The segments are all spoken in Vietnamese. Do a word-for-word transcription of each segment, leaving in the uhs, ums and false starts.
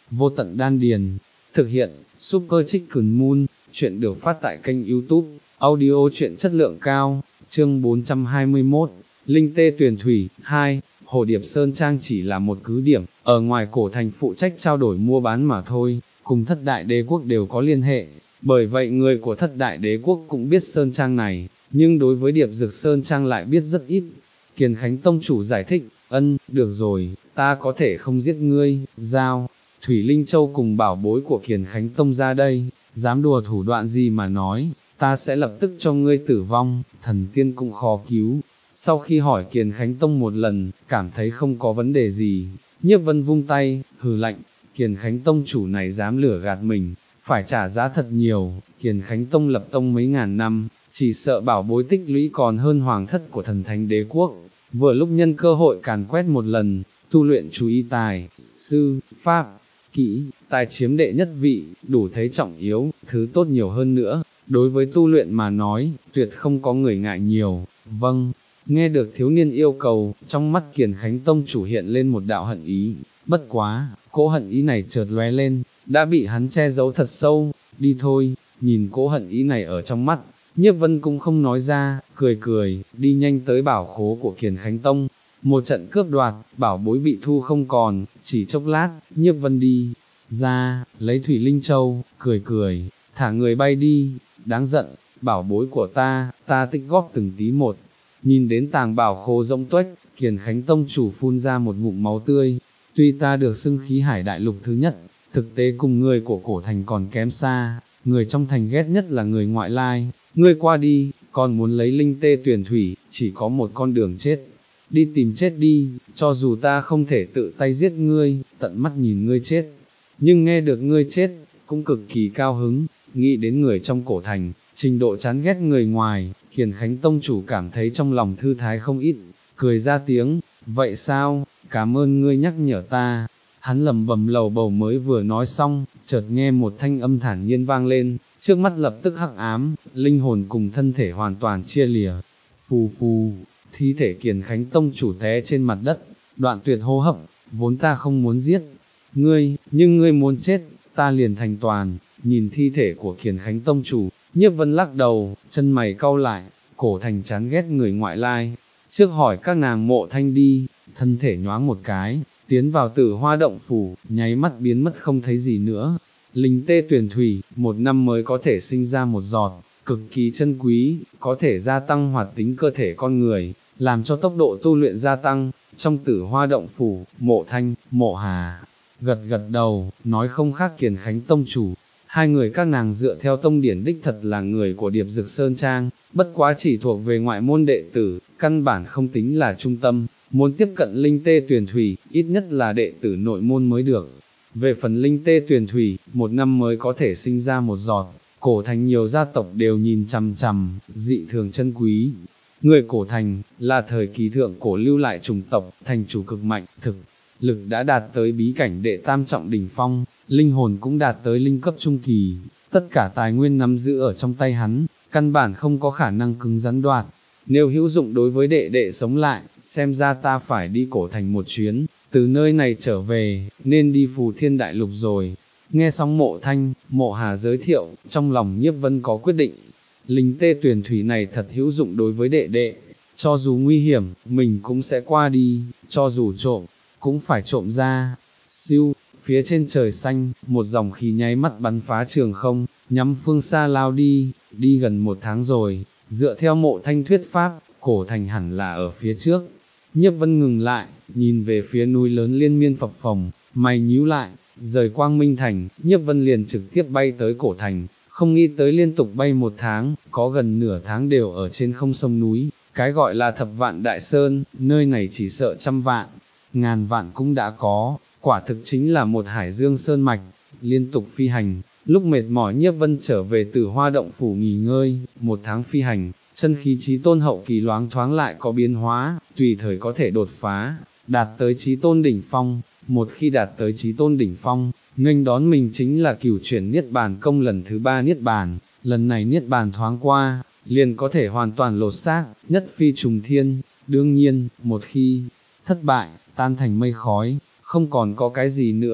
vô tận đan điền. Thực hiện, Super Chicken Moon, chuyện được phát tại kênh YouTube, audio truyện chất lượng cao, chương bốn trăm hai mươi mốt, Linh Tê Tuyền Thủy, hai, Hồ Điệp Sơn Trang chỉ là một cứ điểm, ở ngoài cổ thành phụ trách trao đổi mua bán mà thôi, cùng thất đại đế quốc đều có liên hệ, bởi vậy người của thất đại đế quốc cũng biết Sơn Trang này, nhưng đối với Điệp Dực Sơn Trang lại biết rất ít. Kiền Khánh Tông chủ giải thích, ân, được rồi, ta có thể không giết ngươi, giao Thủy Linh Châu cùng bảo bối của Kiền Khánh Tông ra đây, dám đùa thủ đoạn gì mà nói, ta sẽ lập tức cho ngươi tử vong, thần tiên cũng khó cứu. Sau khi hỏi Kiền Khánh Tông một lần, cảm thấy không có vấn đề gì, Nhiếp Vân vung tay, hừ lạnh, Kiền Khánh Tông chủ này dám lừa gạt mình, phải trả giá thật nhiều. Kiền Khánh Tông lập tông mấy ngàn năm, chỉ sợ bảo bối tích lũy còn hơn hoàng thất của thần thánh đế quốc, vừa lúc nhân cơ hội càn quét một lần, tu luyện chú ý tài, sư, pháp, kỹ, tài chiếm đệ nhất vị, đủ thấy trọng yếu, thứ tốt nhiều hơn nữa, đối với tu luyện mà nói, tuyệt không có người ngại nhiều. Vâng, nghe được thiếu niên yêu cầu, trong mắt Kiền Khánh Tông chủ hiện lên một đạo hận ý, bất quá, cỗ hận ý này chợt lóe lên, đã bị hắn che giấu thật sâu. Đi thôi, nhìn cỗ hận ý này ở trong mắt, Nhiếp Vân cũng không nói ra, cười cười, đi nhanh tới bảo khố của Kiền Khánh Tông. Một trận cướp đoạt, bảo bối bị thu không còn, chỉ chốc lát, Nhiếp Vân đi ra, lấy Thủy Linh Châu, cười cười, thả người bay đi. Đáng giận, bảo bối của ta, ta tích góp từng tí một. Nhìn đến tàng bảo khố rỗng tuếch, Kiền Khánh Tông chủ phun ra một ngụm máu tươi. Tuy ta được xưng khí hải đại lục thứ nhất, thực tế cùng người của cổ thành còn kém xa, người trong thành ghét nhất là người ngoại lai. Ngươi qua đi, còn muốn lấy Linh Tê Tuyền Thủy, chỉ có một con đường chết. Đi tìm chết đi, cho dù ta không thể tự tay giết ngươi, tận mắt nhìn ngươi chết, nhưng nghe được ngươi chết, cũng cực kỳ cao hứng. Nghĩ đến người trong cổ thành, trình độ chán ghét người ngoài, Kiền Khánh Tông chủ cảm thấy trong lòng thư thái không ít, cười ra tiếng, vậy sao, cảm ơn ngươi nhắc nhở ta. Hắn lẩm bẩm lầu bầu mới vừa nói xong, chợt nghe một thanh âm thản nhiên vang lên, trước mắt lập tức hắc ám, linh hồn cùng thân thể hoàn toàn chia lìa. Phù phù, thi thể Kiền Khánh Tông chủ té trên mặt đất, đoạn tuyệt hô hấp, vốn ta không muốn giết ngươi, nhưng ngươi muốn chết, ta liền thành toàn. Nhìn thi thể của Kiền Khánh Tông chủ, Nhiếp Vân lắc đầu, chân mày cau lại, cổ thành chán ghét người ngoại lai, trước hỏi các nàng Mộ Thanh đi, thân thể nhoáng một cái, tiến vào Tử Hoa động phủ, nháy mắt biến mất không thấy gì nữa. Linh Tê Tuyền Thủy, một năm mới có thể sinh ra một giọt, cực kỳ chân quý, có thể gia tăng hoạt tính cơ thể con người, làm cho tốc độ tu luyện gia tăng. Trong Tử Hoa động phủ, Mộ Thanh, Mộ Hà gật gật đầu, nói không khác Kiền Khánh Tông chủ. Hai người các nàng dựa theo tông điển đích thật là người của Điệp Dực Sơn Trang, bất quá chỉ thuộc về ngoại môn đệ tử, căn bản không tính là trung tâm, muốn tiếp cận Linh Tê Tuyền Thủy, ít nhất là đệ tử nội môn mới được. Về phần Linh Tê Tuyền Thủy, một năm mới có thể sinh ra một giọt, cổ thành nhiều gia tộc đều nhìn chằm chằm, dị thường chân quý. Người cổ thành, là thời kỳ thượng cổ lưu lại chủng tộc, thành chủ cực mạnh, thực lực đã đạt tới bí cảnh đệ tam trọng đỉnh phong, linh hồn cũng đạt tới linh cấp trung kỳ, tất cả tài nguyên nắm giữ ở trong tay hắn, căn bản không có khả năng cứng rắn đoạt. Nếu hữu dụng đối với đệ đệ sống lại, xem ra ta phải đi cổ thành một chuyến, từ nơi này trở về, nên đi Phù Thiên Đại Lục rồi. Nghe xong Mộ Thanh, Mộ Hà giới thiệu, trong lòng Nhiếp Vân có quyết định. Linh Tê Tuyền Thủy này thật hữu dụng đối với đệ đệ, cho dù nguy hiểm, mình cũng sẽ qua đi, cho dù trộm, cũng phải trộm ra. Siêu, phía trên trời xanh, một dòng khí nháy mắt bắn phá trường không, nhắm phương xa lao đi, đi gần một tháng rồi, dựa theo Mộ Thanh thuyết pháp, cổ thành hẳn là ở phía trước. Nhiếp Vân ngừng lại, nhìn về phía núi lớn liên miên phập phồng, mày nhíu lại, rời Quang Minh Thành, Nhiếp Vân liền trực tiếp bay tới cổ thành, không nghĩ tới liên tục bay một tháng, có gần nửa tháng đều ở trên không sông núi, cái gọi là thập vạn đại sơn, nơi này chỉ sợ trăm vạn, ngàn vạn cũng đã có, quả thực chính là một hải dương sơn mạch. Liên tục phi hành, lúc mệt mỏi Nhiếp Vân trở về Tử Hoa động phủ nghỉ ngơi, một tháng phi hành, chân khí chí tôn hậu kỳ loáng thoáng lại có biến hóa, tùy thời có thể đột phá, đạt tới chí tôn đỉnh phong. Một khi đạt tới chí tôn đỉnh phong, nghênh đón mình chính là cửu chuyển niết bàn công lần thứ ba niết bàn, lần này niết bàn thoáng qua, liền có thể hoàn toàn lột xác, nhất phi trùng thiên. Đương nhiên, một khi thất bại, tan thành mây khói, không còn có cái gì nữa,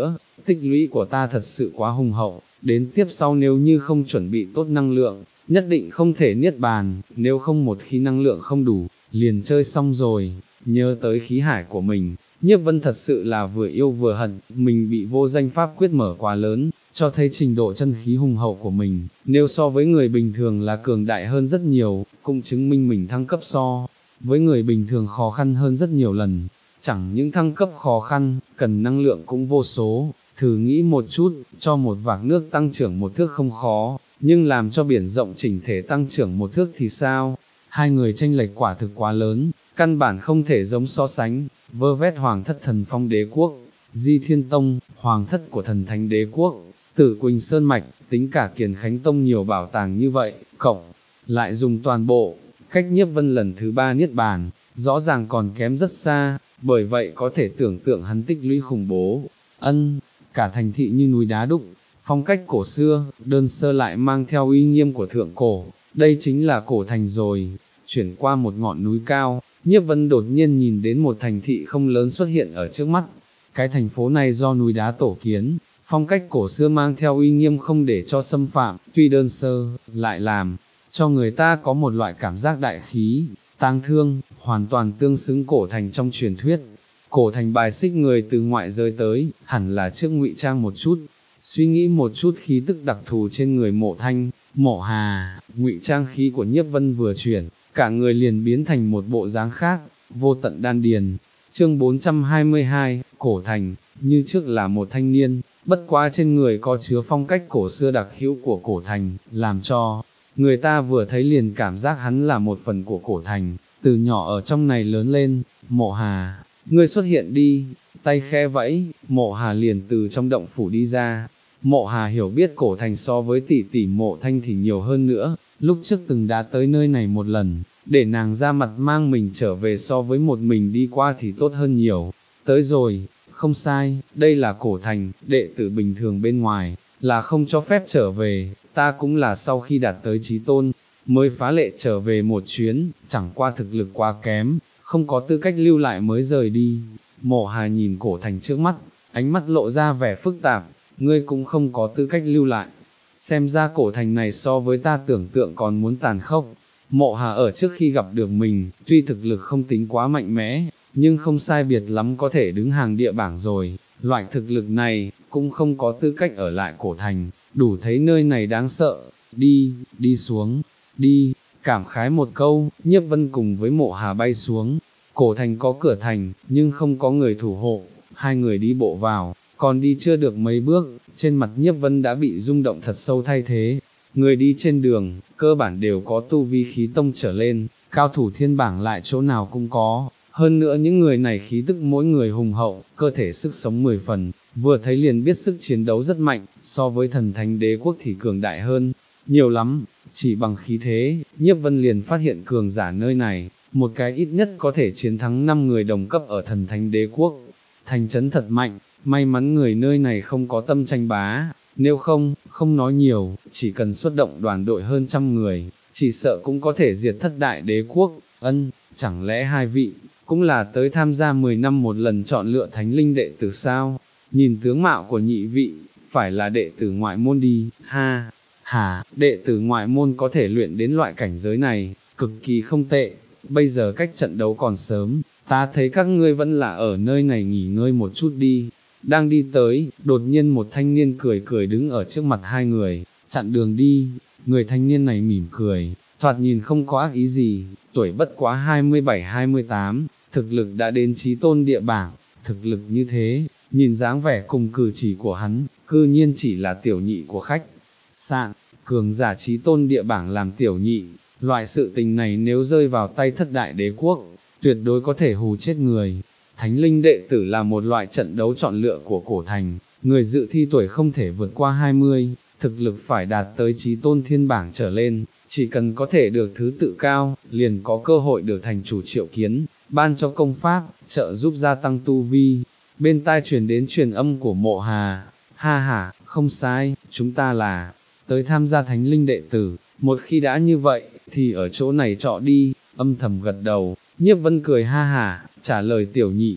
tích lũy của ta thật sự quá hùng hậu, đến tiếp sau nếu như không chuẩn bị tốt năng lượng, nhất định không thể niết bàn, nếu không một khi năng lượng không đủ, liền chơi xong rồi. Nhớ tới khí hải của mình, Nhiếp Vân thật sự là vừa yêu vừa hận, mình bị vô danh pháp quyết mở quá lớn, cho thấy trình độ chân khí hùng hậu của mình, nếu so với người bình thường là cường đại hơn rất nhiều, cũng chứng minh mình thăng cấp so với người bình thường khó khăn hơn rất nhiều lần. Chẳng những thăng cấp khó khăn, cần năng lượng cũng vô số, thử nghĩ một chút, cho một vạc nước tăng trưởng một thước không khó, nhưng làm cho biển rộng chỉnh thể tăng trưởng một thước thì sao? Hai người tranh lệch quả thực quá lớn, căn bản không thể giống so sánh. Vơ vét hoàng thất Thần Phong đế quốc, Di Thiên Tông, hoàng thất của Thần Thánh đế quốc, Tử Quỳnh Sơn Mạch, tính cả Kiền Khánh Tông nhiều bảo tàng như vậy, cộng lại dùng toàn bộ, cách Nhiếp Vân lần thứ ba niết bàn, rõ ràng còn kém rất xa, bởi vậy có thể tưởng tượng hắn tích lũy khủng bố. Ân, cả thành thị như núi đá đúc, phong cách cổ xưa, đơn sơ lại mang theo uy nghiêm của thượng cổ, đây chính là cổ thành rồi. Chuyển qua một ngọn núi cao, Nhiếp Vân đột nhiên nhìn đến một thành thị không lớn xuất hiện ở trước mắt. Cái thành phố này do núi đá tổ kiến, phong cách cổ xưa mang theo uy nghiêm không để cho xâm phạm, tuy đơn sơ, lại làm cho người ta có một loại cảm giác đại khí, tang thương, hoàn toàn tương xứng cổ thành trong truyền thuyết. Cổ thành bài xích người từ ngoại giới tới, hẳn là trước ngụy trang một chút, suy nghĩ một chút khí tức đặc thù trên người Mộ Thanh, Mộ Hà, ngụy trang khí của Nhiếp Vân vừa chuyển, cả người liền biến thành một bộ dáng khác, vô tận đan điền. Chương bốn trăm hai mươi hai, cổ thành, như trước là một thanh niên, bất quá trên người có chứa phong cách cổ xưa đặc hữu của cổ thành, làm cho người ta vừa thấy liền cảm giác hắn là một phần của cổ thành, từ nhỏ ở trong này lớn lên. Mộ Hà, ngươi xuất hiện đi, tay khe vẫy, Mộ Hà liền từ trong động phủ đi ra. Mộ Hà hiểu biết cổ thành so với tỷ tỷ Mộ Thanh thì nhiều hơn nữa, lúc trước từng đã tới nơi này một lần, để nàng ra mặt mang mình trở về so với một mình đi qua thì tốt hơn nhiều. Tới rồi, không sai, đây là cổ thành, đệ tử bình thường bên ngoài, là không cho phép trở về, ta cũng là sau khi đạt tới chí tôn, mới phá lệ trở về một chuyến, chẳng qua thực lực quá kém, không có tư cách lưu lại mới rời đi. Mộ Hà nhìn cổ thành trước mắt, ánh mắt lộ ra vẻ phức tạp, ngươi cũng không có tư cách lưu lại. Xem ra cổ thành này so với ta tưởng tượng còn muốn tàn khốc. Mộ Hà ở trước khi gặp được mình, tuy thực lực không tính quá mạnh mẽ, nhưng không sai biệt lắm có thể đứng hàng địa bảng rồi. Loại thực lực này, cũng không có tư cách ở lại cổ thành, đủ thấy nơi này đáng sợ. Đi, đi xuống, đi, cảm khái một câu, Nhiếp Vân cùng với Mộ Hà bay xuống. Cổ thành có cửa thành, nhưng không có người thủ hộ, hai người đi bộ vào, còn đi chưa được mấy bước, trên mặt Nhiếp Vân đã bị rung động thật sâu thay thế. Người đi trên đường, cơ bản đều có tu vi khí tông trở lên, cao thủ thiên bảng lại chỗ nào cũng có, hơn nữa những người này khí tức mỗi người hùng hậu, cơ thể sức sống mười phần, vừa thấy liền biết sức chiến đấu rất mạnh, so với Thần Thánh đế quốc thì cường đại hơn, nhiều lắm, chỉ bằng khí thế, Nhiếp Vân liền phát hiện cường giả nơi này, một cái ít nhất có thể chiến thắng năm người đồng cấp ở Thần Thánh đế quốc, thành trấn thật mạnh, may mắn người nơi này không có tâm tranh bá. Nếu không, không nói nhiều, chỉ cần xuất động đoàn đội hơn trăm người, chỉ sợ cũng có thể diệt thất đại đế quốc. Ân, chẳng lẽ hai vị, cũng là tới tham gia mười năm một lần chọn lựa thánh linh đệ tử sao? Nhìn tướng mạo của nhị vị, phải là đệ tử ngoại môn đi, ha, hả, đệ tử ngoại môn có thể luyện đến loại cảnh giới này, cực kỳ không tệ, bây giờ cách trận đấu còn sớm, ta thấy các ngươi vẫn là ở nơi này nghỉ ngơi một chút đi. Đang đi tới, đột nhiên một thanh niên cười cười đứng ở trước mặt hai người, chặn đường đi. Người thanh niên này mỉm cười, thoạt nhìn không có ác ý gì, tuổi bất quá hai mươi bảy hai mươi tám, thực lực đã đến chí tôn địa bảng, thực lực như thế, nhìn dáng vẻ cùng cử chỉ của hắn, cư nhiên chỉ là tiểu nhị của khách sạn, cường giả chí tôn địa bảng làm tiểu nhị, loại sự tình này nếu rơi vào tay thất đại đế quốc, tuyệt đối có thể hù chết người. Thánh linh đệ tử là một loại trận đấu chọn lựa của cổ thành, người dự thi tuổi không thể vượt qua hai mươi, thực lực phải đạt tới chí tôn thiên bảng trở lên, chỉ cần có thể được thứ tự cao, liền có cơ hội được thành chủ triệu kiến, ban cho công pháp, trợ giúp gia tăng tu vi. Bên tai truyền đến truyền âm của Mộ Hà, ha ha, không sai, chúng ta là tới tham gia thánh linh đệ tử, một khi đã như vậy, thì ở chỗ này trọ đi. Âm thầm gật đầu, Nhiếp Vân cười ha hả, trả lời tiểu nhị,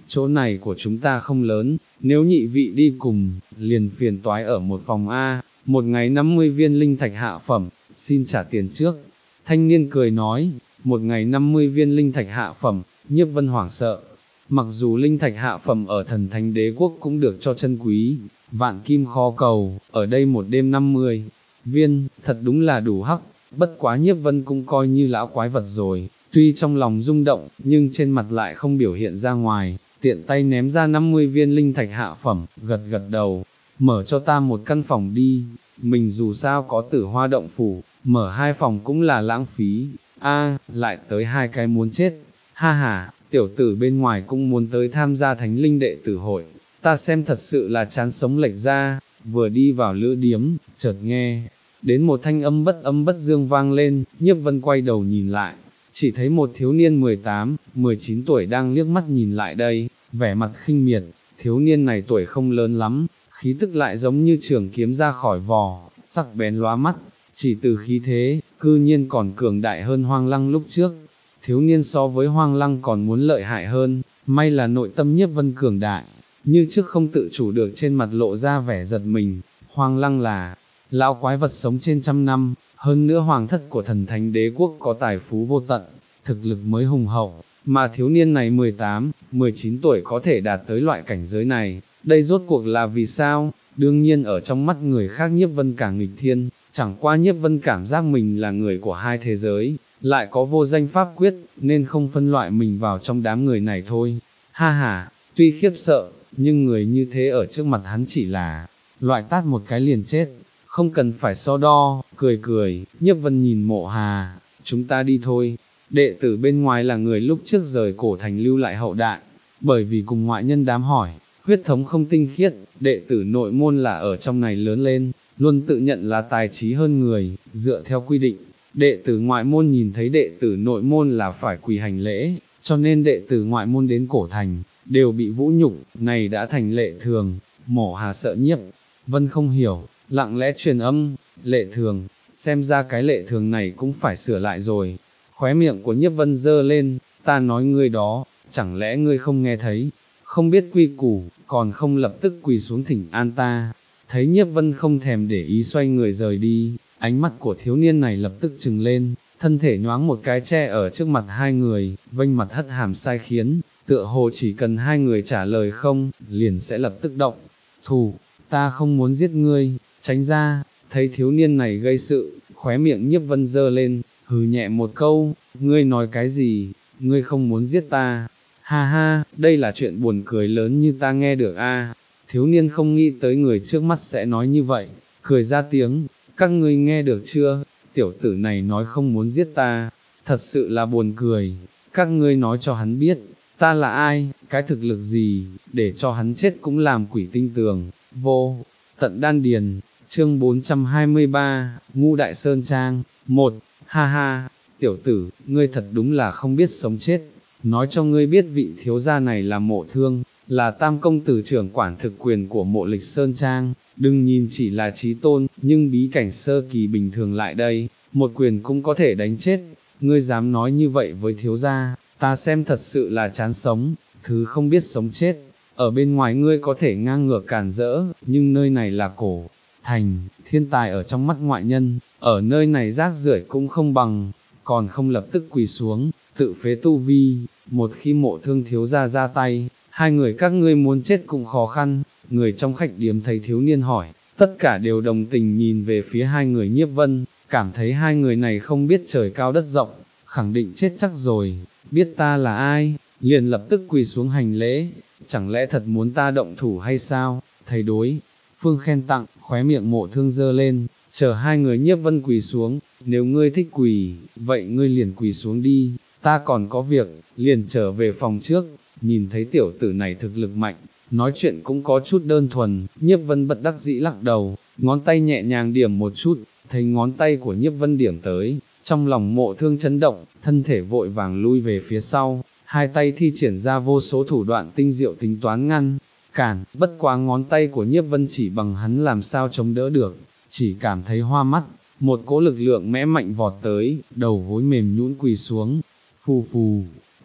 chỗ này của chúng ta không lớn, nếu nhị vị đi cùng, liền phiền toái ở một phòng A, một ngày năm mươi viên linh thạch hạ phẩm, xin trả tiền trước. Thanh niên cười nói, một ngày năm mươi viên linh thạch hạ phẩm, Nhiếp Vân hoảng sợ. Mặc dù linh thạch hạ phẩm ở thần thánh đế quốc cũng được cho chân quý, vạn kim khó cầu, ở đây một đêm năm mươi viên, thật đúng là đủ hắc, bất quá Nhiếp Vân cũng coi như lão quái vật rồi, tuy trong lòng rung động, nhưng trên mặt lại không biểu hiện ra ngoài, tiện tay ném ra năm mươi viên linh thạch hạ phẩm, gật gật đầu, mở cho ta một căn phòng đi, mình dù sao có Tử Hoa động phủ, mở hai phòng cũng là lãng phí, a lại tới hai cái muốn chết, ha ha, tiểu tử bên ngoài cũng muốn tới tham gia thánh linh đệ tử hội, ta xem thật sự là chán sống lệch ra, vừa đi vào lữ điếm, chợt nghe, đến một thanh âm bất âm bất dương vang lên, Nhiếp Vân quay đầu nhìn lại, chỉ thấy một thiếu niên mười tám, mười chín tuổi đang liếc mắt nhìn lại đây, vẻ mặt khinh miệt, thiếu niên này tuổi không lớn lắm, khí tức lại giống như trường kiếm ra khỏi vỏ, sắc bén lóa mắt, chỉ từ khí thế, cư nhiên còn cường đại hơn Hoang Lăng lúc trước, thiếu niên so với Hoang Lăng còn muốn lợi hại hơn, may là nội tâm Nhiếp Vân cường đại, như trước không tự chủ được trên mặt lộ ra vẻ giật mình, Hoang Lăng là lão quái vật sống trên trăm năm, hơn nữa hoàng thất của thần thánh đế quốc có tài phú vô tận, thực lực mới hùng hậu, mà thiếu niên này mười tám, mười chín tuổi có thể đạt tới loại cảnh giới này, đây rốt cuộc là vì sao? Đương nhiên ở trong mắt người khác Nhiếp Vân cả nghịch thiên, chẳng qua Nhiếp Vân cảm giác mình là người của hai thế giới, lại có vô danh pháp quyết, nên không phân loại mình vào trong đám người này thôi. Ha ha, tuy khiếp sợ, nhưng người như thế ở trước mặt hắn chỉ là loại tát một cái liền chết, không cần phải so đo, cười cười, Nhiếp Vân nhìn Mộ Hà, chúng ta đi thôi. Đệ tử bên ngoài là người lúc trước rời cổ thành lưu lại hậu đại, bởi vì cùng ngoại nhân đám hỏi, huyết thống không tinh khiết, đệ tử nội môn là ở trong này lớn lên, luôn tự nhận là tài trí hơn người, dựa theo quy định, đệ tử ngoại môn nhìn thấy đệ tử nội môn là phải quỳ hành lễ, cho nên đệ tử ngoại môn đến cổ thành, đều bị vũ nhục, này đã thành lệ thường, Mộ Hà sợ Nhiếp Vân không hiểu, lặng lẽ truyền âm, lệ thường, xem ra cái lệ thường này cũng phải sửa lại rồi. Khóe miệng của Nhiếp Vân dơ lên, ta nói ngươi đó, chẳng lẽ ngươi không nghe thấy, không biết quy củ, còn không lập tức quỳ xuống thỉnh an ta. Thấy Nhiếp Vân không thèm để ý xoay người rời đi, ánh mắt của thiếu niên này lập tức trừng lên, thân thể nhoáng một cái che ở trước mặt hai người, vênh mặt hất hàm sai khiến, tựa hồ chỉ cần hai người trả lời không, liền sẽ lập tức động thủ, ta không muốn giết ngươi, tránh ra. Thấy thiếu niên này gây sự, khóe miệng Nhiếp Vân dơ lên, hừ nhẹ một câu, ngươi nói cái gì, ngươi không muốn giết ta, ha ha, đây là chuyện buồn cười lớn như ta nghe được a. Thiếu niên không nghĩ tới người trước mắt sẽ nói như vậy, cười ra tiếng, các ngươi nghe được chưa, tiểu tử này nói không muốn giết ta, thật sự là buồn cười, các ngươi nói cho hắn biết, ta là ai, cái thực lực gì, để cho hắn chết cũng làm quỷ tinh tường, vô tận đan điền. Chương bốn trăm hai mươi ba, Ngũ Đại Sơn Trang, một, ha ha, tiểu tử, ngươi thật đúng là không biết sống chết, nói cho ngươi biết vị thiếu gia này là Mộ Thương, là tam công tử trưởng quản thực quyền của Mộ Lịch Sơn Trang, đừng nhìn chỉ là chí tôn, nhưng bí cảnh sơ kỳ bình thường lại đây, một quyền cũng có thể đánh chết, ngươi dám nói như vậy với thiếu gia, ta xem thật sự là chán sống, thứ không biết sống chết, ở bên ngoài ngươi có thể ngang ngược càn rỡ, nhưng nơi này là cổ thành, thiên tài ở trong mắt ngoại nhân, ở nơi này rác rưởi cũng không bằng, còn không lập tức quỳ xuống, tự phế tu vi, một khi Mộ Thương thiếu gia ra tay, hai người các ngươi muốn chết cũng khó khăn. Người trong khách điếm thấy thiếu niên hỏi, tất cả đều đồng tình nhìn về phía hai người Nhiếp Vân, cảm thấy hai người này không biết trời cao đất rộng, khẳng định chết chắc rồi, biết ta là ai, liền lập tức quỳ xuống hành lễ, chẳng lẽ thật muốn ta động thủ hay sao, thầy đối phương khen tặng, khóe miệng Mộ Thương dơ lên, chờ hai người Nhiếp Vân quỳ xuống, nếu ngươi thích quỳ, vậy ngươi liền quỳ xuống đi, ta còn có việc, liền trở về phòng trước. Nhìn thấy tiểu tử này thực lực mạnh, nói chuyện cũng có chút đơn thuần, Nhiếp Vân bất đắc dĩ lắc đầu, ngón tay nhẹ nhàng điểm một chút, thấy ngón tay của Nhiếp Vân điểm tới, trong lòng Mộ Thương chấn động, thân thể vội vàng lui về phía sau, hai tay thi triển ra vô số thủ đoạn tinh diệu tính toán ngăn cản, bất quá ngón tay của Nhiếp Vân chỉ bằng hắn làm sao chống đỡ được, chỉ cảm thấy hoa mắt, một cỗ lực lượng mẽ mạnh vọt tới, đầu gối mềm nhũn quỳ xuống, phù phù,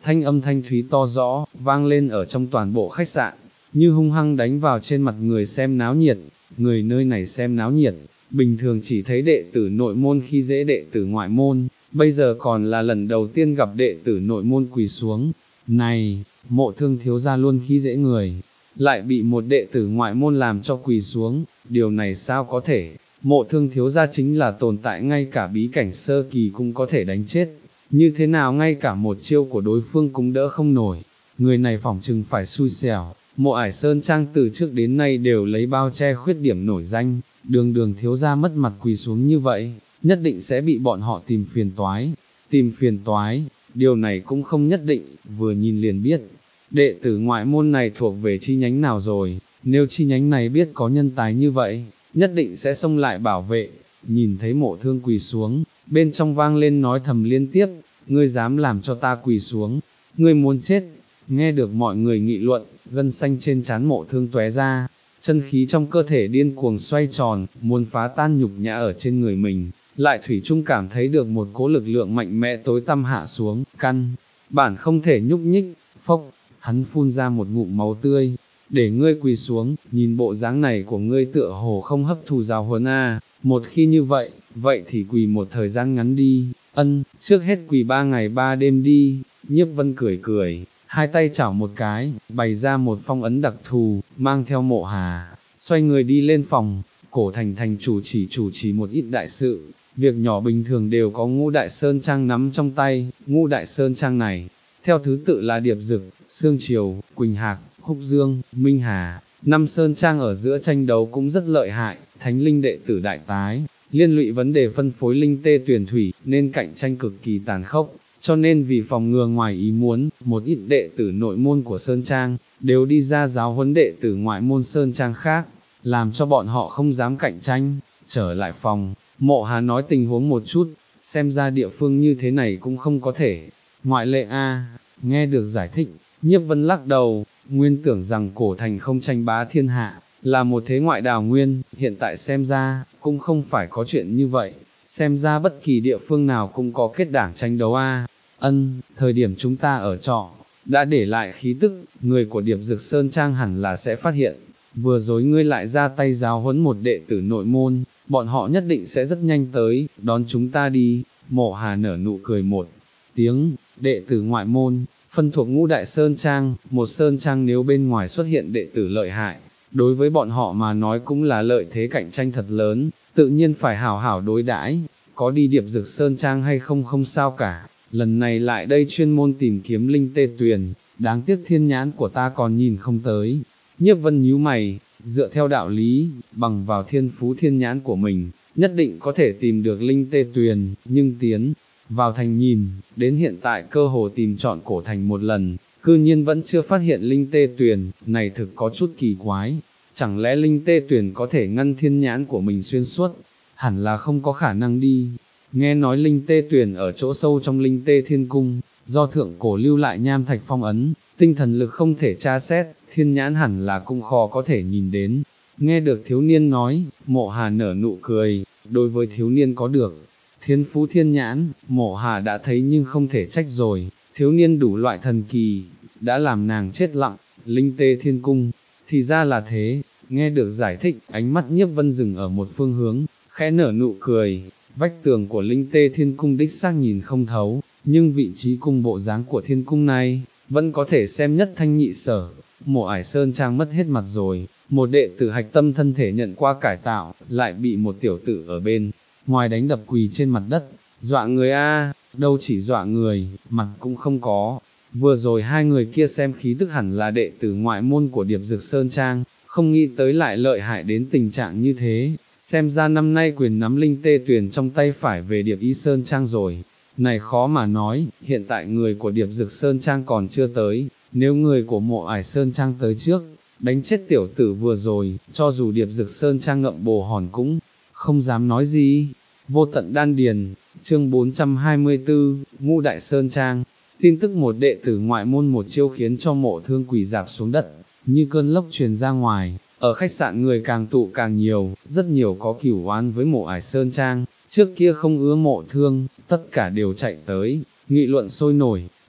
thanh âm thanh thúy to rõ, vang lên ở trong toàn bộ khách sạn, như hung hăng đánh vào trên mặt người xem náo nhiệt, người nơi này xem náo nhiệt, bình thường chỉ thấy đệ tử nội môn khi dễ đệ tử ngoại môn, bây giờ còn là lần đầu tiên gặp đệ tử nội môn quỳ xuống, này, Mộ Thương thiếu gia luôn khi dễ người, lại bị một đệ tử ngoại môn làm cho quỳ xuống, điều này sao có thể, Mộ Thương thiếu gia chính là tồn tại ngay cả bí cảnh sơ kỳ cũng có thể đánh chết, như thế nào ngay cả một chiêu của đối phương cũng đỡ không nổi, người này phỏng chừng phải xui xẻo. Mộ Ải Sơn Trang từ trước đến nay đều lấy bao che khuyết điểm nổi danh, đường đường thiếu gia mất mặt quỳ xuống như vậy, nhất định sẽ bị bọn họ tìm phiền toái, tìm phiền toái, điều này cũng không nhất định, vừa nhìn liền biết, đệ tử ngoại môn này thuộc về chi nhánh nào rồi, nếu chi nhánh này biết có nhân tài như vậy, nhất định sẽ xông lại bảo vệ, nhìn thấy Mộ Thương quỳ xuống, bên trong vang lên nói thầm liên tiếp, ngươi dám làm cho ta quỳ xuống, ngươi muốn chết. Nghe được mọi người nghị luận, gân xanh trên trán Mộ Thương tóe ra, chân khí trong cơ thể điên cuồng xoay tròn, muốn phá tan nhục nhã ở trên người mình, lại thủy chung cảm thấy được một cỗ lực lượng mạnh mẽ tối tăm hạ xuống, căn bản không thể nhúc nhích, phốc, hắn phun ra một ngụm máu tươi, để ngươi quỳ xuống, nhìn bộ dáng này của ngươi tựa hồ không hấp thụ giáo huấn a, một khi như vậy, vậy thì quỳ một thời gian ngắn đi, ân, trước hết quỳ ba ngày ba đêm đi, Nhiếp Vân cười cười. Hai tay chảo một cái, bày ra một phong ấn đặc thù, mang theo Mộ Hà, xoay người đi lên phòng, Cổ Thành thành chủ chỉ chủ trì một ít đại sự, việc nhỏ bình thường đều có Ngũ Đại Sơn Trang nắm trong tay, Ngũ Đại Sơn Trang này, theo thứ tự là Điệp Dực, Sương Triều, Quỳnh Hạc, Húc Dương, Minh Hà, năm Sơn Trang ở giữa tranh đấu cũng rất lợi hại, Thánh Linh đệ tử đại tái, liên lụy vấn đề phân phối linh tê tuyển thủy, nên cạnh tranh cực kỳ tàn khốc. Cho nên vì phòng ngừa ngoài ý muốn, một ít đệ tử nội môn của Sơn Trang, đều đi ra giáo huấn đệ tử ngoại môn Sơn Trang khác, làm cho bọn họ không dám cạnh tranh, trở lại phòng, Mộ Hà nói tình huống một chút, xem ra địa phương như thế này cũng không có thể, ngoại lệ a. Nghe được giải thích, Nhiếp Vân lắc đầu, nguyên tưởng rằng Cổ Thành không tranh bá thiên hạ, là một thế ngoại đào nguyên, hiện tại xem ra, cũng không phải có chuyện như vậy, xem ra bất kỳ địa phương nào cũng có kết đảng tranh đấu a. Ân, thời điểm chúng ta ở trọ, đã để lại khí tức, người của Điệp Dực Sơn Trang hẳn là sẽ phát hiện, vừa rồi ngươi lại ra tay giáo huấn một đệ tử nội môn, bọn họ nhất định sẽ rất nhanh tới, đón chúng ta đi, Mộ Hà nở nụ cười một tiếng, đệ tử ngoại môn, phân thuộc Ngũ Đại Sơn Trang, một Sơn Trang nếu bên ngoài xuất hiện đệ tử lợi hại, đối với bọn họ mà nói cũng là lợi thế cạnh tranh thật lớn, tự nhiên phải hảo hảo đối đãi, có đi Điệp Dực Sơn Trang hay không không sao cả. Lần này lại đây chuyên môn tìm kiếm linh tê tuyền, đáng tiếc thiên nhãn của ta còn nhìn không tới. Nhiếp Vân nhíu mày, dựa theo đạo lý, bằng vào thiên phú thiên nhãn của mình, nhất định có thể tìm được linh tê tuyền, nhưng tiến vào thành nhìn, đến hiện tại cơ hồ tìm trọn Cổ Thành một lần, cư nhiên vẫn chưa phát hiện linh tê tuyền, này thực có chút kỳ quái. Chẳng lẽ linh tê tuyền có thể ngăn thiên nhãn của mình xuyên suốt? Hẳn là không có khả năng đi. Nghe nói linh tê tuyển ở chỗ sâu trong linh tê thiên cung, do thượng cổ lưu lại nham thạch phong ấn, tinh thần lực không thể tra xét, thiên nhãn hẳn là cũng khó có thể nhìn đến. Nghe được thiếu niên nói, Mộ Hà nở nụ cười, đối với thiếu niên có được thiên phú thiên nhãn, Mộ Hà đã thấy nhưng không thể trách rồi, thiếu niên đủ loại thần kỳ, đã làm nàng chết lặng, linh tê thiên cung, thì ra là thế. Nghe được giải thích, ánh mắt Nhiếp Vân dừng ở một phương hướng, khẽ nở nụ cười. Vách tường của linh tê thiên cung đích xác nhìn không thấu, nhưng vị trí cung bộ dáng của thiên cung này, vẫn có thể xem nhất thanh nhị sở. Mộ Ải Sơn Trang mất hết mặt rồi, một đệ tử hạch tâm thân thể nhận qua cải tạo, lại bị một tiểu tử ở bên ngoài đánh đập quỳ trên mặt đất, dọa người a, đâu chỉ dọa người, mặt cũng không có. Vừa rồi hai người kia xem khí tức hẳn là đệ tử ngoại môn của Điệp Dực Sơn Trang, không nghĩ tới lại lợi hại đến tình trạng như thế. Xem ra năm nay quyền nắm linh tê tuyển trong tay phải về Điệp Y Sơn Trang rồi. Này khó mà nói, hiện tại người của Điệp Dực Sơn Trang còn chưa tới, nếu người của Mộ Ải Sơn Trang tới trước, đánh chết tiểu tử vừa rồi, cho dù Điệp Dực Sơn Trang ngậm bồ hòn cũng không dám nói gì. Vô tận đan điền, chương bốn trăm hai mươi tư, Ngũ Đại Sơn Trang, tin tức một đệ tử ngoại môn một chiêu khiến cho Mộ Thương quỳ rạp xuống đất, như cơn lốc truyền ra ngoài. Ở khách sạn người càng tụ càng nhiều, rất nhiều có cửu oán với Mộ Ải Sơn Trang, trước kia không ưa Mộ Thương, tất cả đều chạy tới, nghị luận sôi nổi,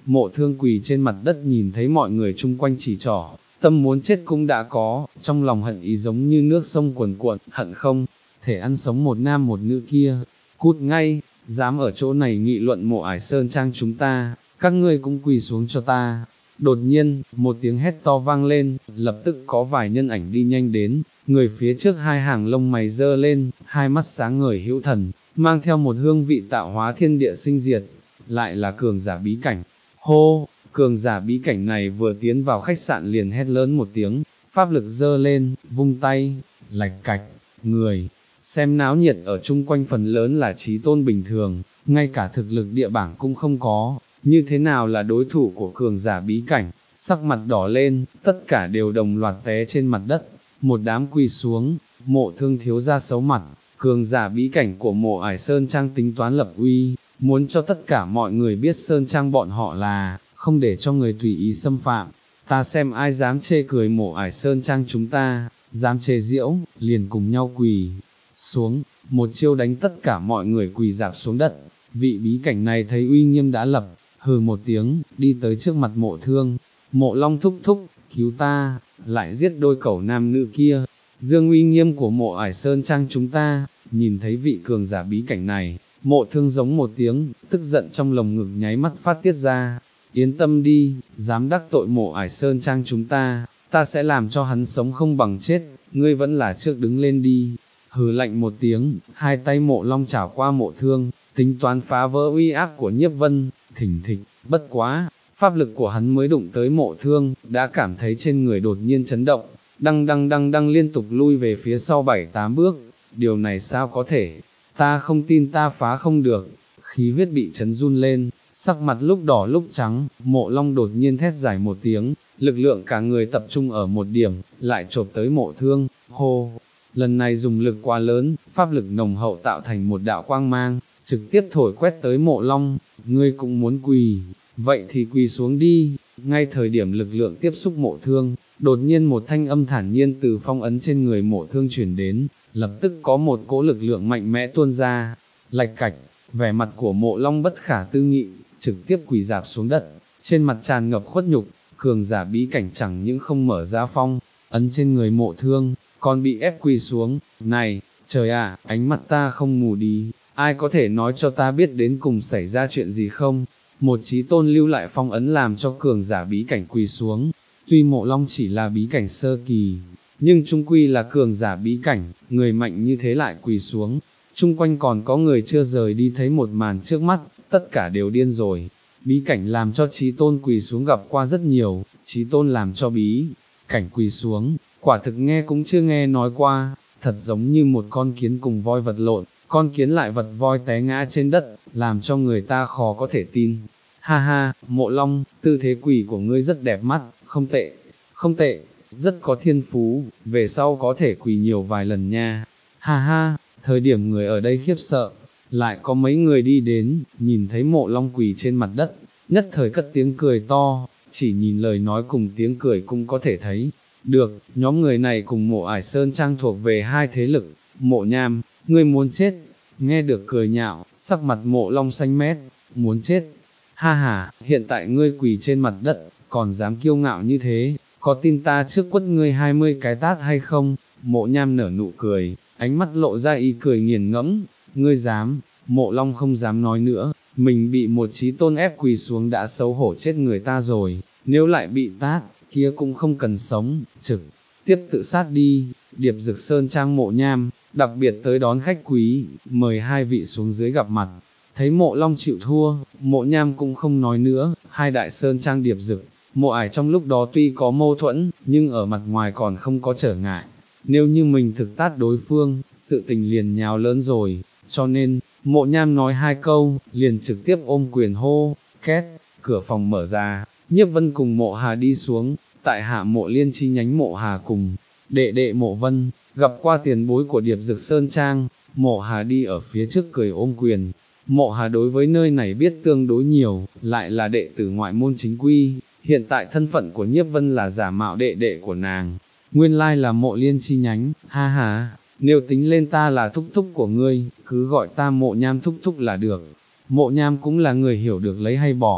Mộ Thương quỳ trên mặt đất nhìn thấy mọi người chung quanh chỉ trỏ, tâm muốn chết cũng đã có, trong lòng hận ý giống như nước sông cuồn cuộn, hận không thể ăn sống một nam một nữ kia, cút ngay, dám ở chỗ này nghị luận Mộ Ải Sơn Trang chúng ta, các ngươi cũng quỳ xuống cho ta. Đột nhiên, một tiếng hét to vang lên, lập tức có vài nhân ảnh đi nhanh đến, người phía trước hai hàng lông mày dơ lên, hai mắt sáng ngời hữu thần, mang theo một hương vị tạo hóa thiên địa sinh diệt, lại là cường giả bí cảnh. Hô, cường giả bí cảnh này vừa tiến vào khách sạn liền hét lớn một tiếng, pháp lực dơ lên, vung tay, lạch cạch, người, xem náo nhiệt ở chung quanh phần lớn là trí tôn bình thường, ngay cả thực lực địa bảng cũng không có, như thế nào là đối thủ của cường giả bí cảnh, sắc mặt đỏ lên, tất cả đều đồng loạt té trên mặt đất, một đám quỳ xuống, Mộ Thương thiếu ra xấu mặt, cường giả bí cảnh của Mộ Ải Sơn Trang tính toán lập uy, muốn cho tất cả mọi người biết Sơn Trang bọn họ là, không để cho người tùy ý xâm phạm, ta xem ai dám chê cười Mộ Ải Sơn Trang chúng ta, dám chê giễu, liền cùng nhau quỳ xuống, một chiêu đánh tất cả mọi người quỳ rạp xuống đất, vị bí cảnh này thấy uy nghiêm đã lập, hừ một tiếng, đi tới trước mặt Mộ Thương, Mộ Long thúc thúc, cứu ta, lại giết đôi cẩu nam nữ kia, dương uy nghiêm của Mộ Ải Sơn Trang chúng ta, nhìn thấy vị cường giả bí cảnh này, Mộ Thương giống một tiếng, tức giận trong lồng ngực nháy mắt phát tiết ra, yên tâm đi, dám đắc tội Mộ Ải Sơn Trang chúng ta, ta sẽ làm cho hắn sống không bằng chết, ngươi vẫn là trước đứng lên đi, hừ lạnh một tiếng, hai tay Mộ Long chảo qua Mộ Thương, tính toán phá vỡ uy áp của Nhiếp Vân, thỉnh thịch, bất quá, pháp lực của hắn mới đụng tới Mộ Thương, đã cảm thấy trên người đột nhiên chấn động, đăng đăng đăng đăng liên tục lui về phía sau bảy tám bước, điều này sao có thể, ta không tin ta phá không được, khí huyết bị chấn run lên, sắc mặt lúc đỏ lúc trắng, Mộ Long đột nhiên thét dài một tiếng, lực lượng cả người tập trung ở một điểm, lại chộp tới Mộ Thương, hô, lần này dùng lực quá lớn, pháp lực nồng hậu tạo thành một đạo quang mang, trực tiếp thổi quét tới Mộ Long, ngươi cũng muốn quỳ, vậy thì quỳ xuống đi, ngay thời điểm lực lượng tiếp xúc Mộ Thương, đột nhiên một thanh âm thản nhiên từ phong ấn trên người Mộ Thương chuyển đến, lập tức có một cỗ lực lượng mạnh mẽ tuôn ra, lạch cạch, vẻ mặt của Mộ Long bất khả tư nghị, trực tiếp quỳ rạp xuống đất, trên mặt tràn ngập khuất nhục, cường giả bí cảnh chẳng những không mở ra phong ấn trên người Mộ Thương, còn bị ép quỳ xuống, này, trời ạ, ánh mặt ta không mù đi, ai có thể nói cho ta biết đến cùng xảy ra chuyện gì không? Một chí tôn lưu lại phong ấn làm cho cường giả bí cảnh quỳ xuống, tuy Mộ Long chỉ là bí cảnh sơ kỳ, nhưng trung quy là cường giả bí cảnh, người mạnh như thế lại quỳ xuống, chung quanh còn có người chưa rời đi thấy một màn trước mắt, tất cả đều điên rồi, bí cảnh làm cho chí tôn quỳ xuống gặp qua rất nhiều, chí tôn làm cho bí cảnh quỳ xuống, quả thực nghe cũng chưa nghe nói qua, thật giống như một con kiến cùng voi vật lộn, con kiến lại vật voi té ngã trên đất, làm cho người ta khó có thể tin. Ha ha, Mộ Long, tư thế quỳ của ngươi rất đẹp mắt, không tệ, không tệ, rất có thiên phú, về sau có thể quỳ nhiều vài lần nha. Ha ha, thời điểm người ở đây khiếp sợ, lại có mấy người đi đến, nhìn thấy Mộ Long quỳ trên mặt đất, nhất thời cất tiếng cười to, chỉ nhìn lời nói cùng tiếng cười cũng có thể thấy. Được, nhóm người này cùng Mộ Ải Sơn Trang thuộc về hai thế lực, Mộ Nham, ngươi muốn chết, nghe được cười nhạo, sắc mặt Mộ Long xanh mét, muốn chết, ha ha, hiện tại ngươi quỳ trên mặt đất, còn dám kiêu ngạo như thế, có tin ta trước quất ngươi hai mươi cái tát hay không? Mộ Nham nở nụ cười, ánh mắt lộ ra ý cười nghiền ngẫm, ngươi dám, Mộ Long không dám nói nữa, mình bị một chí tôn ép quỳ xuống đã xấu hổ chết người ta rồi, nếu lại bị tát, kia cũng không cần sống, trực tiếp tự sát đi. Điệp Dực Sơn Trang Mộ Nham, đặc biệt tới đón khách quý, mời hai vị xuống dưới gặp mặt. Thấy Mộ Long chịu thua, Mộ Nham cũng không nói nữa, hai đại Sơn Trang Điệp Dực, Mộ Ải trong lúc đó tuy có mâu thuẫn, nhưng ở mặt ngoài còn không có trở ngại. Nếu như mình thực tát đối phương, sự tình liền nhào lớn rồi, cho nên, Mộ Nham nói hai câu, liền trực tiếp ôm quyền hô, két, cửa phòng mở ra, Nhiếp Vân cùng Mộ Hà đi xuống, tại hạ Mộ Liên chi nhánh Mộ Hà cùng đệ đệ Mộ Vân, gặp qua tiền bối của Điệp Dực Sơn Trang. Mộ Hà đi ở phía trước cười ôm quyền. Mộ Hà đối với nơi này biết tương đối nhiều, lại là đệ tử ngoại môn chính quy, hiện tại thân phận của Nhiếp Vân là giả mạo đệ đệ của nàng, nguyên lai là Mộ Liên chi nhánh, ha ha, nếu tính lên ta là thúc thúc của ngươi, cứ gọi ta Mộ Nham thúc thúc là được. Mộ Nham cũng là người hiểu được lấy hay bỏ,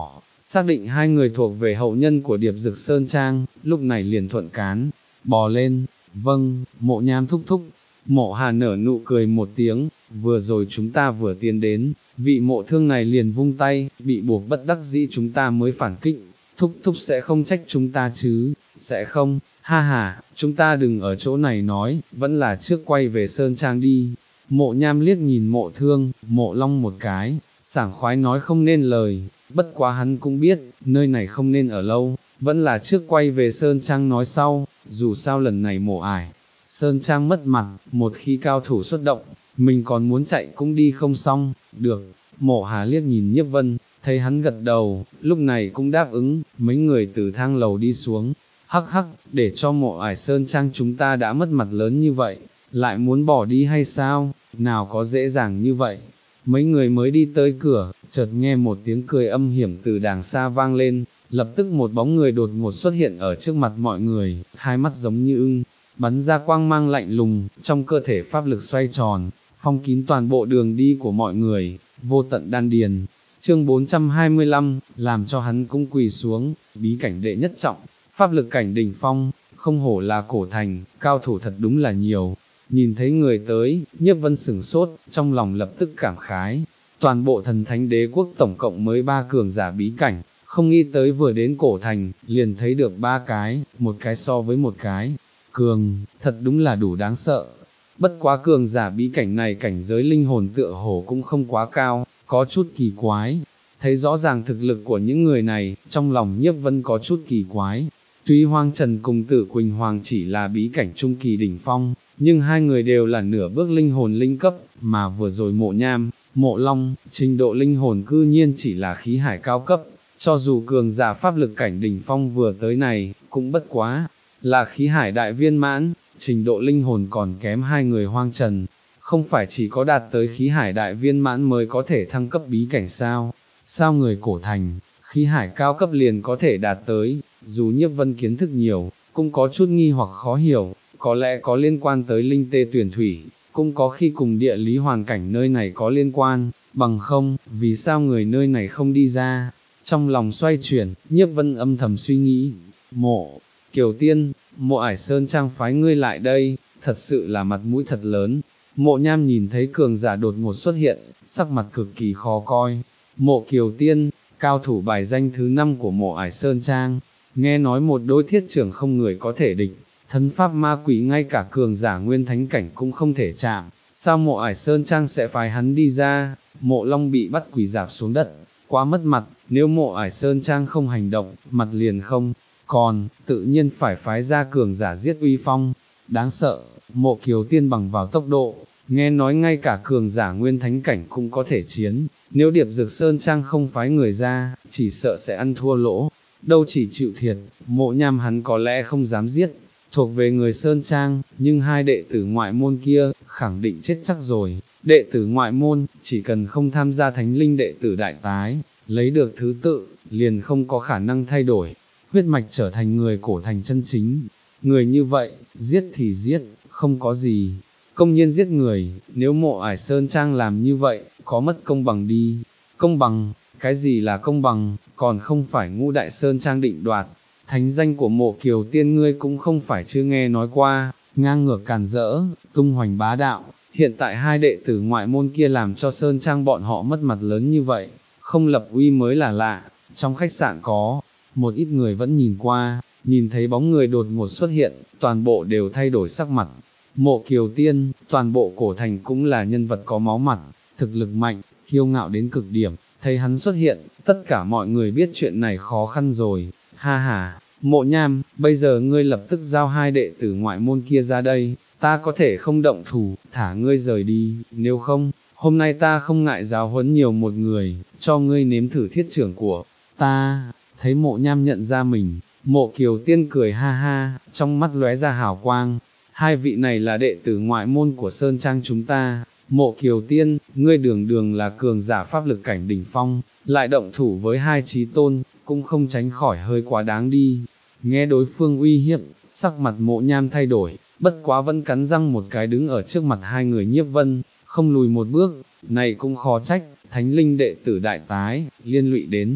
xác định hai người thuộc về hậu nhân của Điệp Dực Sơn Trang, lúc này liền thuận cán, bò lên, vâng, Mộ Nham thúc thúc. Mộ Hà nở nụ cười một tiếng, vừa rồi chúng ta vừa tiến đến, vị mộ thương này liền vung tay, bị buộc bất đắc dĩ chúng ta mới phản kích, thúc thúc sẽ không trách chúng ta chứ, sẽ không, ha ha, chúng ta đừng ở chỗ này nói, vẫn là trước quay về Sơn Trang đi. Mộ Nham liếc nhìn mộ thương, mộ long một cái, sảng khoái nói không nên lời, bất quá hắn cũng biết, nơi này không nên ở lâu, vẫn là trước quay về Sơn Trang nói sau, dù sao lần này mộ ải. Sơn Trang mất mặt, một khi cao thủ xuất động, mình còn muốn chạy cũng đi không xong, được, Mộ Hà liếc nhìn Nhiếp Vân, thấy hắn gật đầu, lúc này cũng đáp ứng, mấy người từ thang lầu đi xuống, hắc hắc, để cho Mộ ải Sơn Trang chúng ta đã mất mặt lớn như vậy, lại muốn bỏ đi hay sao, nào có dễ dàng như vậy. Mấy người mới đi tới cửa, chợt nghe một tiếng cười âm hiểm từ đàng xa vang lên, lập tức một bóng người đột ngột xuất hiện ở trước mặt mọi người, hai mắt giống như ưng, bắn ra quang mang lạnh lùng, trong cơ thể pháp lực xoay tròn, phong kín toàn bộ đường đi của mọi người, vô tận đan điền. Chương bốn trăm hai mươi lăm, làm cho hắn cũng quỳ xuống, bí cảnh đệ nhất trọng, pháp lực cảnh đỉnh phong, không hổ là cổ thành, cao thủ thật đúng là nhiều. Nhìn thấy người tới, Nhiếp Vân sửng sốt, trong lòng lập tức cảm khái, toàn bộ thần thánh đế quốc tổng cộng mới ba cường giả bí cảnh, không nghĩ tới vừa đến cổ thành, liền thấy được ba cái, một cái so với một cái, cường, thật đúng là đủ đáng sợ. Bất quá cường giả bí cảnh này cảnh giới linh hồn tựa hồ cũng không quá cao, có chút kỳ quái. Thấy rõ ràng thực lực của những người này, trong lòng Nhiếp Vân có chút kỳ quái. Tuy Hoang Trần cùng Tử Quỳnh Hoàng chỉ là bí cảnh trung kỳ đỉnh phong, nhưng hai người đều là nửa bước linh hồn linh cấp, mà vừa rồi Mộ Nham, Mộ Long, trình độ linh hồn cư nhiên chỉ là khí hải cao cấp, cho dù cường giả pháp lực cảnh đỉnh phong vừa tới này, cũng bất quá, là khí hải đại viên mãn, trình độ linh hồn còn kém hai người Hoang Trần, không phải chỉ có đạt tới khí hải đại viên mãn mới có thể thăng cấp bí cảnh sao, sao người cổ thành, khí hải cao cấp liền có thể đạt tới, dù Nhiếp Vân kiến thức nhiều, cũng có chút nghi hoặc khó hiểu, có lẽ có liên quan tới linh tê tuyển thủy, cũng có khi cùng địa lý hoàn cảnh nơi này có liên quan, bằng không, vì sao người nơi này không đi ra. Trong lòng xoay chuyển, Nhiếp Vân âm thầm suy nghĩ, Mộ Kiều Tiên, Mộ ải Sơn Trang phái ngươi lại đây, thật sự là mặt mũi thật lớn. Mộ Nham nhìn thấy cường giả đột ngột xuất hiện, sắc mặt cực kỳ khó coi. Mộ Kiều Tiên, cao thủ bài danh thứ năm của Mộ ải Sơn Trang, nghe nói một đôi thiết trưởng không người có thể địch, thân pháp ma quỷ ngay cả cường giả nguyên thánh cảnh cũng không thể chạm, sao Mộ ải Sơn Trang sẽ phái hắn đi ra. Mộ Long bị bắt quỳ rạp xuống đất, quá mất mặt, nếu Mộ ải Sơn Trang không hành động, mặt liền không còn, tự nhiên phải phái ra cường giả giết uy phong. Đáng sợ, Mộ Kiều Tiên bằng vào tốc độ, nghe nói ngay cả cường giả nguyên thánh cảnh cũng có thể chiến, nếu Điệp Dực Sơn Trang không phái người ra, chỉ sợ sẽ ăn thua lỗ, đâu chỉ chịu thiệt. Mộ Nham hắn có lẽ không dám giết, thuộc về người Sơn Trang, nhưng hai đệ tử ngoại môn kia, khẳng định chết chắc rồi. Đệ tử ngoại môn, chỉ cần không tham gia thánh linh đệ tử đại tái, lấy được thứ tự, liền không có khả năng thay đổi, huyết mạch trở thành người cổ thành chân chính. Người như vậy, giết thì giết, không có gì, công nhiên giết người, nếu Mộ ải Sơn Trang làm như vậy, có mất công bằng đi. Công bằng, cái gì là công bằng, còn không phải Ngũ Đại Sơn Trang định đoạt. Thánh danh của Mộ Kiều Tiên ngươi cũng không phải chưa nghe nói qua, ngang ngược càn rỡ, tung hoành bá đạo. Hiện tại hai đệ tử ngoại môn kia làm cho Sơn Trang bọn họ mất mặt lớn như vậy, không lập uy mới là lạ. Trong khách sạn có một ít người vẫn nhìn qua, nhìn thấy bóng người đột ngột xuất hiện, toàn bộ đều thay đổi sắc mặt. Mộ Kiều Tiên, toàn bộ cổ thành cũng là nhân vật có máu mặt, thực lực mạnh, kiêu ngạo đến cực điểm, thấy hắn xuất hiện, tất cả mọi người biết chuyện này khó khăn rồi. Ha ha, Mộ Nham, bây giờ ngươi lập tức giao hai đệ tử ngoại môn kia ra đây, ta có thể không động thủ, thả ngươi rời đi, nếu không, hôm nay ta không ngại giáo huấn nhiều một người, cho ngươi nếm thử thiết trưởng của ta. Thấy Mộ Nham nhận ra mình, Mộ Kiều Tiên cười ha ha, trong mắt lóe ra hào quang. Hai vị này là đệ tử ngoại môn của Sơn Trang chúng ta. Mộ Kiều Tiên, ngươi đường đường là cường giả pháp lực cảnh đỉnh phong, lại động thủ với hai chí tôn, cũng không tránh khỏi hơi quá đáng đi. Nghe đối phương uy hiếp, sắc mặt Mộ Nham thay đổi, bất quá vẫn cắn răng một cái đứng ở trước mặt hai người Nhiếp Vân, không lùi một bước. Này cũng khó trách, thánh linh đệ tử đại tái, liên lụy đến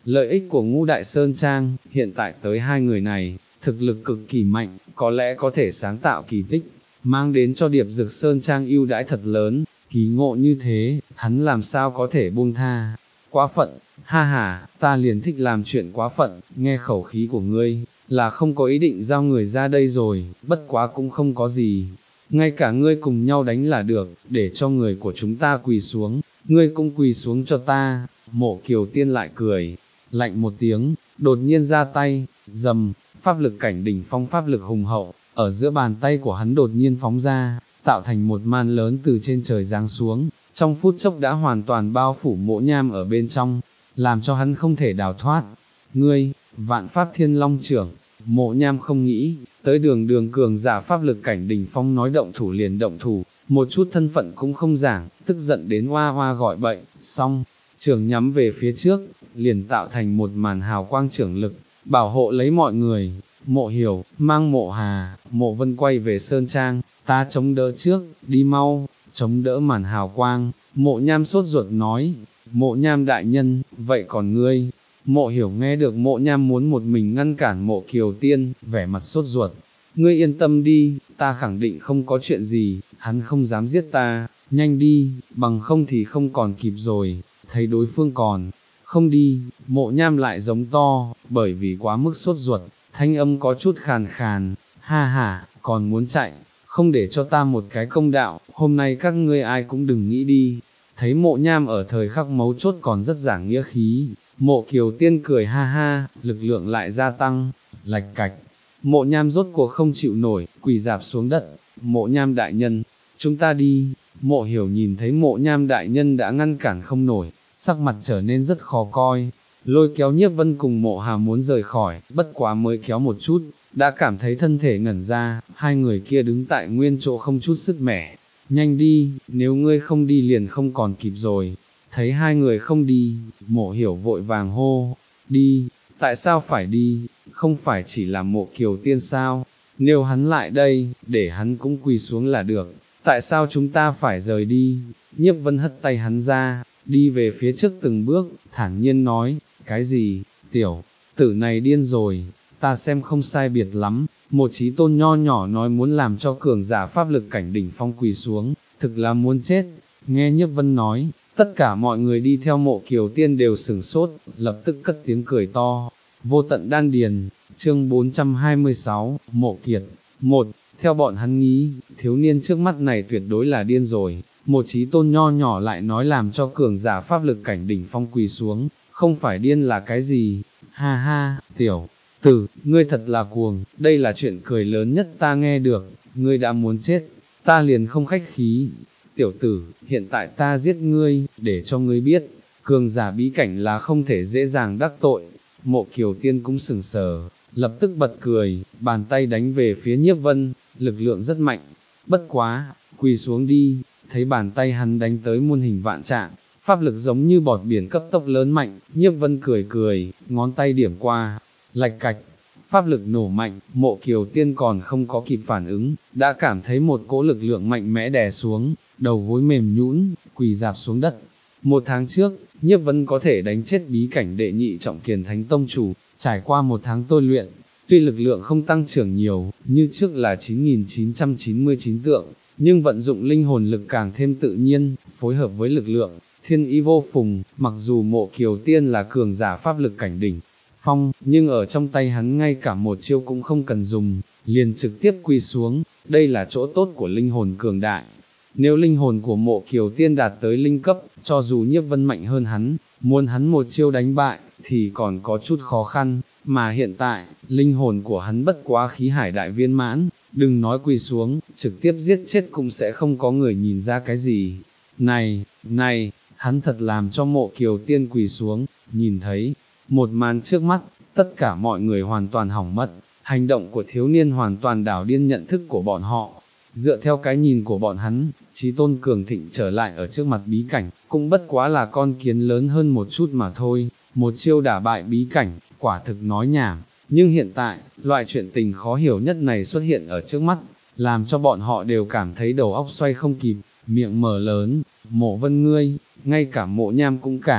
Lợi ích của Ngũ Đại Sơn Trang, hiện tại tới hai người này, thực lực cực kỳ mạnh, có lẽ có thể sáng tạo kỳ tích, mang đến cho Điệp Dực Sơn Trang ưu đãi thật lớn, kỳ ngộ như thế, hắn làm sao có thể buông tha. Quá phận, ha ha, ta liền thích làm chuyện quá phận, nghe khẩu khí của ngươi, là không có ý định giao người ra đây rồi, bất quá cũng không có gì. Ngay cả ngươi cùng nhau đánh là được, để cho người của chúng ta quỳ xuống, ngươi cũng quỳ xuống cho ta. Mộ Kiều Tiên lại cười, lạnh một tiếng, đột nhiên ra tay, dầm, pháp lực cảnh đỉnh phong pháp lực hùng hậu, ở giữa bàn tay của hắn đột nhiên phóng ra, tạo thành một màn lớn từ trên trời giáng xuống, trong phút chốc đã hoàn toàn bao phủ Mộ Nham ở bên trong, làm cho hắn không thể đào thoát. Ngươi, Vạn Pháp Thiên Long trưởng, Mộ Nham không nghĩ, tới đường đường cường giả pháp lực cảnh đỉnh phong nói động thủ liền động thủ, một chút thân phận cũng không giảng, tức giận đến hoa hoa gọi bậy, xong, trường nhắm về phía trước, liền tạo thành một màn hào quang trưởng lực, bảo hộ lấy mọi người. Mộ Hiểu, mang Mộ Hà, Mộ Vân quay về Sơn Trang, ta chống đỡ trước, đi mau, chống đỡ màn hào quang. Mộ Nham sốt ruột nói, Mộ Nham đại nhân, vậy còn ngươi? Mộ Hiểu nghe được Mộ Nham muốn một mình ngăn cản Mộ Kiều Tiên, vẻ mặt sốt ruột. Ngươi yên tâm đi, ta khẳng định không có chuyện gì, hắn không dám giết ta, nhanh đi, bằng không thì không còn kịp rồi. Thấy đối phương còn không đi, Mộ Nham lại giống to, bởi vì quá mức sốt ruột, thanh âm có chút khàn khàn, ha ha, còn muốn chạy, không để cho ta một cái công đạo, hôm nay các ngươi ai cũng đừng nghĩ đi. Thấy Mộ Nham ở thời khắc mấu chốt còn rất giảng nghĩa khí, Mộ Kiều Tiên cười ha ha, lực lượng lại gia tăng, lạch cạch. Mộ Nham rốt cuộc không chịu nổi, quỳ dạp xuống đất. Mộ Nham đại nhân, chúng ta đi. Mộ Hiểu nhìn thấy Mộ Nham đại nhân đã ngăn cản không nổi, sắc mặt trở nên rất khó coi, lôi kéo Nhiếp Vân cùng Mộ Hà muốn rời khỏi, bất quá mới kéo một chút, đã cảm thấy thân thể ngẩn ra, hai người kia đứng tại nguyên chỗ không chút sức mẻ. Nhanh đi, nếu ngươi không đi liền không còn kịp rồi. Thấy hai người không đi, Mộ Hiểu vội vàng hô, đi, tại sao phải đi, không phải chỉ là Mộ Kiều Tiên sao, nếu hắn lại đây, để hắn cũng quỳ xuống là được, tại sao chúng ta phải rời đi? Nhiếp Vân hất tay hắn ra, đi về phía trước từng bước, thản nhiên nói, cái gì, tiểu tử này điên rồi, ta xem không sai biệt lắm. Một chí tôn nho nhỏ nói muốn làm cho cường giả pháp lực cảnh đỉnh phong quỳ xuống, thực là muốn chết. Nghe Nhiếp Vân nói, tất cả mọi người đi theo Mộ Kiều Tiên đều sửng sốt, lập tức cất tiếng cười to. Vô tận đan điền, chương bốn trăm hai mươi sáu, Mộ Kiệt. Một, theo bọn hắn nghĩ, thiếu niên trước mắt này tuyệt đối là điên rồi. Một chí tôn nho nhỏ lại nói làm cho cường giả pháp lực cảnh đỉnh phong quỳ xuống, không phải điên là cái gì? Ha ha, tiểu tử, ngươi thật là cuồng, đây là chuyện cười lớn nhất ta nghe được, ngươi đã muốn chết, ta liền không khách khí. Tiểu tử, hiện tại ta giết ngươi, để cho ngươi biết, cường giả bí cảnh là không thể dễ dàng đắc tội. Mộ Kiều Tiên cũng sừng sờ, lập tức bật cười, bàn tay đánh về phía Nhiếp Vân, lực lượng rất mạnh, bất quá, quỳ xuống đi. Thấy bàn tay hắn đánh tới muôn hình vạn trạng, pháp lực giống như bọt biển cấp tốc lớn mạnh, Nhiếp Vân cười cười, ngón tay điểm qua, lạch cạch, pháp lực nổ mạnh, Mộ Kiều Tiên còn không có kịp phản ứng, đã cảm thấy một cỗ lực lượng mạnh mẽ đè xuống, đầu gối mềm nhũn, quỳ dạp xuống đất. Một tháng trước, Nhiếp Vân có thể đánh chết bí cảnh đệ nhị trọng Kiền Thánh Tông chủ, trải qua một tháng tôi luyện, tuy lực lượng không tăng trưởng nhiều, như trước là chín nghìn chín trăm chín mươi chín tượng, nhưng vận dụng linh hồn lực càng thêm tự nhiên, phối hợp với lực lượng, thiên ý vô phùng. Mặc dù Mộ Kiều Tiên là cường giả pháp lực cảnh đỉnh phong, nhưng ở trong tay hắn ngay cả một chiêu cũng không cần dùng, liền trực tiếp quỳ xuống, đây là chỗ tốt của linh hồn cường đại. Nếu linh hồn của Mộ Kiều Tiên đạt tới linh cấp, cho dù Nhiếp Vân mạnh hơn hắn, muốn hắn một chiêu đánh bại, thì còn có chút khó khăn, mà hiện tại, linh hồn của hắn bất quá khí hải đại viên mãn, đừng nói quỳ xuống, trực tiếp giết chết cũng sẽ không có người nhìn ra cái gì. Này, này, hắn thật làm cho Mộ Kiều Tiên quỳ xuống, nhìn thấy một màn trước mắt, tất cả mọi người hoàn toàn hỏng mất, hành động của thiếu niên hoàn toàn đảo điên nhận thức của bọn họ. Dựa theo cái nhìn của bọn hắn, chí tôn cường thịnh trở lại ở trước mặt bí cảnh, cũng bất quá là con kiến lớn hơn một chút mà thôi, một chiêu đả bại bí cảnh, quả thực nói nhảm. Nhưng hiện tại, loại chuyện tình khó hiểu nhất này xuất hiện ở trước mắt, làm cho bọn họ đều cảm thấy đầu óc xoay không kịp, miệng mở lớn. Mộ Vân ngươi, ngay cả Mộ Nham cũng cả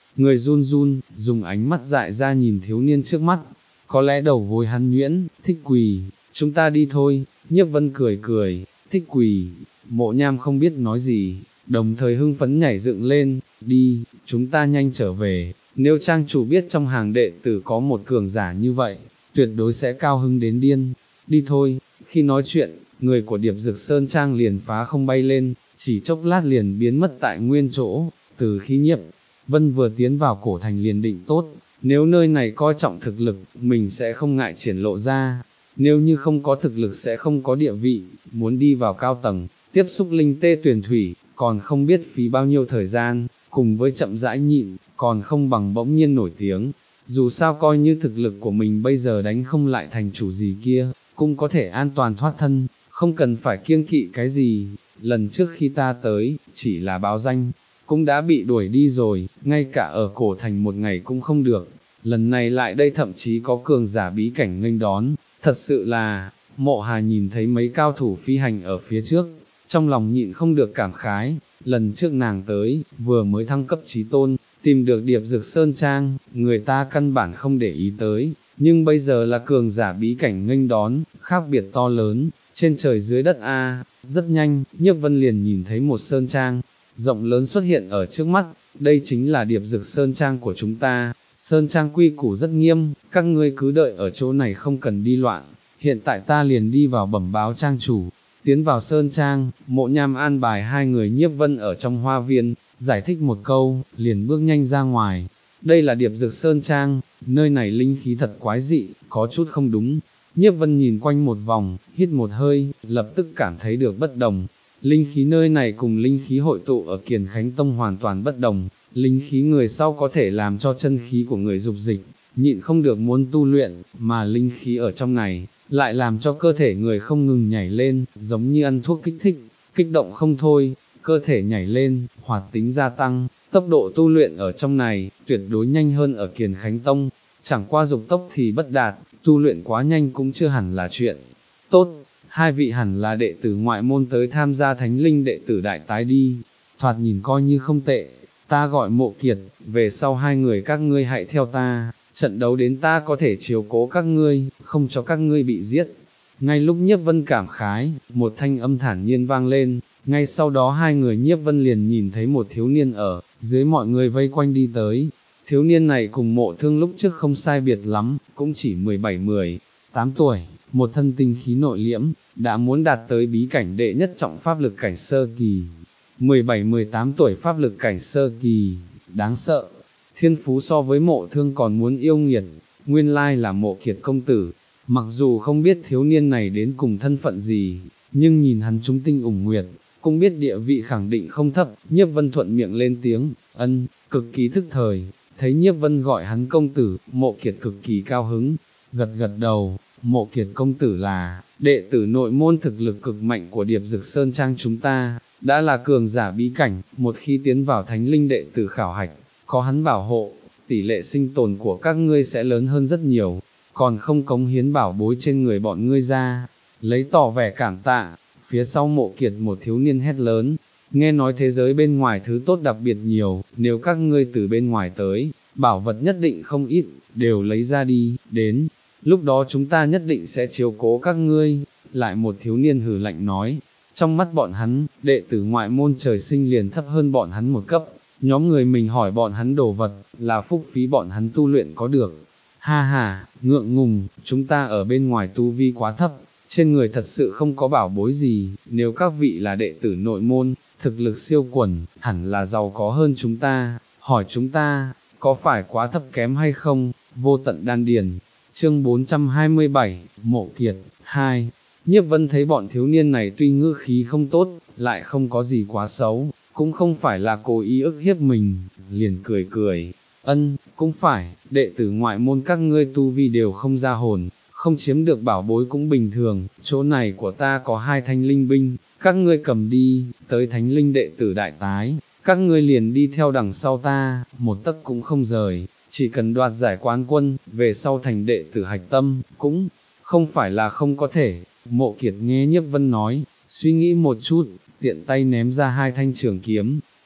người run run, dùng ánh mắt dại ra nhìn thiếu niên trước mắt, có lẽ đầu gối hắn nhuyễn, thích quỳ, chúng ta đi thôi, Nhiếp Vân cười cười, thích quỳ, Mộ Nham không biết nói gì, đồng thời hưng phấn nhảy dựng lên, đi, chúng ta nhanh trở về, nếu trang chủ biết trong hàng đệ tử có một cường giả như vậy, tuyệt đối sẽ cao hứng đến điên, đi thôi, khi nói chuyện, người của Điệp Dực Sơn Trang liền phá không bay lên, chỉ chốc lát liền biến mất tại nguyên chỗ, từ khi Nhiếp Vân vừa tiến vào cổ thành liền định tốt, nếu nơi này coi trọng thực lực, mình sẽ không ngại triển lộ ra, nếu như không có thực lực sẽ không có địa vị, muốn đi vào cao tầng, tiếp xúc linh tê tuyển thủy, còn không biết phí bao nhiêu thời gian, cùng với chậm rãi nhịn, còn không bằng bỗng nhiên nổi tiếng, dù sao coi như thực lực của mình bây giờ đánh không lại thành chủ gì kia, cũng có thể an toàn thoát thân, không cần phải kiêng kỵ cái gì, lần trước khi ta tới, chỉ là báo danh, cũng đã bị đuổi đi rồi, ngay cả ở cổ thành một ngày cũng không được, lần này lại đây thậm chí có cường giả bí cảnh nghênh đón, thật sự là, Mộ Hà nhìn thấy mấy cao thủ phi hành ở phía trước, trong lòng nhịn không được cảm khái, lần trước nàng tới, vừa mới thăng cấp chí tôn, tìm được Điệp Dực Sơn Trang, người ta căn bản không để ý tới, nhưng bây giờ là cường giả bí cảnh nghênh đón, khác biệt to lớn, trên trời dưới đất a, rất nhanh, Nhiếp Vân liền nhìn thấy một sơn trang, rộng lớn xuất hiện ở trước mắt, đây chính là Điệp Dực Sơn Trang của chúng ta, Sơn Trang quy củ rất nghiêm, các ngươi cứ đợi ở chỗ này không cần đi loạn, hiện tại ta liền đi vào bẩm báo trang chủ, tiến vào Sơn Trang, Mộ Nham an bài hai người Nhiếp Vân ở trong hoa viên, giải thích một câu, liền bước nhanh ra ngoài, đây là Điệp Dực Sơn Trang, nơi này linh khí thật quái dị, có chút không đúng. Nhiếp Vân nhìn quanh một vòng, hít một hơi, lập tức cảm thấy được bất đồng. Linh khí nơi này cùng linh khí hội tụ ở Kiền Khánh Tông hoàn toàn bất đồng. Linh khí người sau có thể làm cho chân khí của người dục dịch, nhịn không được muốn tu luyện, mà linh khí ở trong này, lại làm cho cơ thể người không ngừng nhảy lên, giống như ăn thuốc kích thích, kích động không thôi, cơ thể nhảy lên, hoạt tính gia tăng, tốc độ tu luyện ở trong này, tuyệt đối nhanh hơn ở Kiền Khánh Tông. Chẳng qua dục tốc thì bất đạt, tu luyện quá nhanh cũng chưa hẳn là chuyện tốt, hai vị hẳn là đệ tử ngoại môn tới tham gia thánh linh đệ tử đại tái đi, thoạt nhìn coi như không tệ, ta gọi Mộ Kiệt, về sau hai người các ngươi hãy theo ta, trận đấu đến ta có thể chiếu cố các ngươi, không cho các ngươi bị giết. Ngay lúc Nhiếp Vân cảm khái, một thanh âm thản nhiên vang lên, ngay sau đó hai người Nhiếp Vân liền nhìn thấy một thiếu niên ở dưới mọi người vây quanh đi tới. Thiếu niên này cùng Mộ Thương lúc trước không sai biệt lắm, cũng chỉ mười bảy mười tám tuổi, một thân tinh khí nội liễm, đã muốn đạt tới bí cảnh đệ nhất trọng pháp lực cảnh sơ kỳ. mười bảy mười tám tuổi pháp lực cảnh sơ kỳ, đáng sợ. Thiên phú so với Mộ Thương còn muốn yêu nghiệt, nguyên lai là Mộ Kiệt công tử. Mặc dù không biết thiếu niên này đến cùng thân phận gì, nhưng nhìn hắn chúng tinh ủng nguyệt, cũng biết địa vị khẳng định không thấp. Nhiếp Vân thuận miệng lên tiếng, ân, cực kỳ thức thời. Thấy Nhiếp Vân gọi hắn công tử, Mộ Kiệt cực kỳ cao hứng, gật gật đầu, Mộ Kiệt công tử là đệ tử nội môn thực lực cực mạnh của Điệp Dực Sơn Trang chúng ta, đã là cường giả bí cảnh, một khi tiến vào thánh linh đệ tử khảo hạch, có hắn bảo hộ, tỷ lệ sinh tồn của các ngươi sẽ lớn hơn rất nhiều, còn không cống hiến bảo bối trên người bọn ngươi ra, lấy tỏ vẻ cảm tạ. Phía sau Mộ Kiệt một thiếu niên hét lớn, nghe nói thế giới bên ngoài thứ tốt đặc biệt nhiều, nếu các ngươi từ bên ngoài tới, bảo vật nhất định không ít, đều lấy ra đi, đến, lúc đó chúng ta nhất định sẽ chiếu cố các ngươi. Lại một thiếu niên hừ lạnh nói, trong mắt bọn hắn, đệ tử ngoại môn trời sinh liền thấp hơn bọn hắn một cấp, nhóm người mình hỏi bọn hắn đồ vật, là phúc phí bọn hắn tu luyện có được. Ha ha, ngượng ngùng, chúng ta ở bên ngoài tu vi quá thấp, trên người thật sự không có bảo bối gì, nếu các vị là đệ tử nội môn, thực lực siêu quần, hẳn là giàu có hơn chúng ta, hỏi chúng ta, có phải quá thấp kém hay không? Vô tận đan điền, chương bốn trăm hai mươi bảy, Mộ Kiệt, hai. Nhiếp Vân thấy bọn thiếu niên này tuy ngữ khí không tốt, lại không có gì quá xấu, cũng không phải là cố ý ức hiếp mình, liền cười cười, ân, cũng phải, đệ tử ngoại môn các ngươi tu vi đều không ra hồn, không chiếm được bảo bối cũng bình thường, chỗ này của ta có hai thanh linh binh, các ngươi cầm đi, tới thánh linh đệ tử đại tái, các ngươi liền đi theo đằng sau ta, một tấc cũng không rời, chỉ cần đoạt giải quán quân, về sau thành đệ tử hạch tâm, cũng không phải là không có thể. Mộ Kiệt nghe Nhiếp Vân nói, suy nghĩ một chút, tiện tay ném ra hai thanh trường kiếm,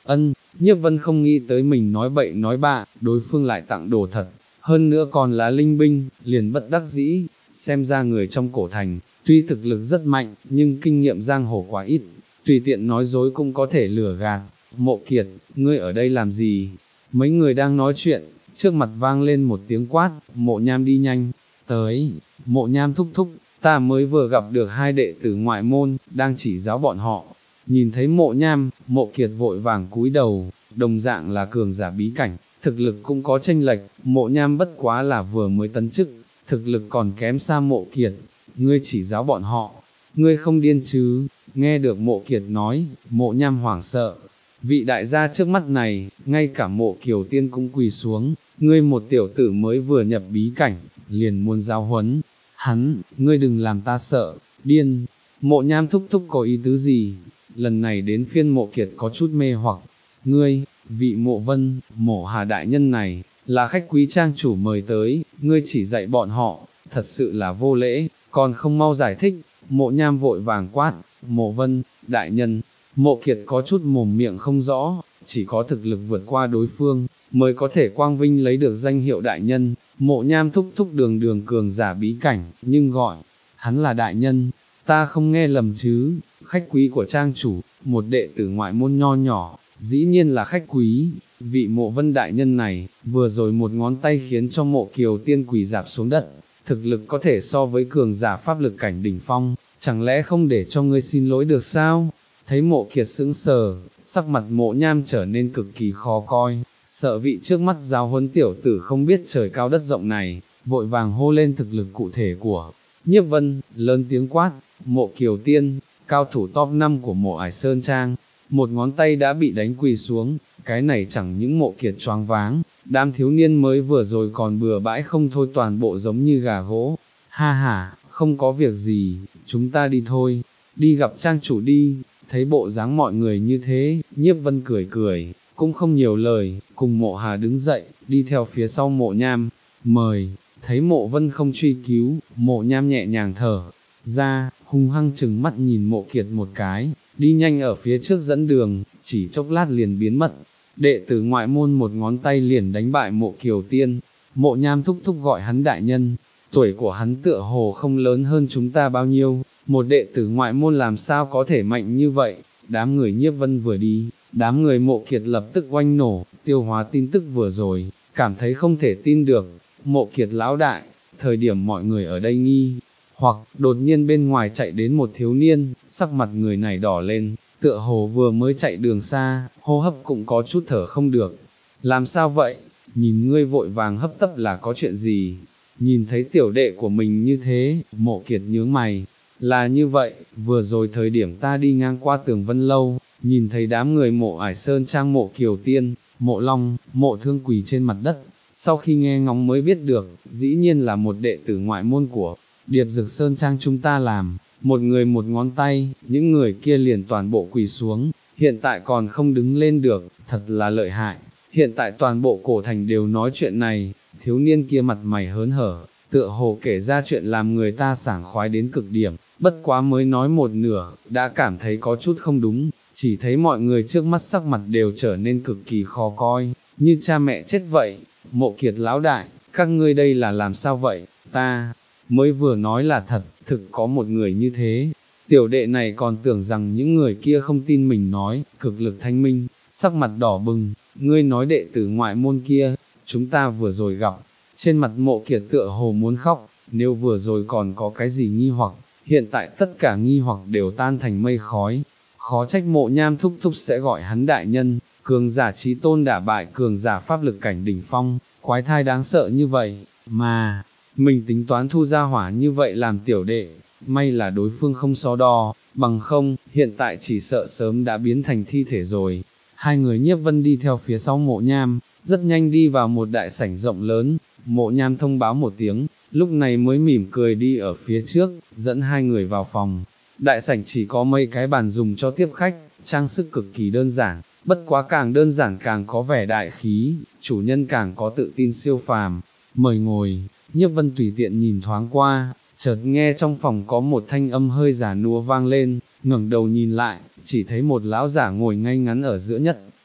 Ân, Nhiếp Vân không nghĩ tới mình nói bậy nói bạ, đối phương lại tặng đồ thật, hơn nữa còn là linh binh, liền bất đắc dĩ, xem ra người trong cổ thành, tuy thực lực rất mạnh, nhưng kinh nghiệm giang hồ quá ít, tùy tiện nói dối cũng có thể lừa gạt. Mộ Kiệt, ngươi ở đây làm gì? Mấy người đang nói chuyện, trước mặt vang lên một tiếng quát, Mộ Nham đi nhanh, tới, Mộ Nham thúc thúc, ta mới vừa gặp được hai đệ tử ngoại môn, đang chỉ giáo bọn họ. Nhìn thấy Mộ Nham, Mộ Kiệt vội vàng cúi đầu, đồng dạng là cường giả bí cảnh, thực lực cũng có chênh lệch, Mộ Nham bất quá là vừa mới tấn chức, thực lực còn kém xa Mộ Kiệt, ngươi chỉ giáo bọn họ, ngươi không điên chứ? Nghe được Mộ Kiệt nói, Mộ Nham hoảng sợ, vị đại gia trước mắt này, ngay cả Mộ Kiều Tiên cũng quỳ xuống, ngươi một tiểu tử mới vừa nhập bí cảnh, liền muốn giáo huấn, hắn, ngươi đừng làm ta sợ, điên. Mộ Nham thúc thúc có ý tứ gì? Lần này đến phiên Mộ Kiệt có chút mê hoặc, ngươi, vị Mộ Vân, Mộ Hà đại nhân này, là khách quý trang chủ mời tới, ngươi chỉ dạy bọn họ, thật sự là vô lễ, còn không mau giải thích. Mộ Nham vội vàng quát, Mộ Vân, đại nhân. Mộ Kiệt có chút mồm miệng không rõ, chỉ có thực lực vượt qua đối phương, mới có thể quang vinh lấy được danh hiệu đại nhân. Mộ Nham thúc thúc đường đường cường giả bí cảnh, nhưng gọi, hắn là đại nhân, ta không nghe lầm chứ? Khách quý của trang chủ, một đệ tử ngoại môn nho nhỏ, dĩ nhiên là khách quý. Vị Mộ Vân đại nhân này, vừa rồi một ngón tay khiến cho Mộ Kiều Tiên quỳ rạp xuống đất, thực lực có thể so với cường giả pháp lực cảnh đỉnh phong, chẳng lẽ không để cho ngươi xin lỗi được sao? Thấy Mộ Kiệt sững sờ, sắc mặt Mộ Nham trở nên cực kỳ khó coi, sợ vị trước mắt giáo huấn tiểu tử không biết trời cao đất rộng này, vội vàng hô lên thực lực cụ thể của Nhiếp Vân, lớn tiếng quát, Mộ Kiều Tiên, cao thủ top năm của Mộ Ải Sơn Trang, một ngón tay đã bị đánh quỳ xuống, cái này chẳng những Mộ Kiệt choáng váng, đám thiếu niên mới vừa rồi còn bừa bãi không thôi, toàn bộ giống như gà gỗ. Ha ha, không có việc gì, chúng ta đi thôi, đi gặp trang chủ đi. Thấy bộ dáng mọi người như thế, Nhiếp Vân cười cười, cũng không nhiều lời, cùng Mộ Hà đứng dậy, đi theo phía sau Mộ Nham, mời. Thấy Mộ Vân không truy cứu, Mộ Nham nhẹ nhàng thở ra, hung hăng chừng mắt nhìn Mộ Kiệt một cái, đi nhanh ở phía trước dẫn đường, chỉ chốc lát liền biến mất. Đệ tử ngoại môn một ngón tay liền đánh bại Mộ Kiều Tiên. Mộ Nham thúc thúc gọi hắn đại nhân, tuổi của hắn tựa hồ không lớn hơn chúng ta bao nhiêu, một đệ tử ngoại môn làm sao có thể mạnh như vậy. Đám người Nhiếp Vân vừa đi, đám người Mộ Kiệt lập tức oanh nổ, tiêu hóa tin tức vừa rồi, cảm thấy không thể tin được. Mộ Kiệt lão đại, thời điểm mọi người ở đây nghi hoặc, đột nhiên bên ngoài chạy đến một thiếu niên, sắc mặt người này đỏ lên, tựa hồ vừa mới chạy đường xa, hô hấp cũng có chút thở không được. Làm sao vậy? Nhìn ngươi vội vàng hấp tấp là có chuyện gì? Nhìn thấy tiểu đệ của mình như thế, Mộ Kiệt nhướng mày, là như vậy, vừa rồi thời điểm ta đi ngang qua Tường Vân Lâu, nhìn thấy đám người Mộ Ải Sơn Trang, Mộ Kiều Tiên, Mộ Long, Mộ Thương quỳ trên mặt đất, sau khi nghe ngóng mới biết được, dĩ nhiên là một đệ tử ngoại môn của Điệp Dực Sơn Trang chúng ta làm, một người một ngón tay, những người kia liền toàn bộ quỳ xuống, hiện tại còn không đứng lên được, thật là lợi hại. Hiện tại toàn bộ cổ thành đều nói chuyện này, thiếu niên kia mặt mày hớn hở, tựa hồ kể ra chuyện làm người ta sảng khoái đến cực điểm, bất quá mới nói một nửa, đã cảm thấy có chút không đúng, chỉ thấy mọi người trước mắt sắc mặt đều trở nên cực kỳ khó coi, như cha mẹ chết vậy. Mộ Kiệt lão đại, các ngươi đây là làm sao vậy? Ta mới vừa nói là thật, thực có một người như thế. Tiểu đệ này còn tưởng rằng những người kia không tin mình nói, cực lực thanh minh, sắc mặt đỏ bừng. Ngươi nói đệ tử ngoại môn kia, chúng ta vừa rồi gặp, trên mặt Mộ Kiệt tựa hồ muốn khóc, nếu vừa rồi còn có cái gì nghi hoặc, hiện tại tất cả nghi hoặc đều tan thành mây khói. Khó trách Mộ Nham thúc thúc sẽ gọi hắn đại nhân, cường giả chí tôn đả bại cường giả pháp lực cảnh đỉnh phong, quái thai đáng sợ như vậy, mà mình tính toán thu ra hỏa như vậy làm tiểu đệ, may là đối phương không so đo, bằng không, hiện tại chỉ sợ sớm đã biến thành thi thể rồi. Hai người Nhiếp Vân đi theo phía sau Mộ Nham, rất nhanh đi vào một đại sảnh rộng lớn, Mộ Nham thông báo một tiếng, lúc này mới mỉm cười đi ở phía trước, dẫn hai người vào phòng. Đại sảnh chỉ có mấy cái bàn dùng cho tiếp khách, trang sức cực kỳ đơn giản, bất quá càng đơn giản càng có vẻ đại khí, chủ nhân càng có tự tin siêu phàm. Mời ngồi. Nhiếp Vân tùy tiện nhìn thoáng qua, chợt nghe trong phòng có một thanh âm hơi giả nua vang lên, ngẩng đầu nhìn lại, chỉ thấy một lão giả ngồi ngay ngắn ở giữa nhất,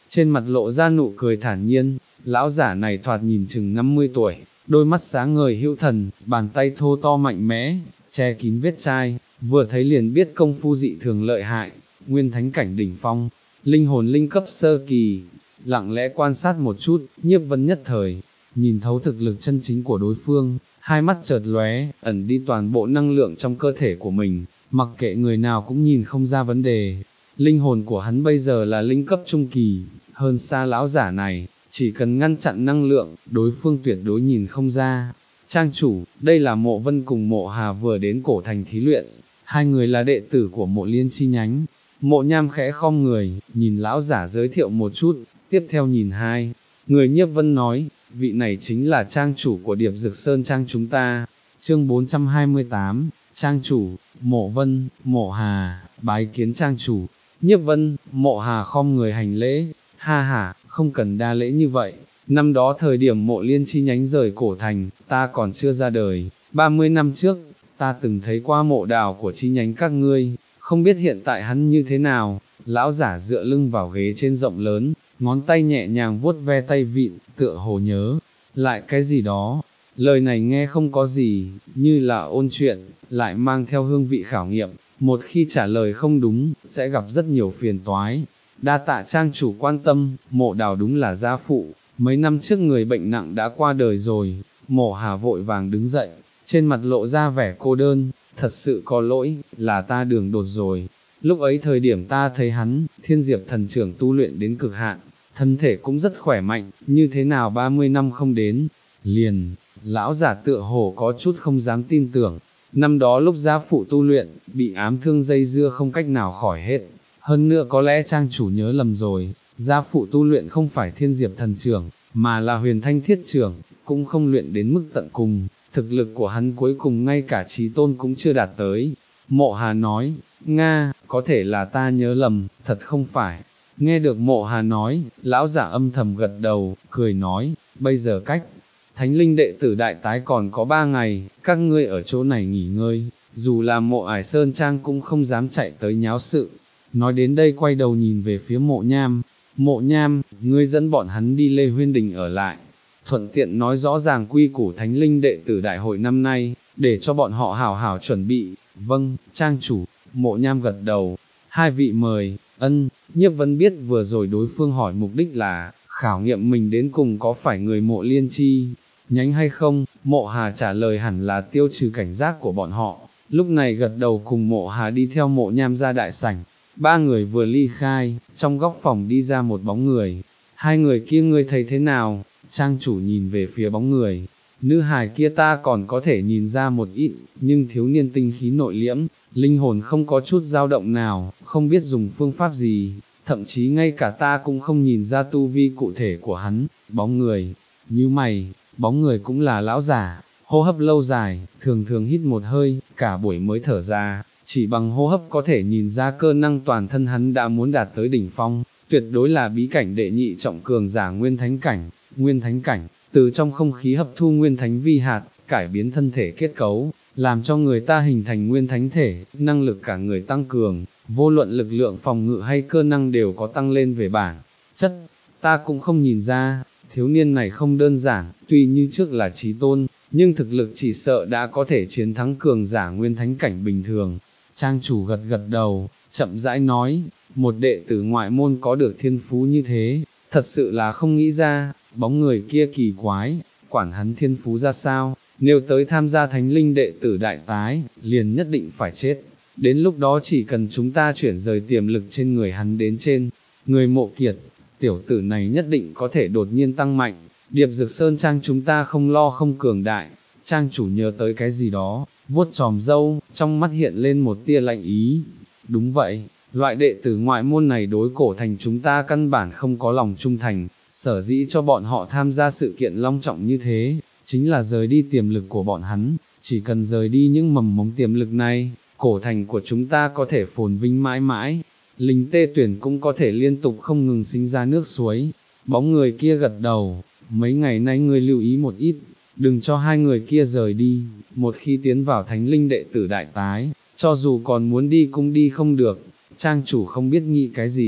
trên mặt lộ ra nụ cười thản nhiên. Lão giả này thoạt nhìn chừng năm mươi tuổi, đôi mắt sáng ngời hữu thần, bàn tay thô to mạnh mẽ, che kín vết chai, vừa thấy liền biết công phu dị thường lợi hại, nguyên thánh cảnh đỉnh phong, linh hồn linh cấp sơ kỳ. Lặng lẽ quan sát một chút, Nhiếp Vân nhất thời nhìn thấu thực lực chân chính của đối phương, hai mắt chợt lóe, ẩn đi toàn bộ năng lượng trong cơ thể của mình, mặc kệ người nào cũng nhìn không ra vấn đề. Linh hồn của hắn bây giờ là linh cấp trung kỳ, hơn xa lão giả này, chỉ cần ngăn chặn năng lượng, đối phương tuyệt đối nhìn không ra. Trang chủ, đây là Mộ Vân cùng Mộ Hà vừa đến cổ thành thí luyện, hai người là đệ tử của Mộ Liên chi nhánh. Mộ Nham khẽ khom người, nhìn lão giả giới thiệu một chút, tiếp theo nhìn hai người. Nhiếp Vân nói, vị này chính là trang chủ của Điệp Dực Sơn Trang chúng ta. Chương bốn trăm hai mươi tám, Trang chủ, Mộ Vân, Mộ Hà, bái kiến trang chủ. Nhiếp Vân, Mộ Hà khom người hành lễ, ha ha, không cần đa lễ như vậy, năm đó thời điểm Mộ Liên chi nhánh rời cổ thành, ta còn chưa ra đời, ba mươi năm trước, ta từng thấy qua mộ đào của chi nhánh các ngươi, không biết hiện tại hắn như thế nào. Lão giả dựa lưng vào ghế trên rộng lớn, ngón tay nhẹ nhàng vuốt ve tay vịn, tựa hồ nhớ lại cái gì đó. Lời này nghe không có gì, như là ôn chuyện, lại mang theo hương vị khảo nghiệm, một khi trả lời không đúng, sẽ gặp rất nhiều phiền toái. Đa tạ trang chủ quan tâm, Mộ đào đúng là gia phụ, mấy năm trước người bệnh nặng đã qua đời rồi. Mộ Hà vội vàng đứng dậy, trên mặt lộ ra vẻ cô đơn, thật sự có lỗi, là ta đường đột rồi. Lúc ấy thời điểm ta thấy hắn, Thiên Diệp thần trưởng tu luyện đến cực hạn, thân thể cũng rất khỏe mạnh, như thế nào ba mươi năm không đến, liền, lão giả tựa hồ có chút không dám tin tưởng. Năm đó lúc gia phụ tu luyện, bị ám thương dây dưa không cách nào khỏi hết, hơn nữa có lẽ trang chủ nhớ lầm rồi, gia phụ tu luyện không phải Thiên Diệp thần trưởng, mà là Huyền Thanh thiết trưởng, cũng không luyện đến mức tận cùng, thực lực của hắn cuối cùng ngay cả chí tôn cũng chưa đạt tới. Mộ Hà nói, Nga, có thể là ta nhớ lầm, thật không phải. Nghe được Mộ Hà nói, lão giả âm thầm gật đầu, cười nói, bây giờ cách Thánh Linh đệ tử đại tái còn có ba ngày, các ngươi ở chỗ này nghỉ ngơi, dù là Mộ Ải Sơn Trang cũng không dám chạy tới nháo sự. Nói đến đây quay đầu nhìn về phía Mộ Nham, Mộ Nham, ngươi dẫn bọn hắn đi Lê Huyên Đình ở lại, thuận tiện nói rõ ràng quy củ Thánh Linh đệ tử đại hội năm nay, để cho bọn họ hảo hảo chuẩn bị. Vâng, trang chủ. Mộ Nham gật đầu, hai vị mời. Ân. Nhiếp Vân biết vừa rồi đối phương hỏi mục đích là khảo nghiệm mình đến cùng có phải người Mộ Liên chi nhánh hay không. Mộ Hà trả lời hẳn là tiêu trừ cảnh giác của bọn họ, lúc này gật đầu cùng Mộ Hà đi theo Mộ Nham ra đại sảnh. Ba người vừa ly khai, trong góc phòng đi ra một bóng người. Hai người kia ngươi thấy thế nào? Trang chủ nhìn về phía bóng người. Nữ hài kia ta còn có thể nhìn ra một ít, nhưng thiếu niên tinh khí nội liễm, linh hồn không có chút dao động nào, không biết dùng phương pháp gì, thậm chí ngay cả ta cũng không nhìn ra tu vi cụ thể của hắn. Bóng người, như mày, bóng người cũng là lão giả, hô hấp lâu dài, thường thường hít một hơi, cả buổi mới thở ra, chỉ bằng hô hấp có thể nhìn ra cơ năng toàn thân hắn đã muốn đạt tới đỉnh phong, tuyệt đối là bí cảnh đệ nhị trọng cường giả nguyên thánh cảnh. Nguyên thánh cảnh, từ trong không khí hấp thu nguyên thánh vi hạt, cải biến thân thể kết cấu, làm cho người ta hình thành nguyên thánh thể, năng lực cả người tăng cường, vô luận lực lượng phòng ngự hay cơ năng đều có tăng lên về bản chất. Ta cũng không nhìn ra, thiếu niên này không đơn giản, tuy như trước là chí tôn, nhưng thực lực chỉ sợ đã có thể chiến thắng cường giả nguyên thánh cảnh bình thường. Trang chủ gật gật đầu, chậm rãi nói, một đệ tử ngoại môn có được thiên phú như thế, thật sự là không nghĩ ra. Bóng người kia kỳ quái, quản hắn thiên phú ra sao, nếu tới tham gia Thánh Linh đệ tử đại tái, liền nhất định phải chết. Đến lúc đó chỉ cần chúng ta chuyển rời tiềm lực trên người hắn đến trên người Mộ Kiệt, tiểu tử này nhất định có thể đột nhiên tăng mạnh. Điệp Dực Sơn Trang chúng ta không lo không cường đại. Trang chủ nhớ tới cái gì đó, vuốt chòm râu, trong mắt hiện lên một tia lạnh ý. Đúng vậy, loại đệ tử ngoại môn này đối cổ thành chúng ta căn bản không có lòng trung thành. Sở dĩ cho bọn họ tham gia sự kiện long trọng như thế, chính là rời đi tiềm lực của bọn hắn, chỉ cần rời đi những mầm mống tiềm lực này, cổ thành của chúng ta có thể phồn vinh mãi mãi, linh tê tuyển cũng có thể liên tục không ngừng sinh ra nước suối. Bóng người kia gật đầu, mấy ngày nay ngươi lưu ý một ít, đừng cho hai người kia rời đi, một khi tiến vào Thánh Linh đệ tử đại tái, cho dù còn muốn đi cũng đi không được. Trang chủ không biết nghĩ cái gì,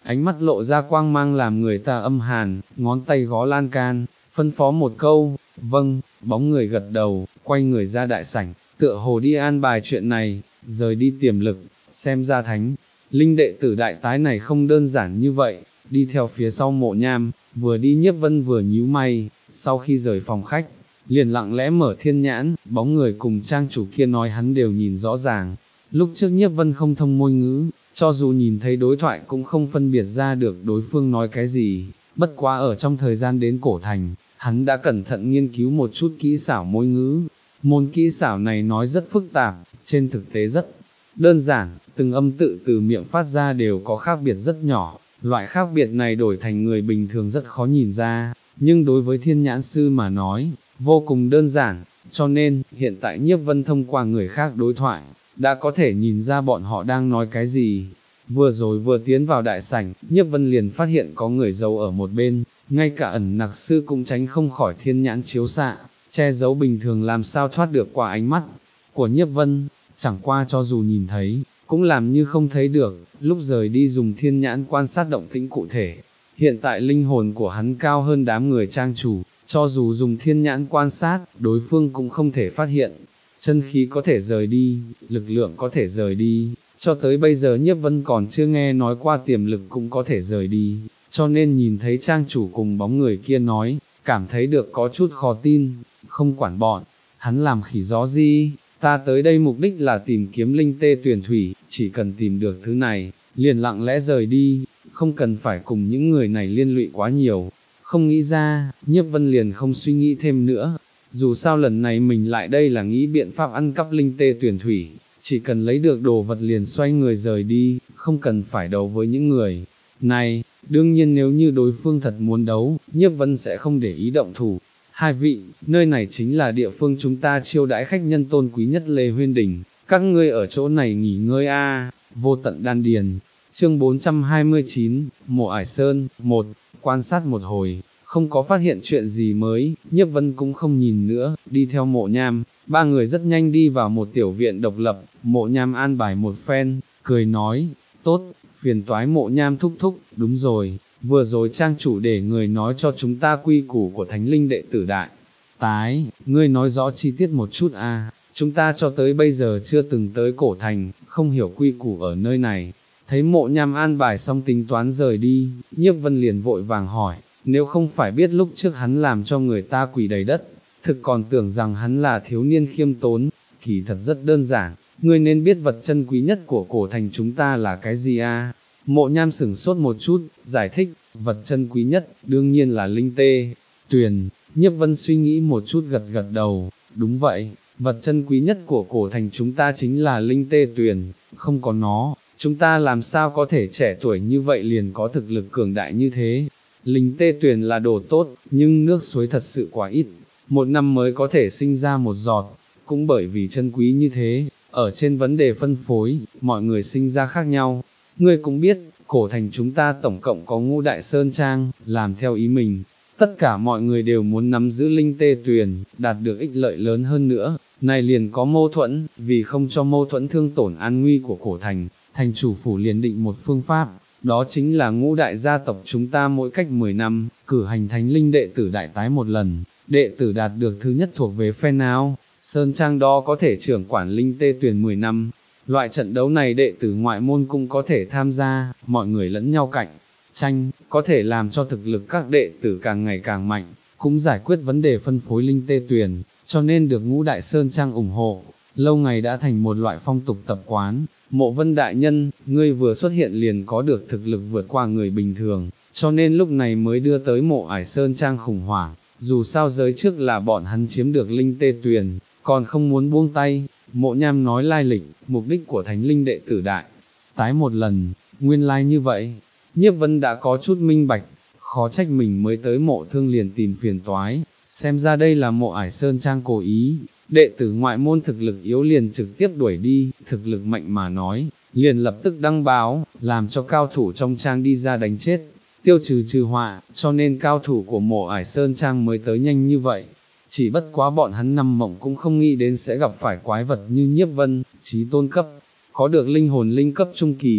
ánh mắt lộ ra quang mang làm người ta âm hàn, ngón tay gõ lan can, phân phó một câu, vâng, bóng người gật đầu, quay người ra đại sảnh, tựa hồ đi an bài chuyện này, rời đi tiềm lực, xem ra thánh, linh đệ tử đại tái này không đơn giản như vậy, đi theo phía sau Mộ Nham, vừa đi Nhiếp Vân vừa nhíu mày, sau khi rời phòng khách, liền lặng lẽ mở thiên nhãn, bóng người cùng trang chủ kia nói hắn đều nhìn rõ ràng, lúc trước Nhiếp Vân không thông môi ngữ, cho dù nhìn thấy đối thoại cũng không phân biệt ra được đối phương nói cái gì, bất quá ở trong thời gian đến cổ thành, hắn đã cẩn thận nghiên cứu một chút kỹ xảo môi ngữ, môn kỹ xảo này nói rất phức tạp, trên thực tế rất đơn giản, từng âm tự từ miệng phát ra đều có khác biệt rất nhỏ, loại khác biệt này đổi thành người bình thường rất khó nhìn ra, nhưng đối với thiên nhãn sư mà nói, vô cùng đơn giản, cho nên, hiện tại Nhiếp Vân thông qua người khác đối thoại, đã có thể nhìn ra bọn họ đang nói cái gì. Vừa rồi vừa tiến vào đại sảnh, Nhiếp Vân liền phát hiện có người giấu ở một bên, ngay cả ẩn nặc sư cũng tránh không khỏi thiên nhãn chiếu xạ, che giấu bình thường làm sao thoát được qua ánh mắt của Nhiếp Vân, chẳng qua cho dù nhìn thấy, cũng làm như không thấy được, lúc rời đi dùng thiên nhãn quan sát động tĩnh cụ thể. Hiện tại linh hồn của hắn cao hơn đám người trang chủ, cho dù dùng thiên nhãn quan sát, đối phương cũng không thể phát hiện. Chân khí có thể rời đi, lực lượng có thể rời đi, cho tới bây giờ Nhiếp Vân còn chưa nghe nói qua tiềm lực cũng có thể rời đi, cho nên nhìn thấy trang chủ cùng bóng người kia nói, cảm thấy được có chút khó tin, không quản bọn, hắn làm khỉ gió gì, ta tới đây mục đích là tìm kiếm linh tê tuyển thủy, chỉ cần tìm được thứ này, liền lặng lẽ rời đi, không cần phải cùng những người này liên lụy quá nhiều. Không nghĩ ra, Nhiếp Vân liền không suy nghĩ thêm nữa, dù sao lần này mình lại đây là nghĩ biện pháp ăn cắp linh tê tuyển thủy, chỉ cần lấy được đồ vật liền xoay người rời đi, không cần phải đấu với những người này. Đương nhiên nếu như đối phương thật muốn đấu, Nhiếp Vân sẽ không để ý động thủ. Hai vị, nơi này chính là địa phương chúng ta chiêu đãi khách nhân tôn quý nhất Lê Huyên Đình, các ngươi ở chỗ này nghỉ ngơi a. Vô tận đan điền. Chương bốn trăm hai mươi chín, Mộ Ải Sơn, một, quan sát một hồi, không có phát hiện chuyện gì mới, Nhiếp Vân cũng không nhìn nữa, đi theo Mộ Nham, ba người rất nhanh đi vào một tiểu viện độc lập, Mộ Nham an bài một phen, cười nói, tốt, phiền toái Mộ Nham thúc thúc, đúng rồi, vừa rồi trang chủ để người nói cho chúng ta quy củ của thánh linh đệ tử đại. Tái, ngươi nói rõ chi tiết một chút a. Chúng ta cho tới bây giờ chưa từng tới cổ thành, không hiểu quy củ ở nơi này. Thấy Mộ Nham an bài xong tính toán rời đi, Nhiếp Vân liền vội vàng hỏi, nếu không phải biết lúc trước hắn làm cho người ta quỳ đầy đất, thực còn tưởng rằng hắn là thiếu niên khiêm tốn, kỳ thật rất đơn giản, ngươi nên biết vật chân quý nhất của cổ thành chúng ta là cái gì a? Mộ Nham sửng sốt một chút, giải thích, vật chân quý nhất, đương nhiên là linh tê, tuyền. Nhiếp Vân suy nghĩ một chút gật gật đầu, đúng vậy, vật chân quý nhất của cổ thành chúng ta chính là linh tê tuyền, không có nó, chúng ta làm sao có thể trẻ tuổi như vậy liền có thực lực cường đại như thế. Linh tê tuyền là đồ tốt, nhưng nước suối thật sự quá ít, một năm mới có thể sinh ra một giọt, cũng bởi vì chân quý như thế, ở trên vấn đề phân phối, mọi người sinh ra khác nhau. Ngươi cũng biết, cổ thành chúng ta tổng cộng có ngũ đại sơn trang, làm theo ý mình, tất cả mọi người đều muốn nắm giữ linh tê tuyền, đạt được ích lợi lớn hơn nữa, này liền có mâu thuẫn, vì không cho mâu thuẫn thương tổn an nguy của cổ thành, thành chủ phủ liền định một phương pháp, đó chính là ngũ đại gia tộc chúng ta mỗi cách mười năm, cử hành thánh linh đệ tử đại tái một lần, đệ tử đạt được thứ nhất thuộc về phe nào, sơn trang đó có thể trưởng quản linh tê tuyền mười năm. Loại trận đấu này đệ tử ngoại môn cũng có thể tham gia, mọi người lẫn nhau cạnh tranh, có thể làm cho thực lực các đệ tử càng ngày càng mạnh, cũng giải quyết vấn đề phân phối linh tê tuyền, cho nên được ngũ đại sơn trang ủng hộ, lâu ngày đã thành một loại phong tục tập quán. Mộ Vân đại nhân, ngươi vừa xuất hiện liền có được thực lực vượt qua người bình thường, cho nên lúc này mới đưa tới Mộ Ải Sơn trang khủng hoảng, dù sao giới trước là bọn hắn chiếm được linh tê tuyền, còn không muốn buông tay. Mộ Nham nói lai lịch, mục đích của thánh linh đệ tử đại tái một lần, nguyên lai như vậy. Nhiếp Vân đã có chút minh bạch, khó trách mình mới tới mộ thương liền tìm phiền toái, xem ra đây là Mộ Ải Sơn trang cố ý, đệ tử ngoại môn thực lực yếu liền trực tiếp đuổi đi, thực lực mạnh mà nói, liền lập tức đăng báo, làm cho cao thủ trong trang đi ra đánh chết, tiêu trừ trừ họa, cho nên cao thủ của Mộ Ải Sơn trang mới tới nhanh như vậy. Chỉ bất quá bọn hắn nằm mộng cũng không nghĩ đến sẽ gặp phải quái vật như Nhiếp Vân, chí tôn cấp, có được linh hồn linh cấp trung kỳ,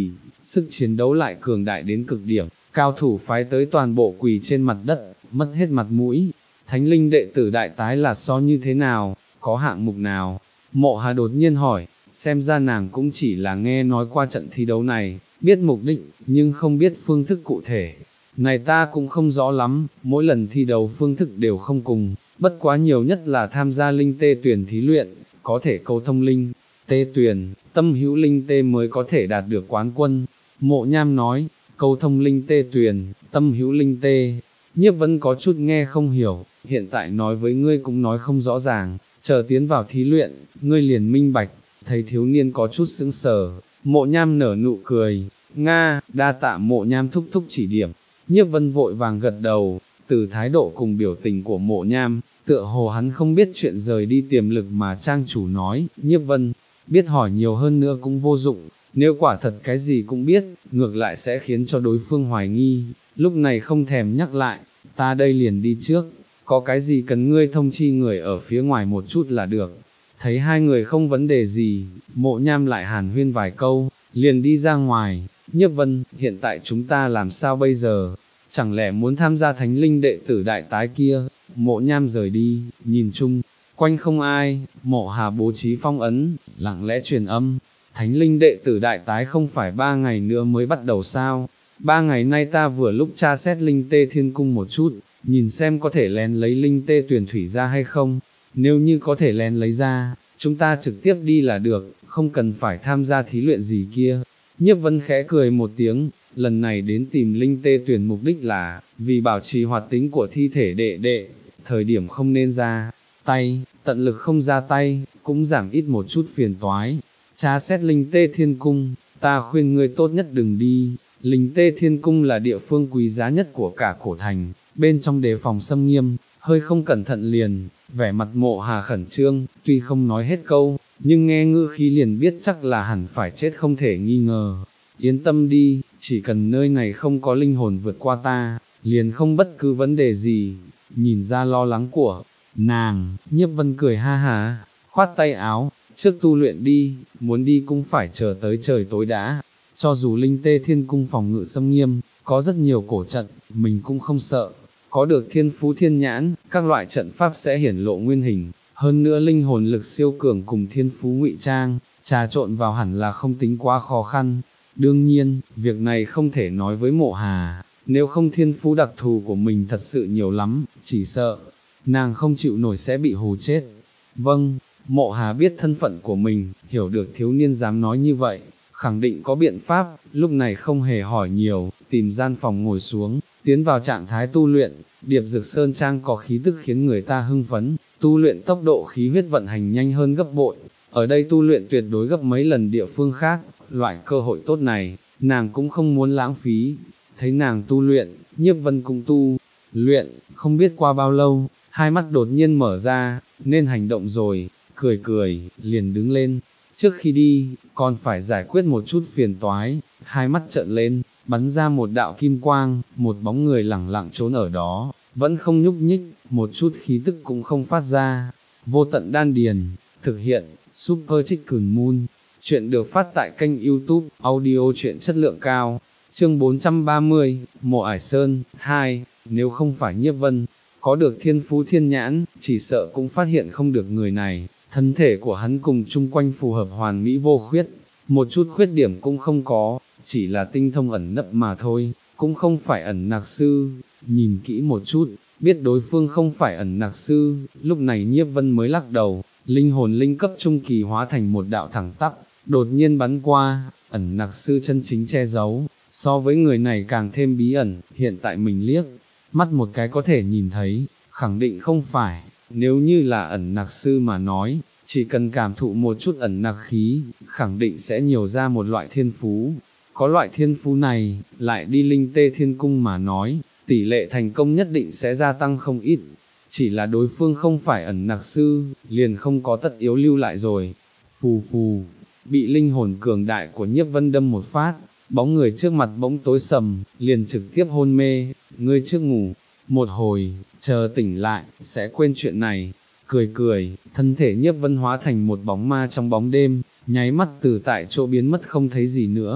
sức chiến đấu lại cường đại đến cực điểm, cao thủ phái tới toàn bộ quỳ trên mặt đất, mất hết mặt mũi. Thánh linh đệ tử đại tái là so như thế nào, có hạng mục nào? Mộ Hà đột nhiên hỏi, xem ra nàng cũng chỉ là nghe nói qua trận thi đấu này, biết mục đích, nhưng không biết phương thức cụ thể. Này ta cũng không rõ lắm, mỗi lần thi đấu phương thức đều không cùng, bất quá nhiều nhất là tham gia linh tê tuyển thí luyện, có thể câu thông linh tê tuyển, tâm hữu linh tê mới có thể đạt được quán quân. Mộ Nham nói, câu thông linh tê tuyển, tâm hữu linh tê. Nhiếp vẫn có chút nghe không hiểu, hiện tại nói với ngươi cũng nói không rõ ràng, chờ tiến vào thí luyện, ngươi liền minh bạch. Thấy thiếu niên có chút sững sờ, Mộ Nham nở nụ cười, Nga, đa tạ Mộ Nham thúc thúc chỉ điểm. Nhiếp vân vội vàng gật đầu, từ thái độ cùng biểu tình của Mộ Nham, tựa hồ hắn không biết chuyện rời đi tiềm lực mà trang chủ nói. Nhiếp vân, biết hỏi nhiều hơn nữa cũng vô dụng, nếu quả thật cái gì cũng biết, ngược lại sẽ khiến cho đối phương hoài nghi, lúc này không thèm nhắc lại, ta đây liền đi trước, có cái gì cần ngươi thông chi người ở phía ngoài một chút là được. Thấy hai người không vấn đề gì, Mộ Nham lại hàn huyên vài câu, liền đi ra ngoài. Nhiếp vân, hiện tại chúng ta làm sao bây giờ? Chẳng lẽ muốn tham gia thánh linh đệ tử đại tái kia? Mộ Nham rời đi, nhìn chung, quanh không ai. Mộ Hà bố trí phong ấn, lặng lẽ truyền âm, thánh linh đệ tử đại tái không phải ba ngày nữa mới bắt đầu sao? Ba ngày nay ta vừa lúc tra xét linh tê thiên cung một chút, nhìn xem có thể lén lấy linh tê tuyển thủy ra hay không. Nếu như có thể lén lấy ra, chúng ta trực tiếp đi là được, không cần phải tham gia thí luyện gì kia. Nhiếp Vân khẽ cười một tiếng, lần này đến tìm linh tê tuyển mục đích là, vì bảo trì hoạt tính của thi thể đệ đệ, thời điểm không nên ra tay, tận lực không ra tay, cũng giảm ít một chút phiền toái. Tra xét linh tê thiên cung, ta khuyên ngươi tốt nhất đừng đi, linh tê thiên cung là địa phương quý giá nhất của cả cổ thành, bên trong đề phòng xâm nghiêm, hơi không cẩn thận liền, vẻ mặt Mộ Hà khẩn trương, tuy không nói hết câu, nhưng nghe ngữ khí liền biết chắc là hẳn phải chết không thể nghi ngờ. Yên tâm đi, chỉ cần nơi này không có linh hồn vượt qua ta, liền không bất cứ vấn đề gì. Nhìn ra lo lắng của nàng, Nhiếp Vân cười ha ha, khoát tay áo, trước tu luyện đi, muốn đi cũng phải chờ tới trời tối đã. Cho dù linh tê thiên cung phòng ngự xâm nghiêm, có rất nhiều cổ trận, mình cũng không sợ. Có được thiên phú thiên nhãn, các loại trận pháp sẽ hiển lộ nguyên hình, hơn nữa linh hồn lực siêu cường cùng thiên phú ngụy trang, trà trộn vào hẳn là không tính quá khó khăn. Đương nhiên, việc này không thể nói với Mộ Hà, nếu không thiên phú đặc thù của mình thật sự nhiều lắm, chỉ sợ, nàng không chịu nổi sẽ bị hù chết. Vâng, Mộ Hà biết thân phận của mình, hiểu được thiếu niên dám nói như vậy, khẳng định có biện pháp, lúc này không hề hỏi nhiều, tìm gian phòng ngồi xuống, tiến vào trạng thái tu luyện. Điệp Dược Sơn Trang có khí tức khiến người ta hưng phấn, tu luyện tốc độ khí huyết vận hành nhanh hơn gấp bội, ở đây tu luyện tuyệt đối gấp mấy lần địa phương khác, loại cơ hội tốt này, nàng cũng không muốn lãng phí. Thấy nàng tu luyện, Nhiếp Vân cũng tu luyện, không biết qua bao lâu, hai mắt đột nhiên mở ra, nên hành động rồi, cười cười, liền đứng lên. Trước khi đi, còn phải giải quyết một chút phiền toái, hai mắt trợn lên, bắn ra một đạo kim quang, một bóng người lẳng lặng trốn ở đó, vẫn không nhúc nhích, một chút khí tức cũng không phát ra. Vô Tận Đan Điền, thực hiện, Super Chicken Moon, chuyện được phát tại kênh YouTube, audio truyện chất lượng cao, chương bốn trăm ba mươi, Mộ Ải Sơn, hai, nếu không phải Nhiếp Vân, có được thiên phú thiên nhãn, chỉ sợ cũng phát hiện không được người này. Thân thể của hắn cùng chung quanh phù hợp hoàn mỹ vô khuyết, một chút khuyết điểm cũng không có, chỉ là tinh thông ẩn nấp mà thôi, cũng không phải ẩn nặc sư. Nhìn kỹ một chút, biết đối phương không phải ẩn nặc sư, lúc này Nhiếp Vân mới lắc đầu, linh hồn linh cấp trung kỳ hóa thành một đạo thẳng tắp, đột nhiên bắn qua. Ẩn nặc sư chân chính che giấu, so với người này càng thêm bí ẩn, hiện tại mình liếc mắt một cái có thể nhìn thấy, khẳng định không phải. Nếu như là ẩn nặc sư mà nói, chỉ cần cảm thụ một chút ẩn nặc khí, khẳng định sẽ nhiều ra một loại thiên phú. Có loại thiên phú này, lại đi linh tê thiên cung mà nói, tỷ lệ thành công nhất định sẽ gia tăng không ít. Chỉ là đối phương không phải ẩn nặc sư, liền không có tất yếu lưu lại rồi. Phù phù, bị linh hồn cường đại của Nhiếp Vân đâm một phát, bóng người trước mặt bỗng tối sầm, liền trực tiếp hôn mê. Ngươi trước ngủ một hồi, chờ tỉnh lại, sẽ quên chuyện này. Cười cười, thân thể Nhiếp Vân hóa thành một bóng ma trong bóng đêm, nháy mắt từ tại chỗ biến mất không thấy gì nữa.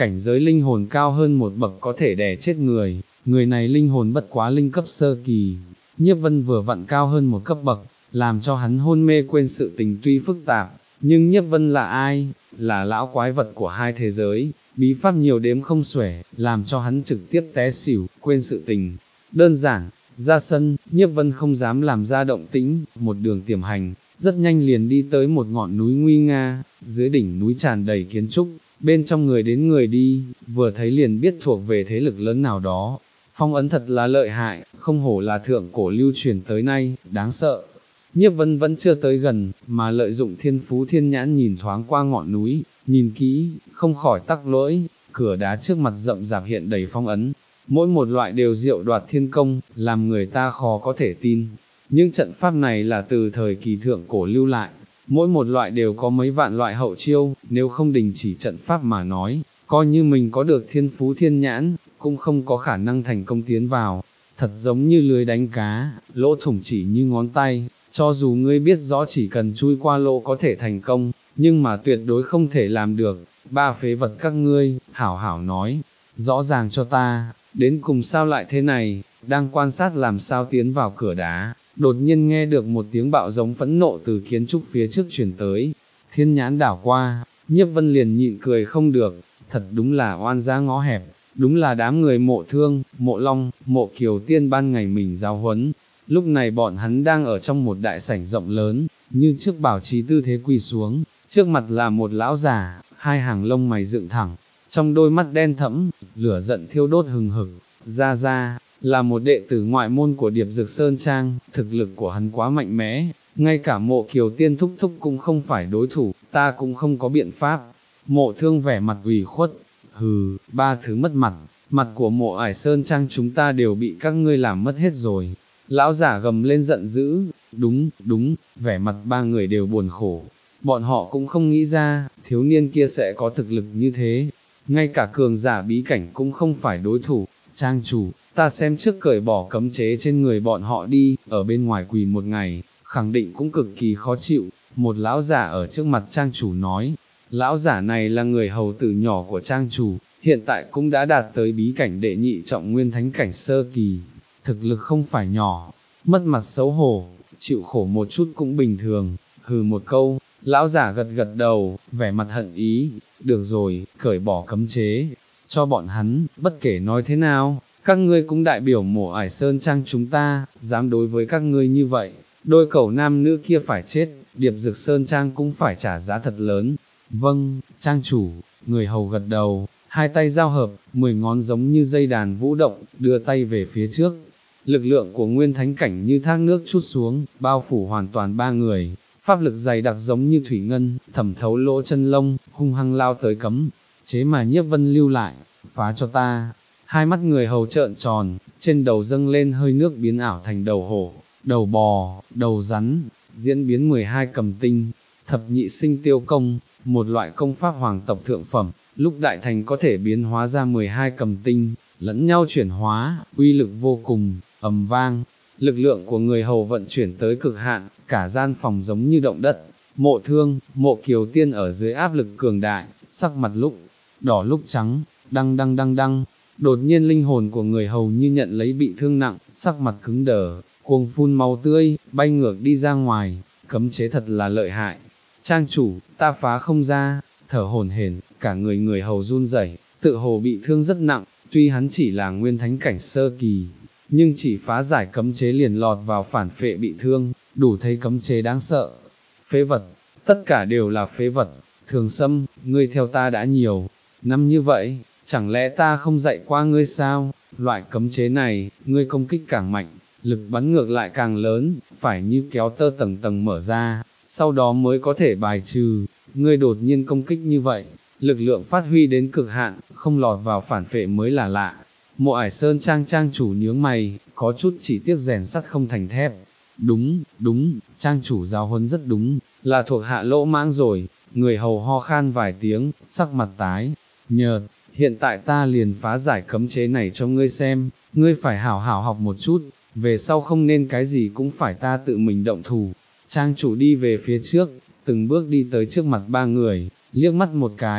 cảnh giới linh hồn cao hơn một bậc có thể đè chết người, người này linh hồn bất quá linh cấp sơ kỳ, Nhiếp Vân vừa vặn cao hơn một cấp bậc, làm cho hắn hôn mê quên sự tình tuy phức tạp, nhưng Nhiếp Vân là ai, là lão quái vật của hai thế giới, bí pháp nhiều đếm không xuể, làm cho hắn trực tiếp té xỉu, quên sự tình. Đơn giản, ra sân, Nhiếp Vân không dám làm ra động tĩnh, một đường tiềm hành, rất nhanh liền đi tới một ngọn núi nguy nga, dưới đỉnh núi tràn đầy kiến trúc, bên trong người đến người đi, vừa thấy liền biết thuộc về thế lực lớn nào đó. Phong ấn thật là lợi hại, không hổ là thượng cổ lưu truyền tới nay, đáng sợ. Nhiếp Vân vẫn chưa tới gần, mà lợi dụng thiên phú thiên nhãn nhìn thoáng qua ngọn núi, nhìn kỹ, không khỏi tắc lỗi, cửa đá trước mặt rậm rạp hiện đầy phong ấn, mỗi một loại đều diệu đoạt thiên công, làm người ta khó có thể tin. Nhưng trận pháp này là từ thời kỳ thượng cổ lưu lại, mỗi một loại đều có mấy vạn loại hậu chiêu, nếu không đình chỉ trận pháp mà nói, coi như mình có được thiên phú thiên nhãn, cũng không có khả năng thành công tiến vào, thật giống như lưới đánh cá, lỗ thủng chỉ như ngón tay, cho dù ngươi biết rõ chỉ cần chui qua lỗ có thể thành công, nhưng mà tuyệt đối không thể làm được. Ba phế vật các ngươi, hảo hảo nói, rõ ràng cho ta, đến cùng sao lại thế này, đang quan sát làm sao tiến vào cửa đá, đột nhiên nghe được một tiếng bạo giống phẫn nộ từ kiến trúc phía trước truyền tới, thiên nhãn đảo qua, Nhiếp Vân liền nhịn cười không được, thật đúng là oan gia ngõ hẹp, đúng là đám người Mộ Thương, Mộ Long, Mộ Kiều Tiên ban ngày mình giáo huấn. Lúc này bọn hắn đang ở trong một đại sảnh rộng lớn, như trước bảo trì tư thế quỳ xuống, trước mặt là một lão già, hai hàng lông mày dựng thẳng, trong đôi mắt đen thẫm, lửa giận thiêu đốt hừng hực, ra ra, là một đệ tử ngoại môn của Điệp Dực Sơn Trang, thực lực của hắn quá mạnh mẽ, ngay cả Mộ Kiều Tiên thúc thúc cũng không phải đối thủ, ta cũng không có biện pháp. Mộ Thương vẻ mặt ủy khuất, hừ, ba thứ mất mặt, mặt của Mộ Ải Sơn Trang chúng ta đều bị các ngươi làm mất hết rồi. Lão giả gầm lên giận dữ, đúng, đúng, vẻ mặt ba người đều buồn khổ, bọn họ cũng không nghĩ ra, thiếu niên kia sẽ có thực lực như thế, ngay cả cường giả bí cảnh cũng không phải đối thủ. Trang chủ, ta xem trước cởi bỏ cấm chế trên người bọn họ đi, ở bên ngoài quỳ một ngày, khẳng định cũng cực kỳ khó chịu. Một lão giả ở trước mặt trang chủ nói, lão giả này là người hầu tử nhỏ của trang chủ, hiện tại cũng đã đạt tới bí cảnh đệ nhị trọng nguyên thánh cảnh sơ kỳ, thực lực không phải nhỏ, mất mặt xấu hổ, chịu khổ một chút cũng bình thường. Hừ một câu, lão giả gật gật đầu, vẻ mặt hận ý, được rồi, cởi bỏ cấm chế, cho bọn hắn, bất kể nói thế nào, các ngươi cũng đại biểu Mộ Ải Sơn Trang chúng ta, dám đối với các ngươi như vậy, đôi cẩu nam nữ kia phải chết, Điệp Dực Sơn Trang cũng phải trả giá thật lớn. Vâng, trang chủ, người hầu gật đầu, hai tay giao hợp, mười ngón giống như dây đàn vũ động, đưa tay về phía trước. Lực lượng của nguyên thánh cảnh như thác nước trút xuống, bao phủ hoàn toàn ba người, pháp lực dày đặc giống như thủy ngân, thẩm thấu lỗ chân lông, hung hăng lao tới cấm chế mà Nhiếp Vân lưu lại, phá cho ta. Hai mắt người hầu trợn tròn, trên đầu dâng lên hơi nước biến ảo thành đầu hổ, đầu bò, đầu rắn, diễn biến mười hai cầm tinh, thập nhị sinh tiêu công, một loại công pháp hoàng tộc thượng phẩm, lúc đại thành có thể biến hóa ra mười hai cầm tinh, lẫn nhau chuyển hóa, uy lực vô cùng, ầm vang, lực lượng của người hầu vận chuyển tới cực hạn, cả gian phòng giống như động đất. Mộ Thương, Mộ Kiều Tiên ở dưới áp lực cường đại, sắc mặt lúc đỏ lúc trắng, đăng đăng đăng đăng, đột nhiên linh hồn của người hầu như nhận lấy bị thương nặng, sắc mặt cứng đờ, cuồng phun máu tươi, bay ngược đi ra ngoài, cấm chế thật là lợi hại. Trang chủ, ta phá không ra, thở hổn hển, cả người người hầu run rẩy, tự hồ bị thương rất nặng, tuy hắn chỉ là nguyên thánh cảnh sơ kỳ, nhưng chỉ phá giải cấm chế liền lọt vào phản phệ bị thương, đủ thấy cấm chế đáng sợ. Phế vật, tất cả đều là phế vật. Thường Sâm, ngươi theo ta đã nhiều năm như vậy, chẳng lẽ ta không dạy qua ngươi sao? Loại cấm chế này, ngươi công kích càng mạnh, lực bắn ngược lại càng lớn, phải như kéo tơ tầng tầng mở ra, sau đó mới có thể bài trừ. Ngươi đột nhiên công kích như vậy, lực lượng phát huy đến cực hạn, không lọt vào phản phệ mới là lạ. Mộ Ải Sơn Trang trang chủ nhướng mày, có chút chỉ tiếc rèn sắt không thành thép. Đúng, đúng, trang chủ giáo huấn rất đúng, là thuộc hạ lỗ mãng rồi. Người hầu ho khan vài tiếng, sắc mặt tái nhợt, hiện tại ta liền phá giải cấm chế này cho ngươi xem, ngươi phải hảo hảo học một chút, về sau không nên cái gì cũng phải ta tự mình động thủ. Trang chủ đi về phía trước, từng bước đi tới trước mặt ba người, liếc mắt một cái,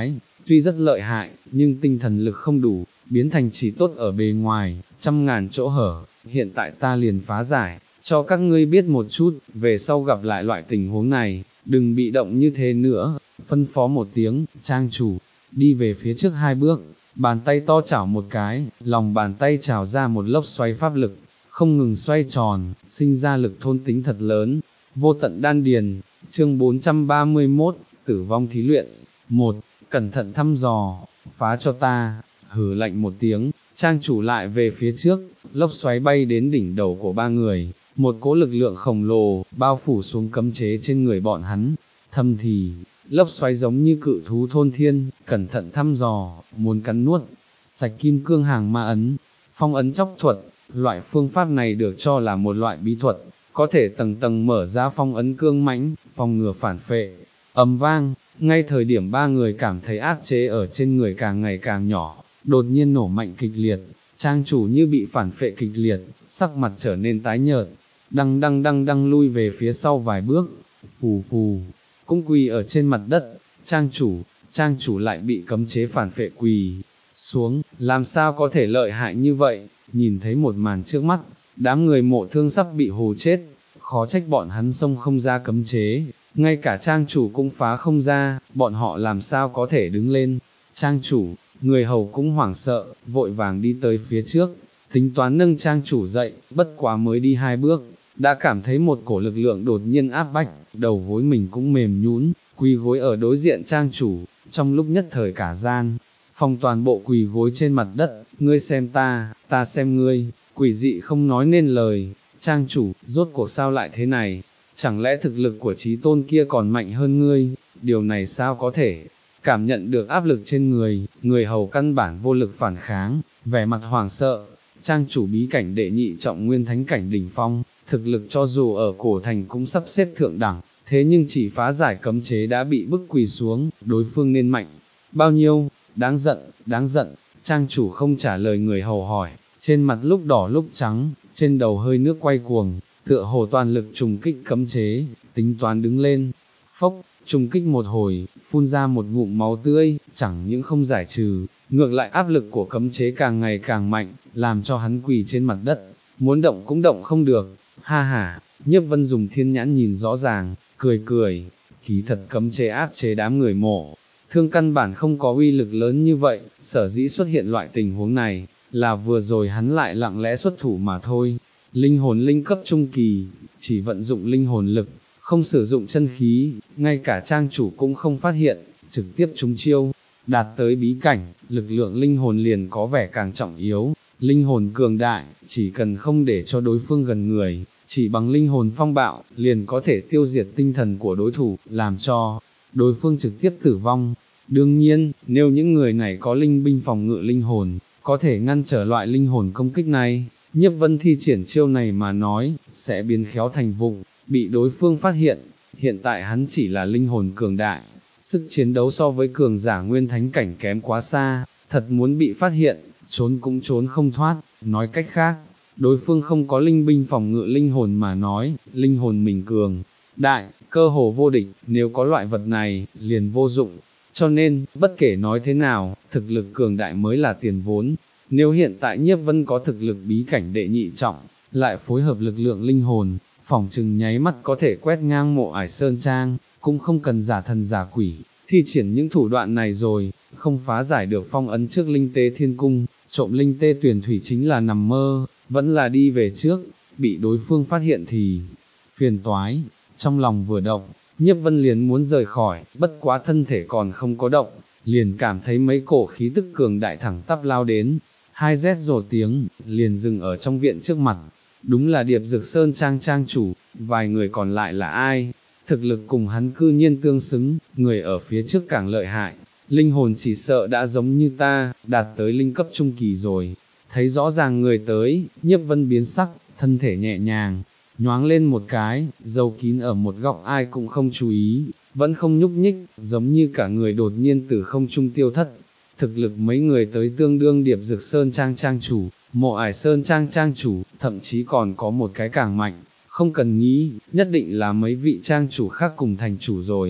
tuy rất lợi hại, nhưng tinh thần lực không đủ, biến thành chỉ tốt ở bề ngoài, trăm ngàn chỗ hở, hiện tại ta liền phá giải, cho các ngươi biết một chút, về sau gặp lại loại tình huống này, đừng bị động như thế nữa, phân phó một tiếng, trang chủ, đi về phía trước hai bước, bàn tay to chảo một cái, lòng bàn tay trào ra một lốc xoáy pháp lực, không ngừng xoay tròn, sinh ra lực thôn tính thật lớn, vô tận đan điền, chương bốn trăm ba mươi mốt, tử vong thí luyện, một, cẩn thận thăm dò, phá cho ta, hừ lạnh một tiếng, trang chủ lại về phía trước, lốc xoáy bay đến đỉnh đầu của ba người, một cỗ lực lượng khổng lồ, bao phủ xuống cấm chế trên người bọn hắn, thầm thì, lốc xoáy giống như cự thú thôn thiên, cẩn thận thăm dò, muốn cắn nuốt, sạch kim cương hàng ma ấn, phong ấn chóc thuật, loại phương pháp này được cho là một loại bí thuật, có thể tầng tầng mở ra phong ấn cương mãnh, phòng ngừa phản phệ, ầm vang, ngay thời điểm ba người cảm thấy áp chế ở trên người càng ngày càng nhỏ, đột nhiên nổ mạnh kịch liệt, trang chủ như bị phản phệ kịch liệt, sắc mặt trở nên tái nhợt, đăng đăng đăng đăng lui về phía sau vài bước, phù phù, cũng quỳ ở trên mặt đất, trang chủ, trang chủ lại bị cấm chế phản phệ quỳ xuống, làm sao có thể lợi hại như vậy, nhìn thấy một màn trước mắt, đám người mộ thương sắp bị hù chết, khó trách bọn hắn xông không ra cấm chế, ngay cả trang chủ cũng phá không ra, bọn họ làm sao có thể đứng lên, trang chủ, người hầu cũng hoảng sợ, vội vàng đi tới phía trước, tính toán nâng trang chủ dậy, bất quá mới đi hai bước, đã cảm thấy một cổ lực lượng đột nhiên áp bách, đầu gối mình cũng mềm nhũn, quỳ gối ở đối diện trang chủ, trong lúc nhất thời cả gian, phòng toàn bộ quỳ gối trên mặt đất, ngươi xem ta, ta xem ngươi, quỷ dị không nói nên lời, trang chủ, rốt cuộc sao lại thế này, chẳng lẽ thực lực của chí tôn kia còn mạnh hơn ngươi, điều này sao có thể, cảm nhận được áp lực trên người, người hầu căn bản vô lực phản kháng, vẻ mặt hoảng sợ, trang chủ bí cảnh đệ nhị trọng nguyên thánh cảnh đỉnh phong, thực lực cho dù ở cổ thành cũng sắp xếp thượng đẳng, thế nhưng chỉ phá giải cấm chế đã bị bức quỳ xuống, đối phương nên mạnh, bao nhiêu, đáng giận, đáng giận, trang chủ không trả lời người hầu hỏi, trên mặt lúc đỏ lúc trắng, trên đầu hơi nước quay cuồng, tựa hồ toàn lực trùng kích cấm chế, tính toán đứng lên, phốc, trùng kích một hồi, phun ra một ngụm máu tươi, chẳng những không giải trừ, ngược lại áp lực của cấm chế càng ngày càng mạnh, làm cho hắn quỳ trên mặt đất, muốn động cũng động không được, ha ha, Nhiếp Vân dùng thiên nhãn nhìn rõ ràng, cười cười, kỳ thật cấm chế áp chế đám người mộ, thương căn bản không có uy lực lớn như vậy, sở dĩ xuất hiện loại tình huống này, là vừa rồi hắn lại lặng lẽ xuất thủ mà thôi, linh hồn linh cấp trung kỳ, chỉ vận dụng linh hồn lực, không sử dụng chân khí, ngay cả trang chủ cũng không phát hiện, trực tiếp trúng chiêu, đạt tới bí cảnh, lực lượng linh hồn liền có vẻ càng trọng yếu, linh hồn cường đại, chỉ cần không để cho đối phương gần người, chỉ bằng linh hồn phong bạo, liền có thể tiêu diệt tinh thần của đối thủ, làm cho đối phương trực tiếp tử vong. Đương nhiên, nếu những người này có linh binh phòng ngự linh hồn, có thể ngăn trở loại linh hồn công kích này, Nhiếp Vân thi triển chiêu này mà nói, sẽ biến khéo thành vụng, bị đối phương phát hiện, hiện tại hắn chỉ là linh hồn cường đại, sức chiến đấu so với cường giả nguyên thánh cảnh kém quá xa, thật muốn bị phát hiện, trốn cũng trốn không thoát, nói cách khác, đối phương không có linh binh phòng ngự linh hồn mà nói, linh hồn mình cường đại, cơ hồ vô địch, nếu có loại vật này, liền vô dụng. Cho nên, bất kể nói thế nào, thực lực cường đại mới là tiền vốn. Nếu hiện tại Nhiếp Vân có thực lực bí cảnh đệ nhị trọng, lại phối hợp lực lượng linh hồn, phỏng chừng nháy mắt có thể quét ngang Mộ Ải Sơn Trang, cũng không cần giả thần giả quỷ, thi triển những thủ đoạn này rồi, không phá giải được phong ấn trước linh tế thiên cung, trộm linh tê tuyển thủy chính là nằm mơ, vẫn là đi về trước, bị đối phương phát hiện thì phiền toái, trong lòng vừa động. Nhiếp Vân liền muốn rời khỏi, bất quá thân thể còn không có động, liền cảm thấy mấy cổ khí tức cường đại thẳng tắp lao đến, hai rét rồ tiếng, liền dừng ở trong viện trước mặt, đúng là Điệp Dực Sơn Trang trang chủ, vài người còn lại là ai, thực lực cùng hắn cư nhiên tương xứng, người ở phía trước càng lợi hại, linh hồn chỉ sợ đã giống như ta, đạt tới linh cấp trung kỳ rồi, thấy rõ ràng người tới, Nhiếp Vân biến sắc, thân thể nhẹ nhàng, nhoáng lên một cái, giấu kín ở một góc ai cũng không chú ý, vẫn không nhúc nhích, giống như cả người đột nhiên từ không trung tiêu thất. Thực lực mấy người tới tương đương Điệp Dực Sơn Trang trang chủ, Mộ Ải Sơn Trang trang chủ, thậm chí còn có một cái càng mạnh, không cần nghĩ, nhất định là mấy vị trang chủ khác cùng thành chủ rồi.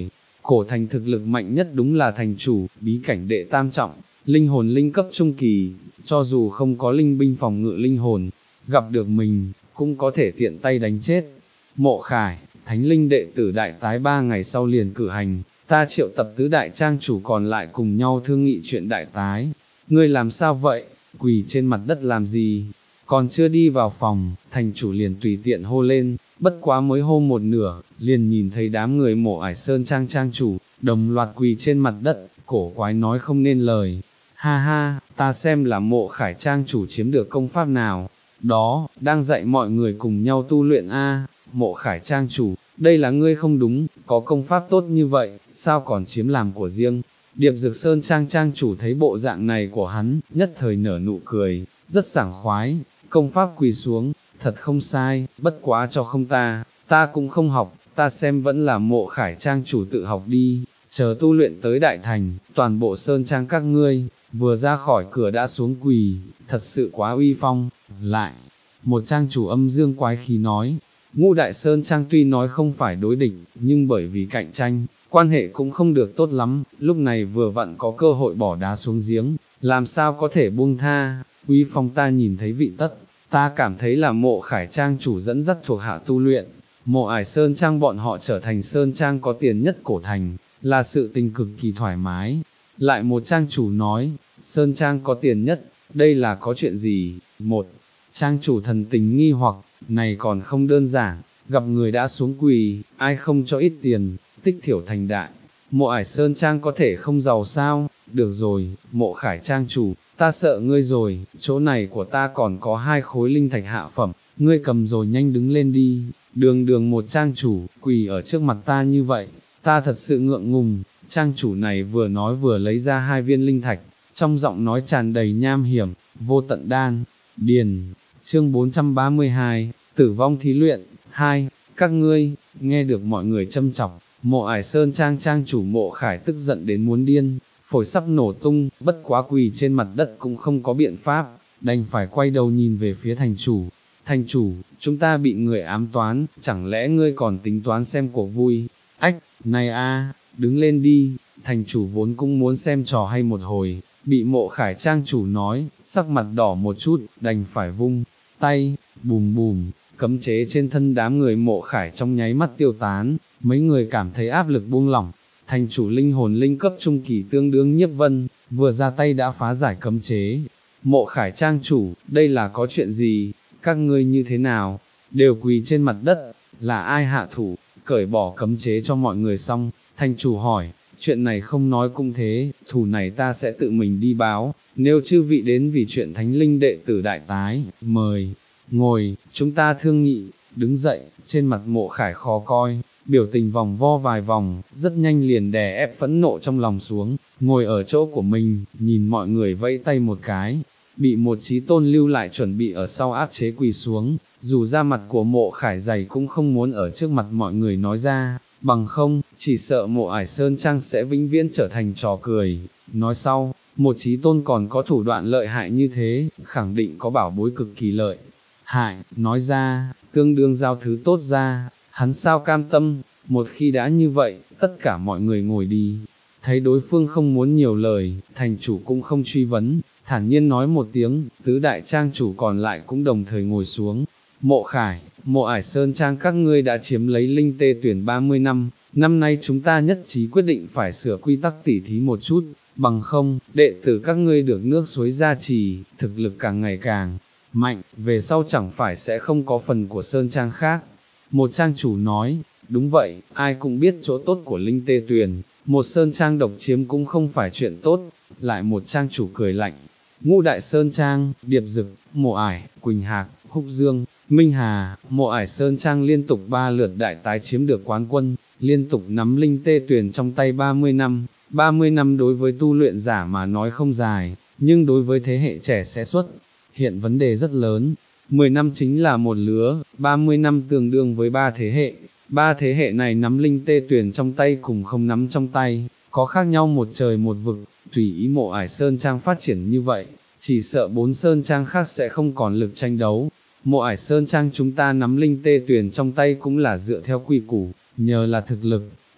cổ thành thực lực mạnh nhất đúng là thành chủ, bí cảnh đệ tam trọng, linh hồn linh cấp trung kỳ, cho dù không có linh binh phòng ngự linh hồn, gặp được mình, cũng có thể tiện tay đánh chết. Mộ Khải, thánh linh đệ tử đại tái ba ngày sau liền cử hành, ta triệu tập tứ đại trang chủ còn lại cùng nhau thương nghị chuyện đại tái. Ngươi làm sao vậy, quỳ trên mặt đất làm gì? Còn chưa đi vào phòng, thành chủ liền tùy tiện hô lên, bất quá mới hô một nửa, liền nhìn thấy đám người Mộ Ải Sơn trang trang chủ, đồng loạt quỳ trên mặt đất, cổ quái nói không nên lời. Ha ha, ta xem là Mộ Khải trang chủ chiếm được công pháp nào, đó, đang dạy mọi người cùng nhau tu luyện a. Mộ Khải trang chủ, đây là ngươi không đúng, có công pháp tốt như vậy, sao còn chiếm làm của riêng. Điệp Dược Sơn trang trang chủ thấy bộ dạng này của hắn, nhất thời nở nụ cười, rất sảng khoái, công pháp quỳ xuống, thật không sai, bất quá cho không ta, ta cũng không học, ta xem vẫn là Mộ Khải trang chủ tự học đi, chờ tu luyện tới đại thành, toàn bộ sơn trang các ngươi, vừa ra khỏi cửa đã xuống quỳ, thật sự quá uy phong. Lại, một trang chủ âm dương quái khí nói, Ngũ Đại Sơn trang tuy nói không phải đối địch, nhưng bởi vì cạnh tranh, quan hệ cũng không được tốt lắm, lúc này vừa vặn có cơ hội bỏ đá xuống giếng, làm sao có thể buông tha. Uy phong ta nhìn thấy vị tất, ta cảm thấy là Mộ Khải trang chủ dẫn dắt thuộc hạ tu luyện, Mộ Ải Sơn trang bọn họ trở thành sơn trang có tiền nhất cổ thành, là sự tình cực kỳ thoải mái. Lại một trang chủ nói, sơn trang có tiền nhất, đây là có chuyện gì? Một trang chủ thần tình nghi hoặc, này còn không đơn giản, gặp người đã xuống quỳ, ai không cho ít tiền, tích thiểu thành đại. Mộ Ải Sơn trang có thể không giàu sao? Được rồi, Mộ Khải trang chủ, ta sợ ngươi rồi, chỗ này của ta còn có hai khối linh thạch hạ phẩm, ngươi cầm rồi nhanh đứng lên đi. Đường đường một trang chủ, quỳ ở trước mặt ta như vậy, ta thật sự ngượng ngùng. Trang chủ này vừa nói vừa lấy ra hai viên linh thạch, trong giọng nói tràn đầy nham hiểm, vô tận đan, điền. Chương bốn trăm ba mươi hai, tử vong thí luyện, hai, các ngươi, nghe được mọi người châm chọc, Mộ Ải Sơn trang trang chủ Mộ Khải tức giận đến muốn điên, phổi sắp nổ tung, bất quá quỳ trên mặt đất cũng không có biện pháp, đành phải quay đầu nhìn về phía thành chủ. Thành chủ, chúng ta bị người ám toán, chẳng lẽ ngươi còn tính toán xem cuộc vui? Ách, này a, đứng lên đi. Thành chủ vốn cũng muốn xem trò hay một hồi, bị Mộ Khải trang chủ nói, sắc mặt đỏ một chút, đành phải vung tay, bùm bùm, cấm chế trên thân đám người Mộ Khải trong nháy mắt tiêu tán, mấy người cảm thấy áp lực buông lỏng. Thành chủ linh hồn linh cấp trung kỳ tương đương Nhiếp Vân, vừa ra tay đã phá giải cấm chế. Mộ Khải trang chủ, đây là có chuyện gì? Các ngươi như thế nào? Đều quỳ trên mặt đất, là ai hạ thủ, cởi bỏ cấm chế cho mọi người xong, thành chủ hỏi, chuyện này không nói cũng thế, thủ này ta sẽ tự mình đi báo, nếu chư vị đến vì chuyện thánh linh đệ tử đại tái, mời, ngồi, chúng ta thương nghị, đứng dậy, trên mặt Mộ Khải khó coi, biểu tình vòng vo vài vòng, rất nhanh liền đè ép phẫn nộ trong lòng xuống, ngồi ở chỗ của mình, nhìn mọi người vẫy tay một cái, bị một chí tôn lưu lại chuẩn bị ở sau áp chế quỳ xuống, dù ra mặt của Mộ Khải dày cũng không muốn ở trước mặt mọi người nói ra, bằng không, chỉ sợ Mộ Ải Sơn trang sẽ vĩnh viễn trở thành trò cười. Nói sau, một chí tôn còn có thủ đoạn lợi hại như thế, khẳng định có bảo bối cực kỳ lợi hại, nói ra, tương đương giao thứ tốt ra, hắn sao cam tâm. Một khi đã như vậy, tất cả mọi người ngồi đi. Thấy đối phương không muốn nhiều lời, thành chủ cũng không truy vấn, thản nhiên nói một tiếng, tứ đại trang chủ còn lại cũng đồng thời ngồi xuống. Mộ Khải, Mộ Ải Sơn trang các ngươi đã chiếm lấy linh tê tuyển ba mươi năm, năm nay chúng ta nhất trí quyết định phải sửa quy tắc tỉ thí một chút, bằng không, đệ tử các ngươi được nước suối gia trì, thực lực càng ngày càng mạnh, về sau chẳng phải sẽ không có phần của Sơn trang khác. Một trang chủ nói, đúng vậy, ai cũng biết chỗ tốt của linh tê tuyển, một sơn trang độc chiếm cũng không phải chuyện tốt. Lại một trang chủ cười lạnh, Ngũ Đại Sơn trang, Điệp Dực, Mộ Ải, Quỳnh Hạc, Húc Dương, Minh Hà, Mộ Ải Sơn trang liên tục ba lượt đại tái chiếm được quán quân, liên tục nắm linh tê tuyển trong tay ba mươi năm. ba mươi năm đối với tu luyện giả mà nói không dài, nhưng đối với thế hệ trẻ sẽ xuất hiện vấn đề rất lớn. mười năm chính là một lứa, ba mươi năm tương đương với ba thế hệ, ba thế hệ này nắm linh tê tuyển trong tay cùng không nắm trong tay, có khác nhau một trời một vực. Tùy ý Mộ Ải Sơn trang phát triển như vậy, chỉ sợ bốn sơn trang khác sẽ không còn lực tranh đấu. Mộ Ải Sơn trang chúng ta nắm linh tê tuyển trong tay cũng là dựa theo quy củ, nhờ là thực lực,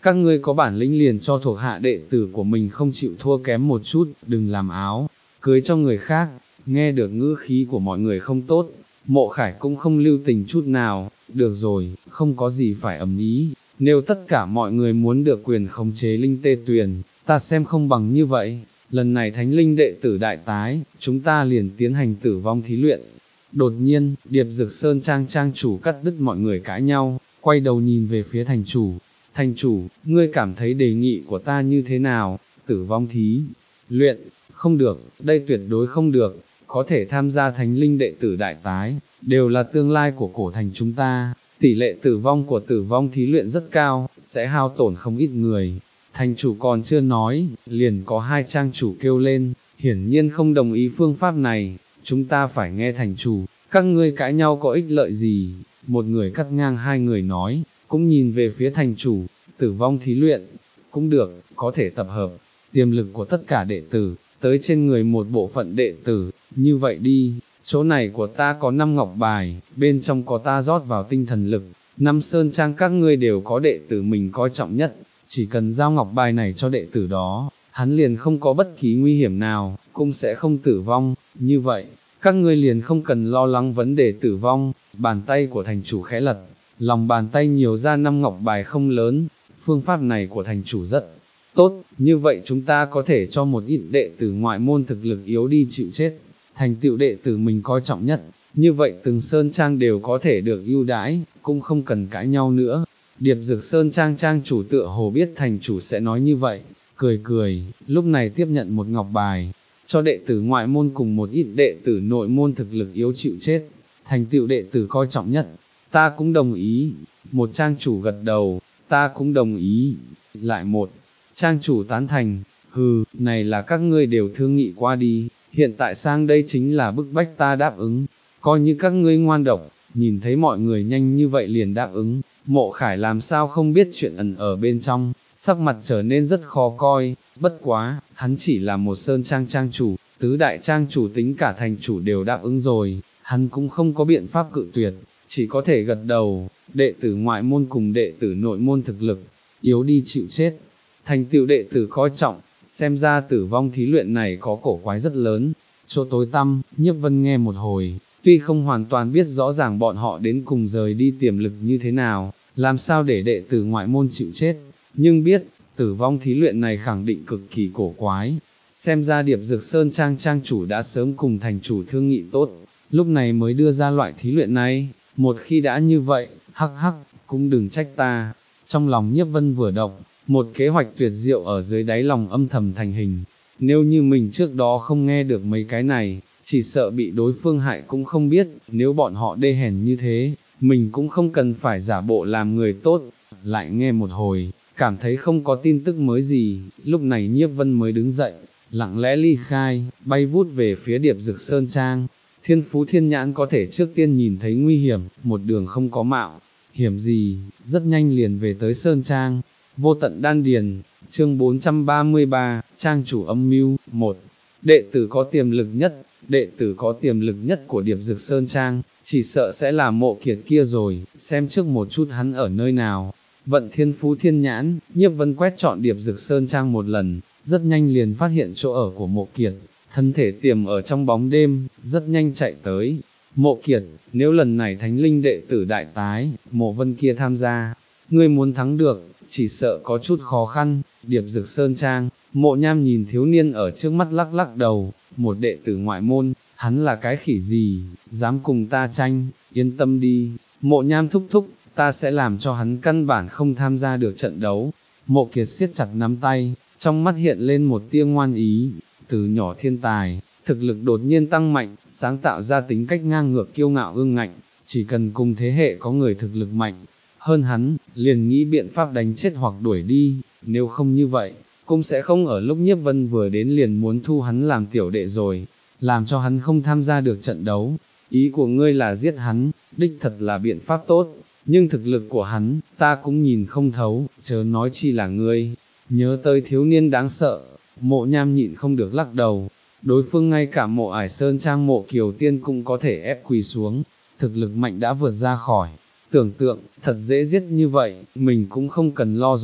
các ngươi có bản lĩnh liền cho thuộc hạ đệ tử của mình không chịu thua kém một chút, đừng làm áo, cưới cho người khác. Nghe được ngữ khí của mọi người không tốt, Mộ Khải cũng không lưu tình chút nào, được rồi, không có gì phải ầm ĩ, nếu tất cả mọi người muốn được quyền khống chế linh tê tuyền, ta xem không bằng như vậy, lần này thánh linh đệ tử đại tái, chúng ta liền tiến hành tử vong thí luyện. Đột nhiên, Điệp Dực Sơn Trang trang chủ cắt đứt mọi người cãi nhau, quay đầu nhìn về phía thành chủ. Thành chủ, ngươi cảm thấy đề nghị của ta như thế nào? Tử vong thí luyện, không được, đây tuyệt đối không được, có thể tham gia thánh linh đệ tử đại tái, đều là tương lai của cổ thành chúng ta, tỷ lệ tử vong của tử vong thí luyện rất cao, sẽ hao tổn không ít người. Thành chủ còn chưa nói, liền có hai trang chủ kêu lên, hiển nhiên không đồng ý phương pháp này, chúng ta phải nghe thành chủ, các ngươi cãi nhau có ích lợi gì? Một người cắt ngang hai người nói, cũng nhìn về phía thành chủ, tử vong thí luyện, cũng được, có thể tập hợp, tiềm lực của tất cả đệ tử, tới trên người một bộ phận đệ tử, như vậy đi, chỗ này của ta có năm ngọc bài, bên trong có ta rót vào tinh thần lực, năm sơn trang các ngươi đều có đệ tử mình coi trọng nhất, chỉ cần giao ngọc bài này cho đệ tử đó, hắn liền không có bất kỳ nguy hiểm nào, cũng sẽ không tử vong, như vậy, các ngươi liền không cần lo lắng vấn đề tử vong. Bàn tay của thành chủ khẽ lật, lòng bàn tay nhiều ra năm ngọc bài không lớn, phương pháp này của thành chủ rất tốt, như vậy chúng ta có thể cho một ít đệ tử ngoại môn thực lực yếu đi chịu chết, thành tựu đệ tử mình coi trọng nhất, như vậy từng sơn trang đều có thể được ưu đãi, cũng không cần cãi nhau nữa. Điệp Dực Sơn Trang trang chủ tựa hồ biết thành chủ sẽ nói như vậy, cười cười, lúc này tiếp nhận một ngọc bài, cho đệ tử ngoại môn cùng một ít đệ tử nội môn thực lực yếu chịu chết, thành tựu đệ tử coi trọng nhất, ta cũng đồng ý. Một trang chủ gật đầu, ta cũng đồng ý. Lại một trang chủ tán thành, hừ, này là các ngươi đều thương nghị qua đi, hiện tại sang đây chính là bức bách ta đáp ứng, coi như các ngươi ngoan độc. Nhìn thấy mọi người nhanh như vậy liền đáp ứng, Mộ Khải làm sao không biết chuyện ẩn ở bên trong, sắc mặt trở nên rất khó coi, bất quá, hắn chỉ là một sơn trang trang chủ, tứ đại trang chủ tính cả thành chủ đều đáp ứng rồi, hắn cũng không có biện pháp cự tuyệt, chỉ có thể gật đầu. Đệ tử ngoại môn cùng đệ tử nội môn thực lực, yếu đi chịu chết, thành tựu đệ tử coi trọng, xem ra tử vong thí luyện này có cổ quái rất lớn. Chỗ tối tăm, Nhiếp Vân nghe một hồi, tuy không hoàn toàn biết rõ ràng bọn họ đến cùng rời đi tiềm lực như thế nào, làm sao để đệ tử ngoại môn chịu chết, nhưng biết, tử vong thí luyện này khẳng định cực kỳ cổ quái. Xem ra Điệp Dực Sơn Trang trang chủ đã sớm cùng thành chủ thương nghị tốt, lúc này mới đưa ra loại thí luyện này, một khi đã như vậy, hắc hắc, cũng đừng trách ta. Trong lòng Nhiếp Vân vừa động, một kế hoạch tuyệt diệu ở dưới đáy lòng âm thầm thành hình, nếu như mình trước đó không nghe được mấy cái này, chỉ sợ bị đối phương hại cũng không biết, nếu bọn họ đê hèn như thế, mình cũng không cần phải giả bộ làm người tốt. Lại nghe một hồi, cảm thấy không có tin tức mới gì, lúc này Nhiếp Vân mới đứng dậy, lặng lẽ ly khai, bay vút về phía Điệp Dực Sơn Trang. Thiên Phú Thiên Nhãn có thể trước tiên nhìn thấy nguy hiểm, một đường không có mạo hiểm gì, rất nhanh liền về tới Sơn Trang. Vô tận đan điền, chương bốn trăm ba mươi ba, trang chủ âm mưu. Một, đệ tử có tiềm lực nhất, đệ tử có tiềm lực nhất của Điệp Dực Sơn Trang, chỉ sợ sẽ là Mộ Kiệt kia rồi, xem trước một chút hắn ở nơi nào. Vận Thiên Phú Thiên Nhãn, Nhiếp Vân quét chọn Điệp Dực Sơn Trang một lần, rất nhanh liền phát hiện chỗ ở của Mộ Kiệt, thân thể tiềm ở trong bóng đêm, rất nhanh chạy tới. Mộ Kiệt, nếu lần này thánh linh đệ tử đại tái, Mộ Vân kia tham gia, ngươi muốn thắng được, chỉ sợ có chút khó khăn. Điệp Dực Sơn Trang, Mộ Nham nhìn thiếu niên ở trước mắt lắc lắc đầu, một đệ tử ngoại môn, hắn là cái khỉ gì, dám cùng ta tranh, yên tâm đi, Mộ Nham thúc thúc, ta sẽ làm cho hắn căn bản không tham gia được trận đấu. Mộ Kiệt siết chặt nắm tay, trong mắt hiện lên một tia ngoan ý, từ nhỏ thiên tài, thực lực đột nhiên tăng mạnh, sáng tạo ra tính cách ngang ngược kiêu ngạo ương ngạnh, chỉ cần cùng thế hệ có người thực lực mạnh hơn hắn, liền nghĩ biện pháp đánh chết hoặc đuổi đi, nếu không như vậy, cũng sẽ không ở lúc Nhiếp Vân vừa đến liền muốn thu hắn làm tiểu đệ rồi, làm cho hắn không tham gia được trận đấu. Ý của ngươi là giết hắn, đích thật là biện pháp tốt, nhưng thực lực của hắn, ta cũng nhìn không thấu, chớ nói chi là ngươi. Nhớ tới thiếu niên đáng sợ, Mộ Nham nhịn không được lắc đầu, đối phương ngay cả Mộ Ải Sơn Trang Mộ Kiều Tiên cũng có thể ép quỳ xuống, thực lực mạnh đã vượt ra khỏi tưởng tượng, thật dễ giết như vậy, mình cũng không cần lo rồi.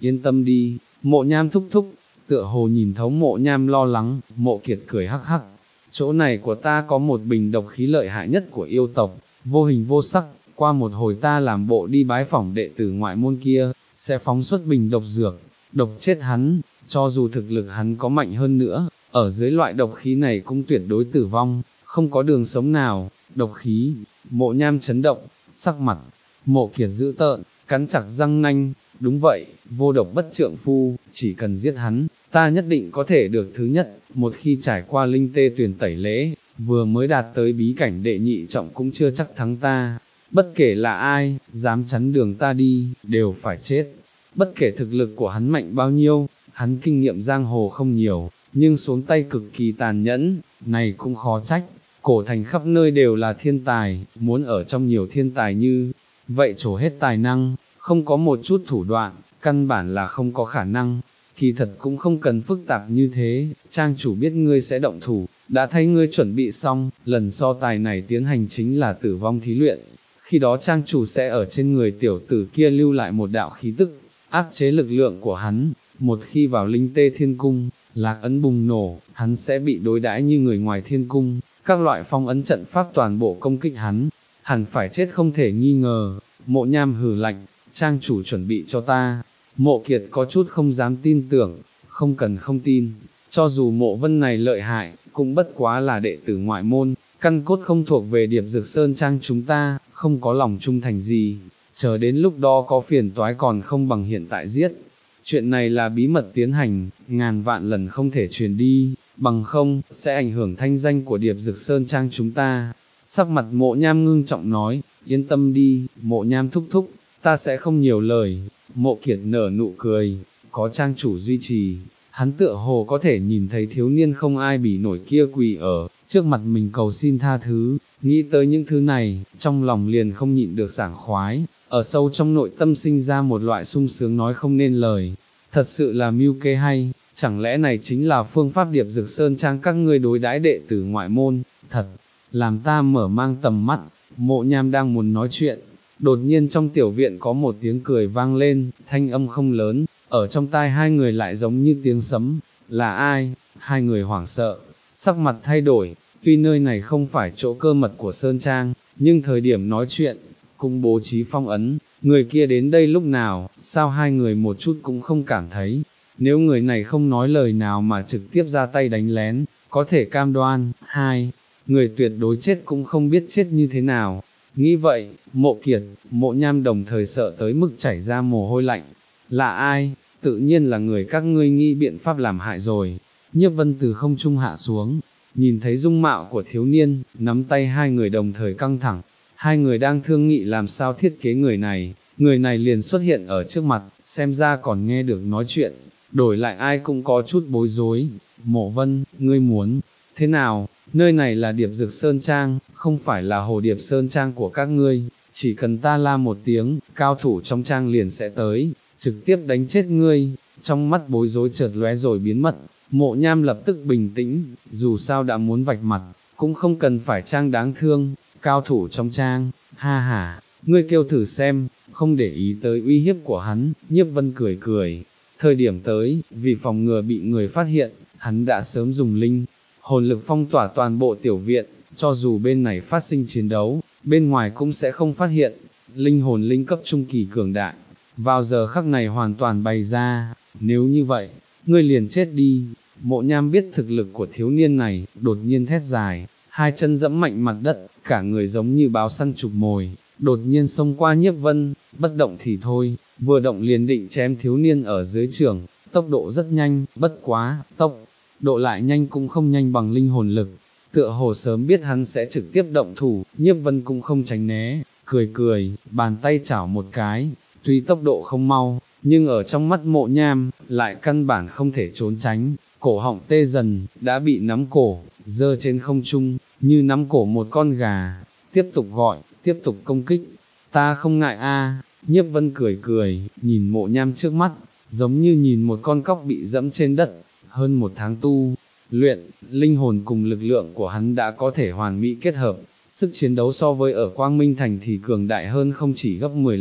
yên tâm đi, Mộ Nham thúc thúc, tựa hồ nhìn thấu Mộ Nham lo lắng, Mộ Kiệt cười hắc hắc, chỗ này của ta có một bình độc khí lợi hại nhất của yêu tộc, vô hình vô sắc, qua một hồi ta làm bộ đi bái phỏng đệ tử ngoại môn kia, sẽ phóng xuất bình độc dược, độc chết hắn, cho dù thực lực hắn có mạnh hơn nữa, ở dưới loại độc khí này cũng tuyệt đối tử vong, không có đường sống nào. Độc khí, Mộ Nham chấn động, sắc mặt, Mộ Kiệt dữ tợn, cắn chặt răng nanh, đúng vậy, vô độc bất trượng phu, chỉ cần giết hắn, ta nhất định có thể được thứ nhất, một khi trải qua linh tê tuyển tẩy lễ, vừa mới đạt tới bí cảnh đệ nhị trọng cũng chưa chắc thắng ta, bất kể là ai, dám chắn đường ta đi, đều phải chết, bất kể thực lực của hắn mạnh bao nhiêu, hắn kinh nghiệm giang hồ không nhiều, nhưng xuống tay cực kỳ tàn nhẫn, này cũng khó trách. Cổ thành khắp nơi đều là thiên tài, muốn ở trong nhiều thiên tài như vậy trổ hết tài năng, không có một chút thủ đoạn, căn bản là không có khả năng. Kỳ thật cũng không cần phức tạp như thế, trang chủ biết ngươi sẽ động thủ, đã thấy ngươi chuẩn bị xong, lần so tài này tiến hành chính là tử vong thí luyện. Khi đó trang chủ sẽ ở trên người tiểu tử kia lưu lại một đạo khí tức, áp chế lực lượng của hắn, một khi vào linh tê thiên cung, lạc ấn bùng nổ, hắn sẽ bị đối đãi như người ngoài thiên cung. Các loại phong ấn trận pháp toàn bộ công kích hắn, hẳn phải chết không thể nghi ngờ. Mộ Nham hừ lạnh, trang chủ chuẩn bị cho ta. Mộ Kiệt có chút không dám tin tưởng, không cần không tin, cho dù Mộ Vân này lợi hại, cũng bất quá là đệ tử ngoại môn, căn cốt không thuộc về Điệp Dược Sơn Trang chúng ta, không có lòng trung thành gì, chờ đến lúc đó có phiền toái còn không bằng hiện tại giết. Chuyện này là bí mật tiến hành, ngàn vạn lần không thể truyền đi, bằng không, sẽ ảnh hưởng thanh danh của Điệp Dược Sơn Trang chúng ta. Sắc mặt Mộ Nham ngưng trọng nói, yên tâm đi, Mộ Nham thúc thúc, ta sẽ không nhiều lời. Mộ Kiệt nở nụ cười, có trang chủ duy trì, hắn tựa hồ có thể nhìn thấy thiếu niên không ai bỉ nổi kia quỳ ở trước mặt mình cầu xin tha thứ, nghĩ tới những thứ này, trong lòng liền không nhịn được sảng khoái, ở sâu trong nội tâm sinh ra một loại sung sướng nói không nên lời, thật sự là mưu kế hay, chẳng lẽ này chính là phương pháp Điệp Dược Sơn Trang các ngươi đối đãi đệ tử ngoại môn, thật, làm ta mở mang tầm mắt. Mộ Nham đang muốn nói chuyện, đột nhiên trong tiểu viện có một tiếng cười vang lên, thanh âm không lớn, ở trong tai hai người lại giống như tiếng sấm, là ai? Hai người hoảng sợ, sắc mặt thay đổi, tuy nơi này không phải chỗ cơ mật của Sơn Trang, nhưng thời điểm nói chuyện, cũng bố trí phong ấn, người kia đến đây lúc nào, sao hai người một chút cũng không cảm thấy, nếu người này không nói lời nào mà trực tiếp ra tay đánh lén, có thể cam đoan, hai, người tuyệt đối chết cũng không biết chết như thế nào. Nghĩ vậy, Mộ Kiệt, Mộ Nham đồng thời sợ tới mức chảy ra mồ hôi lạnh. Là ai? Tự nhiên là người các ngươi nghĩ biện pháp làm hại rồi. Nhiếp Vân từ không trung hạ xuống, nhìn thấy dung mạo của thiếu niên, nắm tay hai người đồng thời căng thẳng. Hai người đang thương nghị làm sao thiết kế người này, người này liền xuất hiện ở trước mặt, xem ra còn nghe được nói chuyện, đổi lại ai cũng có chút bối rối. Mộ Vân, ngươi muốn thế nào? Nơi này là Điệp Dược Sơn Trang, không phải là Hồ Điệp Sơn Trang của các ngươi, chỉ cần ta la một tiếng, cao thủ trong trang liền sẽ tới, trực tiếp đánh chết ngươi. Trong mắt bối rối chợt lóe rồi biến mất, Mộ Nham lập tức bình tĩnh, dù sao đã muốn vạch mặt, cũng không cần phải trang đáng thương, cao thủ trong trang, ha ha, ngươi kêu thử xem, không để ý tới uy hiếp của hắn. Nhiếp Vân cười cười, thời điểm tới, vì phòng ngừa bị người phát hiện, hắn đã sớm dùng linh hồn lực phong tỏa toàn bộ tiểu viện, cho dù bên này phát sinh chiến đấu, bên ngoài cũng sẽ không phát hiện. Linh hồn linh cấp trung kỳ cường đại, vào giờ khắc này hoàn toàn bày ra, nếu như vậy, ngươi liền chết đi. Mộ Nham biết thực lực của thiếu niên này, đột nhiên thét dài, hai chân dẫm mạnh mặt đất, cả người giống như báo săn chụp mồi, đột nhiên xông qua Nhiếp Vân, bất động thì thôi, vừa động liền định chém thiếu niên ở dưới trường, tốc độ rất nhanh, bất quá, tốc độ lại nhanh cũng không nhanh bằng linh hồn lực, tựa hồ sớm biết hắn sẽ trực tiếp động thủ. Nhiếp Vân cũng không tránh né, cười cười, bàn tay chảo một cái, tuy tốc độ không mau, nhưng ở trong mắt Mộ Nham, lại căn bản không thể trốn tránh, cổ họng tê dần, đã bị nắm cổ, giơ trên không trung, như nắm cổ một con gà, tiếp tục gọi, tiếp tục công kích, ta không ngại a. Nhiếp Vân cười cười, nhìn Mộ Nham trước mắt, giống như nhìn một con cóc bị dẫm trên đất. Hơn một tháng tu luyện, linh hồn cùng lực lượng của hắn đã có thể hoàn mỹ kết hợp, sức chiến đấu so với ở Quang Minh Thành thì cường đại hơn không chỉ gấp mười lần,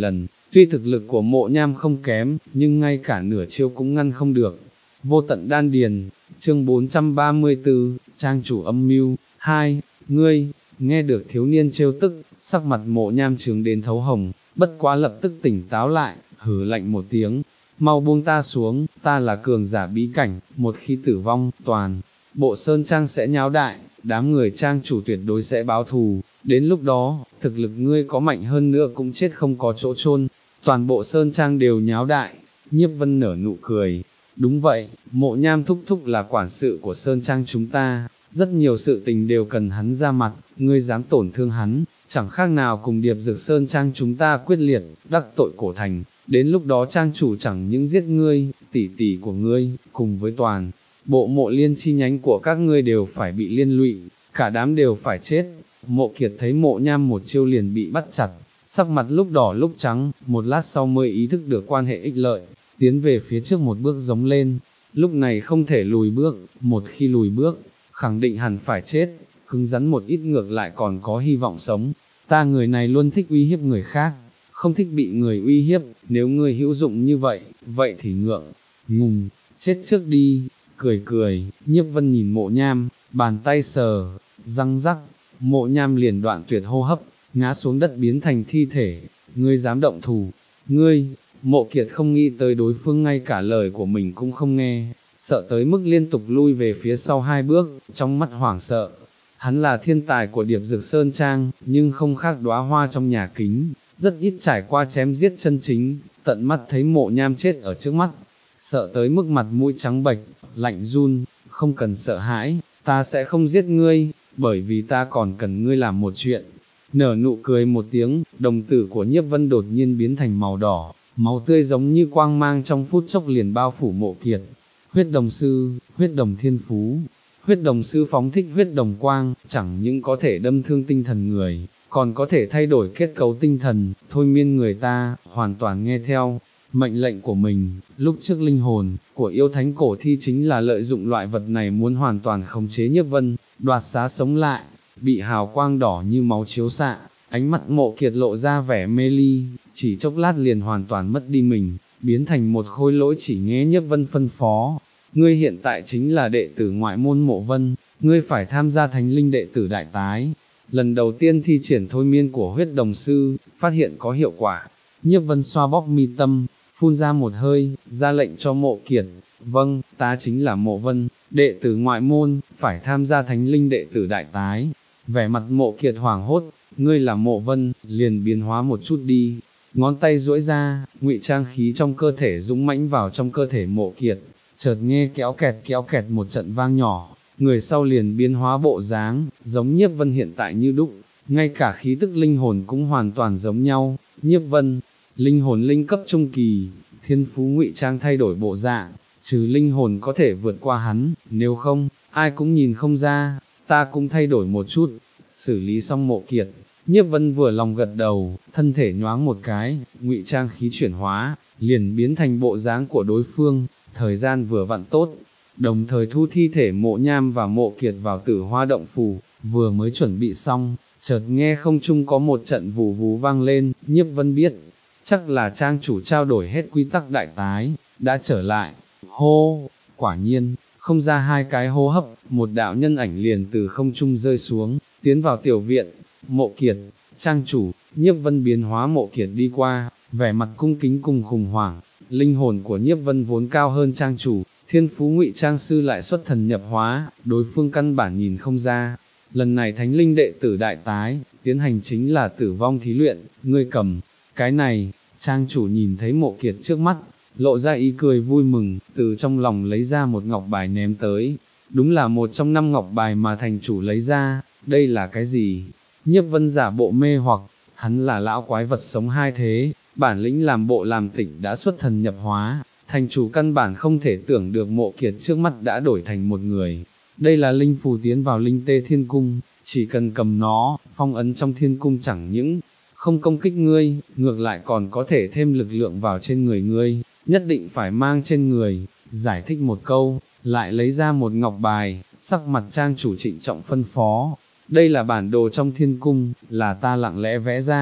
Tuy thực lực của Mộ Nham không kém, nhưng ngay cả nửa chiêu cũng ngăn không được. Vô tận đan điền, chương bốn trăm ba mươi tư, trang chủ âm mưu, hai, ngươi, nghe được thiếu niên trêu tức, sắc mặt Mộ Nham trướng đến thấu hồng, bất quá lập tức tỉnh táo lại, hừ lạnh một tiếng, mau buông ta xuống, ta là cường giả bí cảnh, một khi tử vong, toàn, bộ sơn trang sẽ nháo đại, đám người trang chủ tuyệt đối sẽ báo thù, đến lúc đó, thực lực ngươi có mạnh hơn nữa cũng chết không có chỗ chôn, toàn bộ sơn trang đều nháo đại. Nhiếp Vân nở nụ cười, đúng vậy, Mộ Nham thúc thúc là quản sự của sơn trang chúng ta, rất nhiều sự tình đều cần hắn ra mặt, ngươi dám tổn thương hắn, chẳng khác nào cùng Điệp Dược Sơn trang chúng ta quyết liệt, đắc tội cổ thành, đến lúc đó trang chủ chẳng những giết ngươi, tỷ tỷ của ngươi, cùng với toàn, bộ Mộ Liên chi nhánh của các ngươi đều phải bị liên lụy, cả đám đều phải chết. Mộ Kiệt thấy Mộ Nham một chiêu liền bị bắt chặt, sắc mặt lúc đỏ lúc trắng, một lát sau mới ý thức được quan hệ ích lợi, tiến về phía trước một bước giống lên, lúc này không thể lùi bước, một khi lùi bước, khẳng định hẳn phải chết, cứng rắn một ít ngược lại còn có hy vọng sống, ta người này luôn thích uy hiếp người khác, không thích bị người uy hiếp, nếu ngươi hữu dụng như vậy, vậy thì ngượng, ngùng, chết trước đi, cười cười, Nhiếp Vân nhìn Mộ Nham, bàn tay sờ, răng rắc, Mộ Nham liền đoạn tuyệt hô hấp, ngã xuống đất biến thành thi thể, ngươi dám động thủ, ngươi, Mộ Kiệt không nghĩ tới đối phương ngay cả lời của mình cũng không nghe, sợ tới mức liên tục lui về phía sau hai bước, trong mắt hoảng sợ. Hắn là thiên tài của Điệp Dược Sơn Trang, nhưng không khác đóa hoa trong nhà kính, rất ít trải qua chém giết chân chính, tận mắt thấy Mộ Nham chết ở trước mắt, sợ tới mức mặt mũi trắng bệch, lạnh run, không cần sợ hãi, ta sẽ không giết ngươi, bởi vì ta còn cần ngươi làm một chuyện. Nở nụ cười một tiếng, đồng tử của Nhiếp Vân đột nhiên biến thành màu đỏ, máu tươi giống như quang mang trong phút chốc liền bao phủ Mộ Kiệt. Huyết đồng sư, huyết đồng thiên phú, huyết đồng sư phóng thích huyết đồng quang, chẳng những có thể đâm thương tinh thần người, còn có thể thay đổi kết cấu tinh thần, thôi miên người ta, hoàn toàn nghe theo mệnh lệnh của mình. Lúc trước linh hồn của yêu thánh cổ thi chính là lợi dụng loại vật này muốn hoàn toàn khống chế Nhiếp Vân, đoạt xá sống lại, bị hào quang đỏ như máu chiếu xạ, ánh mắt Mộ Kiệt lộ ra vẻ mê ly, chỉ chốc lát liền hoàn toàn mất đi mình, biến thành một khối lỗi chỉ nghe Nhiếp Vân phân phó. Ngươi hiện tại chính là đệ tử ngoại môn Mộ Vân, ngươi phải tham gia thánh linh đệ tử đại tái. Lần đầu tiên thi triển thôi miên của huyết đồng sư, phát hiện có hiệu quả. Nhiếp Vân xoa bóp mi tâm, phun ra một hơi, ra lệnh cho Mộ Kiệt. Vâng, ta chính là Mộ Vân, đệ tử ngoại môn, phải tham gia thánh linh đệ tử đại tái. Vẻ mặt Mộ Kiệt hoảng hốt, ngươi là Mộ Vân, liền biến hóa một chút đi. Ngón tay duỗi ra, ngụy trang khí trong cơ thể dũng mãnh vào trong cơ thể Mộ Kiệt. Chợt nghe kéo kẹt kéo kẹt một trận vang nhỏ, người sau liền biến hóa bộ dáng, giống Nhiếp Vân hiện tại như đúc, ngay cả khí tức linh hồn cũng hoàn toàn giống nhau. Nhiếp Vân, linh hồn linh cấp trung kỳ, thiên phú ngụy trang thay đổi bộ dạng, trừ linh hồn có thể vượt qua hắn, nếu không, ai cũng nhìn không ra, ta cũng thay đổi một chút. Xử lý xong Mộ Kiệt, Nhiếp Vân vừa lòng gật đầu, thân thể nhoáng một cái, ngụy trang khí chuyển hóa, liền biến thành bộ dáng của đối phương. Thời gian vừa vặn tốt, đồng thời thu thi thể Mộ Nham và Mộ Kiệt vào Tử Hoa động phủ, vừa mới chuẩn bị xong, chợt nghe không trung có một trận vù vù vang lên. Nhiếp Vân biết, chắc là trang chủ trao đổi hết quy tắc đại tái, đã trở lại. Hô, quả nhiên, không ra hai cái hô hấp, một đạo nhân ảnh liền từ không trung rơi xuống, tiến vào tiểu viện. Mộ Kiệt, trang chủ. Nhiếp Vân biến hóa Mộ Kiệt đi qua, vẻ mặt cung kính cùng khủng hoảng. Linh hồn của Nhiếp Vân vốn cao hơn trang chủ, thiên phú ngụy trang sư lại xuất thần nhập hóa, đối phương căn bản nhìn không ra. Lần này thánh linh đệ tử đại tái, tiến hành chính là tử vong thí luyện, ngươi cầm, cái này, trang chủ nhìn thấy Mộ Kiệt trước mắt, lộ ra ý cười vui mừng, từ trong lòng lấy ra một ngọc bài ném tới, đúng là một trong năm ngọc bài mà thành chủ lấy ra, đây là cái gì? Nhiếp Vân giả bộ mê hoặc, hắn là lão quái vật sống hai thế, bản lĩnh làm bộ làm tỉnh đã xuất thần nhập hóa, thành chủ căn bản không thể tưởng được Mộ Kiệt trước mắt đã đổi thành một người. Đây là linh phù tiến vào linh tê thiên cung, chỉ cần cầm nó, phong ấn trong thiên cung chẳng những không công kích ngươi, ngược lại còn có thể thêm lực lượng vào trên người ngươi, nhất định phải mang trên người. Giải thích một câu, lại lấy ra một ngọc bài, sắc mặt trang chủ trịnh trọng phân phó. Đây là bản đồ trong thiên cung, là ta lặng lẽ vẽ ra,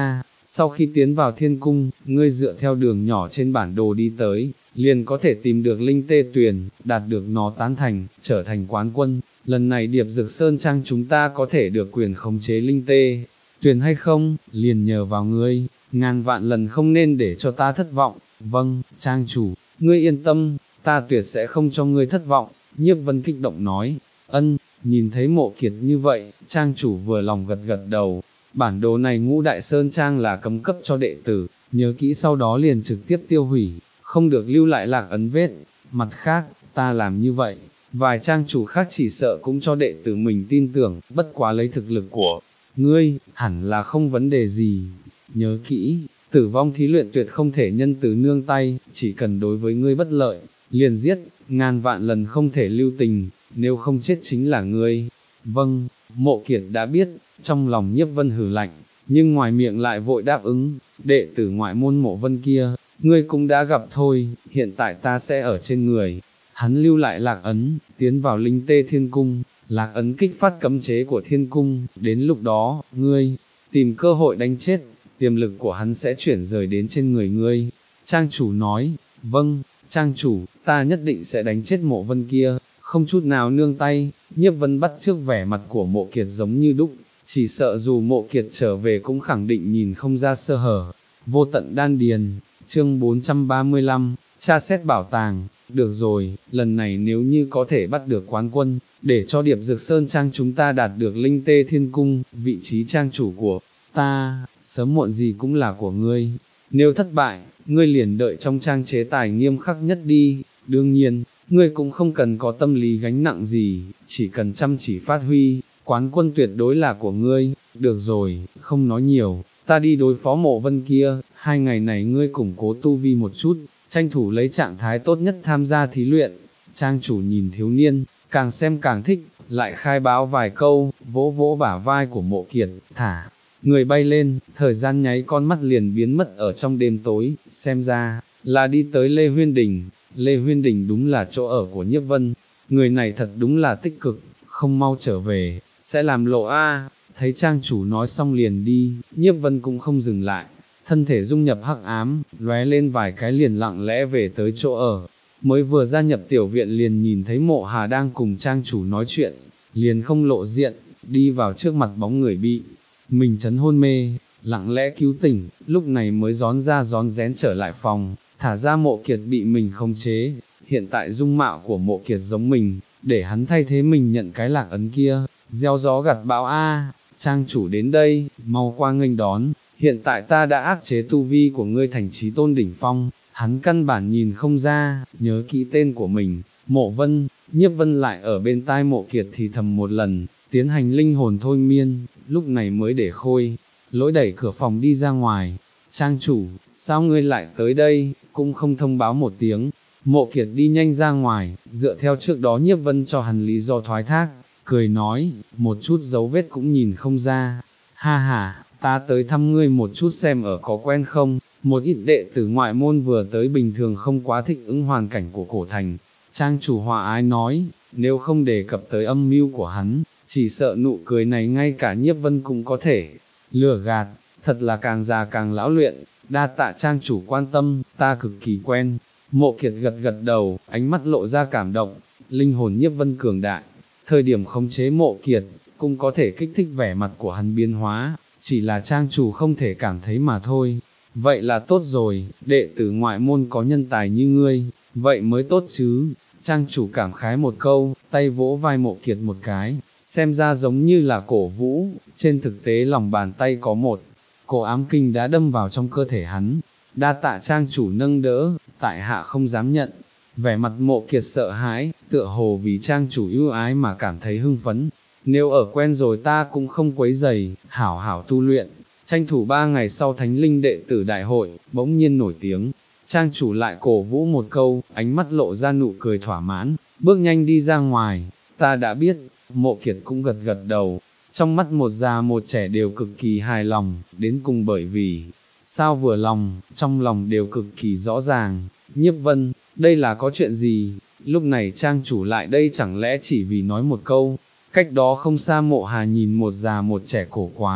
sau khi tiến vào thiên cung, ngươi dựa theo đường nhỏ trên bản đồ đi tới, liền có thể tìm được linh tê tuyền, đạt được nó tán thành, trở thành quán quân, lần này Điệp Dược Sơn Trang chúng ta có thể được quyền khống chế linh tê tuyền hay không, liền nhờ vào ngươi, ngàn vạn lần không nên để cho ta thất vọng. Vâng, trang chủ, ngươi yên tâm, ta tuyệt sẽ không cho ngươi thất vọng. Nhiếp Vân kích động nói. Ân, nhìn thấy Mộ Kiệt như vậy, trang chủ vừa lòng gật gật đầu. Bản đồ này Ngũ Đại Sơn Trang là cấm cấp cho đệ tử, nhớ kỹ sau đó liền trực tiếp tiêu hủy, không được lưu lại lạc ấn vết. Mặt khác, ta làm như vậy, vài trang chủ khác chỉ sợ cũng cho đệ tử mình tin tưởng, bất quá lấy thực lực của ngươi, hẳn là không vấn đề gì. Nhớ kỹ, tử vong thí luyện tuyệt không thể nhân từ nương tay, chỉ cần đối với ngươi bất lợi, liền giết, ngàn vạn lần không thể lưu tình, nếu không chết chính là ngươi. Vâng, Mộ Kiệt đã biết, trong lòng Nhiếp Vân hừ lạnh, nhưng ngoài miệng lại vội đáp ứng, đệ tử ngoại môn Mộ Vân kia, ngươi cũng đã gặp thôi, hiện tại ta sẽ ở trên người. Hắn lưu lại lạc ấn, tiến vào linh tê thiên cung, lạc ấn kích phát cấm chế của thiên cung, đến lúc đó, ngươi, tìm cơ hội đánh chết, tiềm lực của hắn sẽ chuyển rời đến trên người ngươi. Trang chủ nói, vâng, trang chủ, ta nhất định sẽ đánh chết Mộ Vân kia, không chút nào nương tay. Nhiếp Vân bắt trước vẻ mặt của Mộ Kiệt giống như đúc, chỉ sợ dù Mộ Kiệt trở về cũng khẳng định nhìn không ra sơ hở. Vô tận đan điền, chương bốn trăm ba mươi lăm, tra xét bảo tàng. Được rồi, lần này nếu như có thể bắt được quán quân, để cho Điệp Dược Sơn Trang chúng ta đạt được linh tê thiên cung, vị trí trang chủ của ta, sớm muộn gì cũng là của ngươi. Nếu thất bại, ngươi liền đợi trong trang chế tài nghiêm khắc nhất đi. Đương nhiên, ngươi cũng không cần có tâm lý gánh nặng gì, chỉ cần chăm chỉ phát huy, quán quân tuyệt đối là của ngươi. Được rồi, không nói nhiều, ta đi đối phó Mộ Vân kia, hai ngày này ngươi củng cố tu vi một chút, tranh thủ lấy trạng thái tốt nhất tham gia thí luyện. Trang chủ nhìn thiếu niên, càng xem càng thích, lại khai báo vài câu, vỗ vỗ bả vai của Mộ Kiệt, thả người bay lên, thời gian nháy con mắt liền biến mất ở trong đêm tối, xem ra, là đi tới Lê Huyên Đình. Lê Huyên Đình đúng là chỗ ở của Nhiếp Vân, người này thật đúng là tích cực, không mau trở về, sẽ làm lộ a. Thấy trang chủ nói xong liền đi, Nhiếp Vân cũng không dừng lại, thân thể dung nhập hắc ám, lóe lên vài cái liền lặng lẽ về tới chỗ ở. Mới vừa gia nhập tiểu viện liền nhìn thấy Mộ Hà đang cùng trang chủ nói chuyện, liền không lộ diện, đi vào trước mặt bóng người bị mình chấn hôn mê, lặng lẽ cứu tỉnh, lúc này mới gión ra gión rén trở lại phòng, thả ra Mộ Kiệt bị mình khống chế. Hiện tại dung mạo của Mộ Kiệt giống mình, để hắn thay thế mình nhận cái lạc ấn kia, gieo gió gặt bão a. Trang chủ đến đây, mau qua nghênh đón, hiện tại ta đã áp chế tu vi của ngươi thành chí tôn đỉnh phong. Hắn căn bản nhìn không ra, nhớ kỹ tên của mình, Mộ Vân. Nhiếp Vân lại ở bên tai Mộ Kiệt thì thầm một lần, tiến hành linh hồn thôi miên, lúc này mới để Khôi Lỗi đẩy cửa phòng đi ra ngoài. Trang chủ, sao ngươi lại tới đây, cũng không thông báo một tiếng. Mộ Kiệt đi nhanh ra ngoài, dựa theo trước đó Nhiếp Vân cho hắn lý do thoái thác, cười nói, một chút dấu vết cũng nhìn không ra. Ha ha, ta tới thăm ngươi một chút xem ở có quen không. Một ít đệ tử ngoại môn vừa tới bình thường không quá thích ứng hoàn cảnh của cổ thành. Trang chủ hòa ái nói, nếu không đề cập tới âm mưu của hắn, chỉ sợ nụ cười này ngay cả Nhiếp Vân cũng có thể lừa gạt, thật là càng già càng lão luyện. Đa tạ trang chủ quan tâm, ta cực kỳ quen. Mộ Kiệt gật gật đầu, ánh mắt lộ ra cảm động. Linh hồn Nhiếp Vân cường đại, thời điểm khống chế Mộ Kiệt, cũng có thể kích thích vẻ mặt của hắn biến hóa, chỉ là trang chủ không thể cảm thấy mà thôi. Vậy là tốt rồi, đệ tử ngoại môn có nhân tài như ngươi, vậy mới tốt chứ. Trang chủ cảm khái một câu, tay vỗ vai Mộ Kiệt một cái, xem ra giống như là cổ vũ, trên thực tế lòng bàn tay có một cổ ám kinh đã đâm vào trong cơ thể hắn. Đa tạ trang chủ nâng đỡ, tại hạ không dám nhận. Vẻ mặt Mộ Kiệt sợ hãi, tựa hồ vì trang chủ ưu ái mà cảm thấy hưng phấn. Nếu ở quen rồi ta cũng không quấy giày, hảo hảo tu luyện. Tranh thủ ba ngày sau thánh linh đệ tử đại hội, bỗng nhiên nổi tiếng. Trang chủ lại cổ vũ một câu, ánh mắt lộ ra nụ cười thỏa mãn, bước nhanh đi ra ngoài. Ta đã biết. Mộ Kiệt cũng gật gật đầu, trong mắt một già một trẻ đều cực kỳ hài lòng, đến cùng bởi vì, sao vừa lòng, trong lòng đều cực kỳ rõ ràng. Nhiếp Vân, đây là có chuyện gì? Lúc này trang chủ lại đây chẳng lẽ chỉ vì nói một câu. Cách đó không xa Mộ Hà nhìn một già một trẻ cổ quái,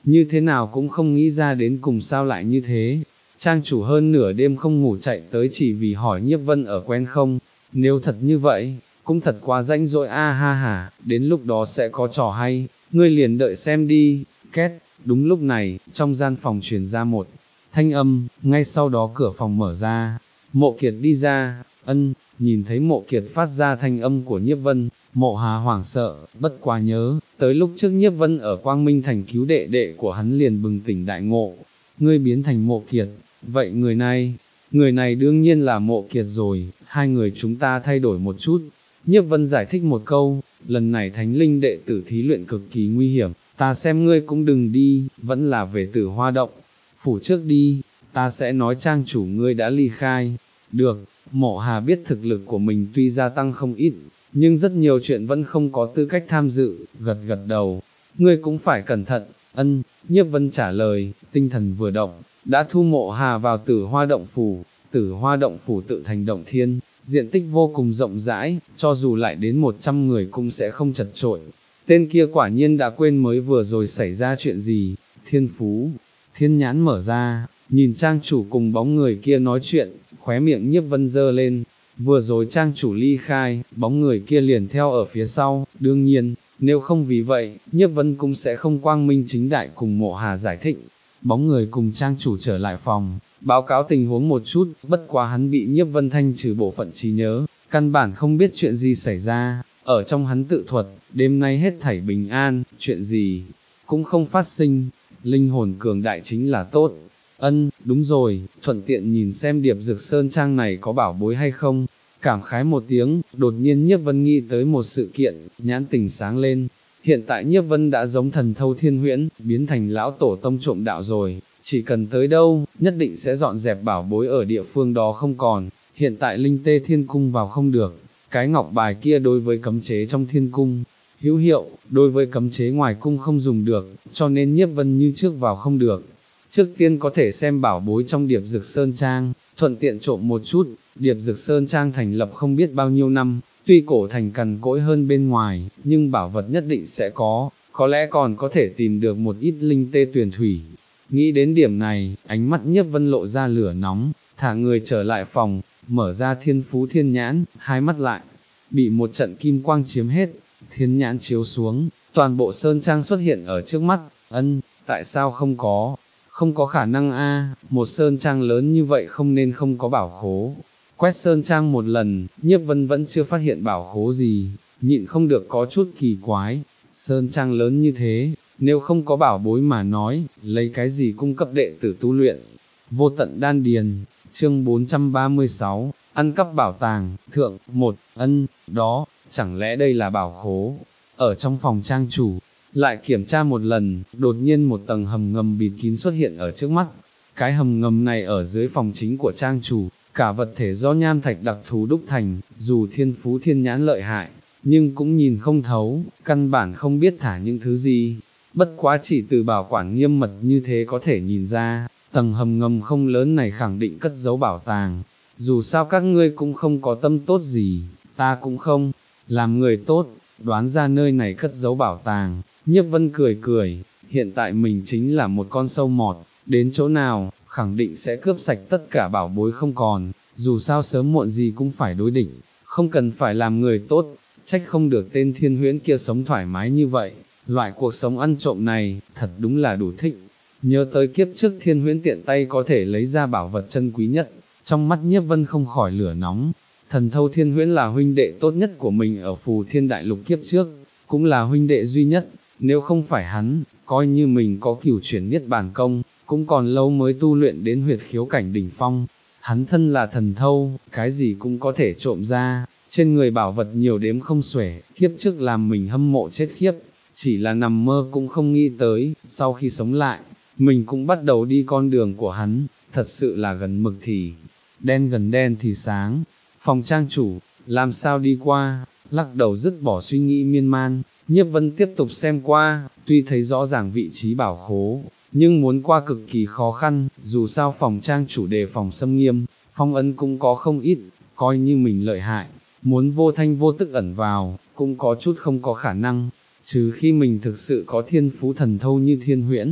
như thế nào cũng không nghĩ ra đến cùng sao lại như thế. Trang chủ hơn nửa đêm không ngủ chạy tới chỉ vì hỏi Nhiếp Vân ở quen không, nếu thật như vậy, cũng thật quá rãnh rỗi a ha hả, đến lúc đó sẽ có trò hay, ngươi liền đợi xem đi, két, đúng lúc này, trong gian phòng truyền ra một thanh âm, ngay sau đó cửa phòng mở ra, Mộ Kiệt đi ra, ân, nhìn thấy Mộ Kiệt phát ra thanh âm của Nhiếp Vân, Mộ Hà hoảng sợ, bất quá nhớ, tới lúc trước Nhiếp Vân ở Quang Minh Thành cứu đệ đệ của hắn liền bừng tỉnh đại ngộ, ngươi biến thành Mộ Kiệt, vậy người này, người này đương nhiên là Mộ Kiệt rồi, hai người chúng ta thay đổi một chút. Nhiếp Vân giải thích một câu, lần này thánh linh đệ tử thí luyện cực kỳ nguy hiểm, ta xem ngươi cũng đừng đi, vẫn là về Tử Hoa Động, phủ trước đi, ta sẽ nói trang chủ ngươi đã ly khai. Được, Mộ Hà biết thực lực của mình tuy gia tăng không ít, nhưng rất nhiều chuyện vẫn không có tư cách tham dự, gật gật đầu, ngươi cũng phải cẩn thận, ân, Nhiếp Vân trả lời, tinh thần vừa động, đã thu Mộ Hà vào Tử Hoa Động phủ, Tử Hoa Động phủ tự thành động thiên, diện tích vô cùng rộng rãi, cho dù lại đến một trăm người cũng sẽ không chật trội. Tên kia quả nhiên đã quên mới vừa rồi xảy ra chuyện gì, thiên phú, thiên nhãn mở ra, nhìn trang chủ cùng bóng người kia nói chuyện, khóe miệng Nhiếp Vân dơ lên, vừa rồi trang chủ ly khai, bóng người kia liền theo ở phía sau, đương nhiên, nếu không vì vậy, Nhiếp Vân cũng sẽ không quang minh chính đại cùng Mộ Hà giải thích. Bóng người cùng trang chủ trở lại phòng, báo cáo tình huống một chút, bất quá hắn bị Nhiếp Vân thanh trừ bộ phận trí nhớ, căn bản không biết chuyện gì xảy ra, ở trong hắn tự thuật, đêm nay hết thảy bình an, chuyện gì cũng không phát sinh, linh hồn cường đại chính là tốt. Ân, đúng rồi, thuận tiện nhìn xem Điệp Dược Sơn Trang này có bảo bối hay không. Cảm khái một tiếng, đột nhiên Nhiếp Vân nghĩ tới một sự kiện, nhãn tình sáng lên. Hiện tại Nhiếp Vân đã giống thần thâu thiên huyễn, biến thành lão tổ tông trộm đạo rồi, chỉ cần tới đâu, nhất định sẽ dọn dẹp bảo bối ở địa phương đó không còn. Hiện tại linh tê thiên cung vào không được, cái ngọc bài kia đối với cấm chế trong thiên cung hữu hiệu, đối với cấm chế ngoài cung không dùng được, cho nên Nhiếp Vân như trước vào không được. Trước tiên có thể xem bảo bối trong Điệp Dược Sơn Trang, thuận tiện trộm một chút. Điệp Dược Sơn Trang thành lập không biết bao nhiêu năm, tuy cổ thành cằn cỗi hơn bên ngoài, nhưng bảo vật nhất định sẽ có, có lẽ còn có thể tìm được một ít linh tê tuyển thủy. Nghĩ đến điểm này, ánh mắt Nhiếp Vân lộ ra lửa nóng, thả người trở lại phòng, mở ra thiên phú thiên nhãn, hai mắt lại, bị một trận kim quang chiếm hết, thiên nhãn chiếu xuống, toàn bộ Sơn Trang xuất hiện ở trước mắt, ân, tại sao không có? Không có khả năng a, một Sơn Trang lớn như vậy không nên không có bảo khố. Quét Sơn Trang một lần, Nhiếp Vân vẫn chưa phát hiện bảo khố gì, nhịn không được có chút kỳ quái. Sơn Trang lớn như thế, nếu không có bảo bối mà nói, lấy cái gì cung cấp đệ tử tu luyện. Vô tận đan điền, chương bốn trăm ba mươi sáu, ăn cắp bảo tàng, thượng, một, ân, đó, chẳng lẽ đây là bảo khố? Ở trong phòng trang chủ, lại kiểm tra một lần, đột nhiên một tầng hầm ngầm bịt kín xuất hiện ở trước mắt. Cái hầm ngầm này ở dưới phòng chính của trang chủ, cả vật thể do nham thạch đặc thù đúc thành, dù thiên phú thiên nhãn lợi hại, nhưng cũng nhìn không thấu, căn bản không biết thả những thứ gì. Bất quá chỉ từ bảo quản nghiêm mật như thế có thể nhìn ra, tầng hầm ngầm không lớn này khẳng định cất giấu bảo tàng. Dù sao các ngươi cũng không có tâm tốt gì, ta cũng không, làm người tốt, đoán ra nơi này cất giấu bảo tàng. Nhiếp Vân cười cười, hiện tại mình chính là một con sâu mọt, đến chỗ nào, khẳng định sẽ cướp sạch tất cả bảo bối không còn, dù sao sớm muộn gì cũng phải đối địch, không cần phải làm người tốt, trách không được tên thiên huyễn kia sống thoải mái như vậy, loại cuộc sống ăn trộm này, thật đúng là đủ thích. Nhớ tới kiếp trước thiên huyễn tiện tay có thể lấy ra bảo vật chân quý nhất, trong mắt Nhiếp Vân không khỏi lửa nóng. Thần thâu thiên huyễn là huynh đệ tốt nhất của mình ở phù thiên đại lục kiếp trước, cũng là huynh đệ duy nhất, nếu không phải hắn, coi như mình có cửu chuyển niết bàn công, cũng còn lâu mới tu luyện đến huyệt khiếu cảnh đỉnh phong. Hắn thân là thần thâu, cái gì cũng có thể trộm ra, trên người bảo vật nhiều đếm không xuể, kiếp trước làm mình hâm mộ chết khiếp, chỉ là nằm mơ cũng không nghĩ tới, sau khi sống lại, mình cũng bắt đầu đi con đường của hắn, thật sự là gần mực thì đen gần đen thì sáng. Phòng trang chủ, làm sao đi qua, lắc đầu dứt bỏ suy nghĩ miên man, Nhiếp Vân tiếp tục xem qua, tuy thấy rõ ràng vị trí bảo khố, nhưng muốn qua cực kỳ khó khăn, dù sao phòng trang chủ đề phòng xâm nghiêm, phong ấn cũng có không ít, coi như mình lợi hại, muốn vô thanh vô tức ẩn vào, cũng có chút không có khả năng, trừ khi mình thực sự có thiên phú thần thâu như thiên huyễn,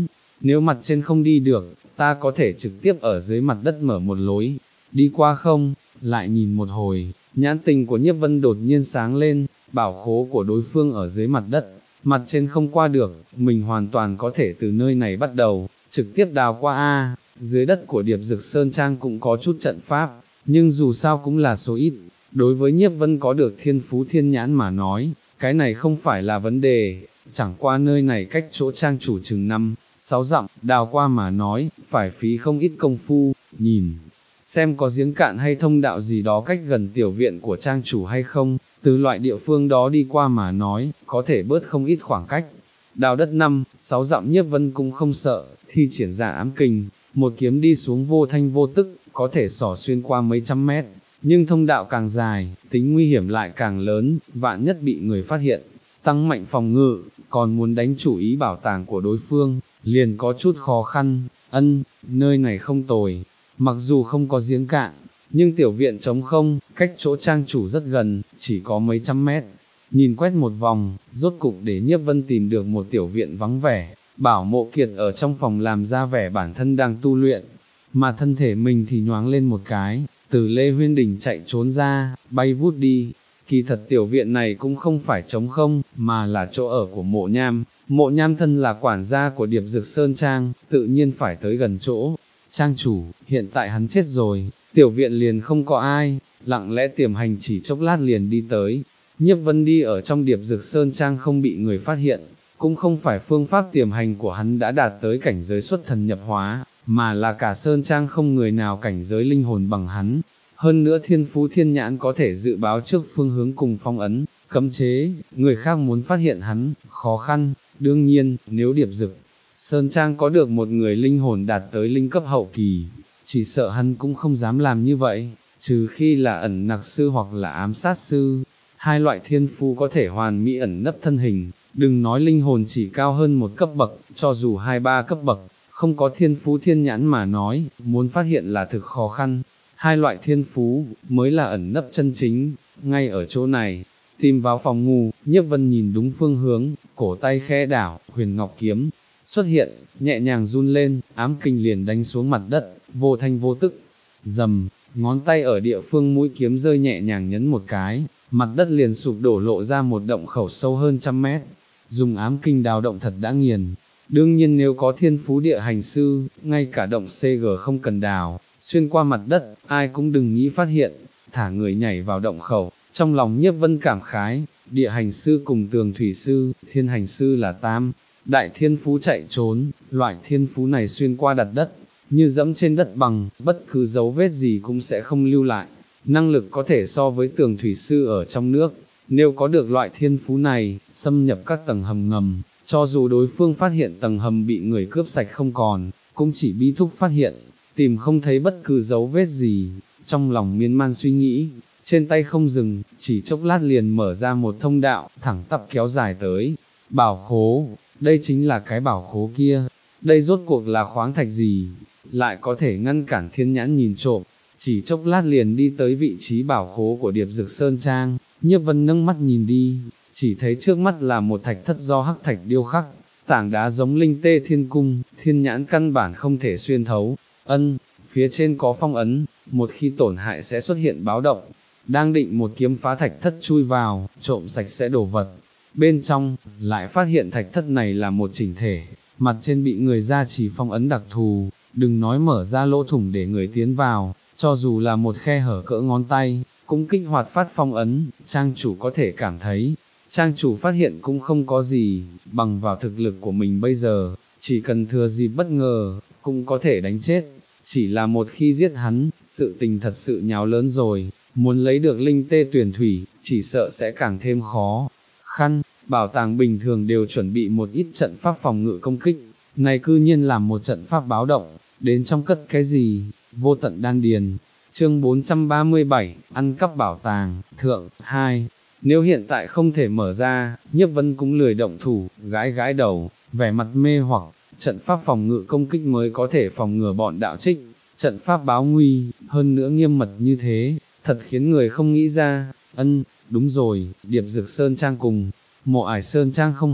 nếu mặt trên không đi được, ta có thể trực tiếp ở dưới mặt đất mở một lối, đi qua không, lại nhìn một hồi, nhãn tình của Nhiếp Vân đột nhiên sáng lên, bảo khố của đối phương ở dưới mặt đất, mặt trên không qua được, mình hoàn toàn có thể từ nơi này bắt đầu, trực tiếp đào qua a. Dưới đất của Điệp Dực Sơn Trang cũng có chút trận pháp, nhưng dù sao cũng là số ít, đối với Nhiếp Vân có được thiên phú thiên nhãn mà nói, cái này không phải là vấn đề, chẳng qua nơi này cách chỗ trang chủ chừng năm, sáu dặm, đào qua mà nói, phải phí không ít công phu, nhìn, xem có giếng cạn hay thông đạo gì đó cách gần tiểu viện của trang chủ hay không, từ loại địa phương đó đi qua mà nói, có thể bớt không ít khoảng cách. Đào đất năm, sáu dặm Nhiếp Vân cũng không sợ, thi triển ra ám kình, một kiếm đi xuống vô thanh vô tức, có thể xỏ xuyên qua mấy trăm mét, nhưng thông đạo càng dài, tính nguy hiểm lại càng lớn, vạn nhất bị người phát hiện, tăng mạnh phòng ngự, còn muốn đánh chủ ý bảo tàng của đối phương, liền có chút khó khăn. Ân, nơi này không tồi, mặc dù không có giếng cạn, nhưng tiểu viện trống không, cách chỗ trang chủ rất gần, chỉ có mấy trăm mét. Nhìn quét một vòng, rốt cục để Nhiếp Vân tìm được một tiểu viện vắng vẻ, Bảo Mộ Kiệt ở trong phòng làm ra vẻ bản thân đang tu luyện, mà thân thể mình thì nhoáng lên một cái, từ Lê Huyên Đình chạy trốn ra, bay vút đi. Kỳ thật tiểu viện này cũng không phải trống không, mà là chỗ ở của Mộ Nham. Mộ Nham thân là quản gia của Điệp Dực Sơn Trang, tự nhiên phải tới gần chỗ trang chủ. Hiện tại hắn chết rồi, tiểu viện liền không có ai, lặng lẽ tiềm hành chỉ chốc lát liền đi tới. Nhiếp Vân đi ở trong Điệp Dực Sơn Trang không bị người phát hiện, cũng không phải phương pháp tiềm hành của hắn đã đạt tới cảnh giới xuất thần nhập hóa, mà là cả Sơn Trang không người nào cảnh giới linh hồn bằng hắn. Hơn nữa thiên phú thiên nhãn có thể dự báo trước phương hướng cùng phong ấn, cấm chế, người khác muốn phát hiện hắn, khó khăn. Đương nhiên, nếu Điệp Dực Sơn Trang có được một người linh hồn đạt tới linh cấp hậu kỳ, chỉ sợ hắn cũng không dám làm như vậy, trừ khi là ẩn nặc sư hoặc là ám sát sư. Hai loại thiên phú có thể hoàn mỹ ẩn nấp thân hình, đừng nói linh hồn chỉ cao hơn một cấp bậc, cho dù hai ba cấp bậc, không có thiên phú thiên nhãn mà nói, muốn phát hiện là thực khó khăn. Hai loại thiên phú, mới là ẩn nấp chân chính, ngay ở chỗ này, tìm vào phòng ngủ, Nhiếp Vân nhìn đúng phương hướng, cổ tay khẽ đảo, huyền ngọc kiếm, xuất hiện, nhẹ nhàng run lên, ám kình liền đánh xuống mặt đất, vô thanh vô tức, dầm, ngón tay ở địa phương mũi kiếm rơi nhẹ nhàng nhấn một cái, mặt đất liền sụp đổ lộ ra một động khẩu sâu hơn trăm mét, dùng ám kình đào động thật đã nghiền. Đương nhiên nếu có thiên phú địa hành sư, ngay cả động xê giê không cần đào, xuyên qua mặt đất, ai cũng đừng nghĩ phát hiện, thả người nhảy vào động khẩu, trong lòng Nhiếp Vân cảm khái, địa hành sư cùng tường thủy sư, thiên hành sư là tam, đại thiên phú chạy trốn, loại thiên phú này xuyên qua đặt đất, như dẫm trên đất bằng, bất cứ dấu vết gì cũng sẽ không lưu lại, năng lực có thể so với tường thủy sư ở trong nước, nếu có được loại thiên phú này, xâm nhập các tầng hầm ngầm, cho dù đối phương phát hiện tầng hầm bị người cướp sạch không còn, cũng chỉ bí thúc phát hiện, tìm không thấy bất cứ dấu vết gì, trong lòng miên man suy nghĩ, trên tay không dừng, chỉ chốc lát liền mở ra một thông đạo, thẳng tắp kéo dài tới, bảo khố, đây chính là cái bảo khố kia, đây rốt cuộc là khoáng thạch gì, lại có thể ngăn cản thiên nhãn nhìn trộm, chỉ chốc lát liền đi tới vị trí bảo khố của Điệp Dực Sơn Trang, Nhiếp Vân nâng mắt nhìn đi, chỉ thấy trước mắt là một thạch thất do hắc thạch điêu khắc, tảng đá giống linh tê thiên cung, thiên nhãn căn bản không thể xuyên thấu. Ân, phía trên có phong ấn, một khi tổn hại sẽ xuất hiện báo động, đang định một kiếm phá thạch thất chui vào, trộm sạch sẽ đổ vật, bên trong, lại phát hiện thạch thất này là một chỉnh thể, mặt trên bị người gia trì phong ấn đặc thù, đừng nói mở ra lỗ thủng để người tiến vào, cho dù là một khe hở cỡ ngón tay, cũng kích hoạt phát phong ấn, trang chủ có thể cảm thấy, trang chủ phát hiện cũng không có gì, bằng vào thực lực của mình bây giờ, chỉ cần thừa dịp bất ngờ, cũng có thể đánh chết, chỉ là một khi giết hắn, sự tình thật sự nháo lớn rồi, muốn lấy được linh tê tuyển thủy, chỉ sợ sẽ càng thêm khó khăn. Bảo tàng bình thường đều chuẩn bị một ít trận pháp phòng ngự công kích, này cư nhiên làm một trận pháp báo động, đến trong cất cái gì, vô tận đan điền. Chương bốn trăm ba mươi bảy, ăn cắp bảo tàng, thượng, hai. Nếu hiện tại không thể mở ra, Nhiếp Vân cũng lười động thủ, gãi gãi đầu, vẻ mặt mê hoặc, trận pháp phòng ngự công kích mới có thể phòng ngừa bọn đạo trích, trận pháp báo nguy, hơn nữa nghiêm mật như thế, thật khiến người không nghĩ ra. Ân, đúng rồi, Điệp Dực Sơn Trang cùng Mộ Ải Sơn Trang không hợp,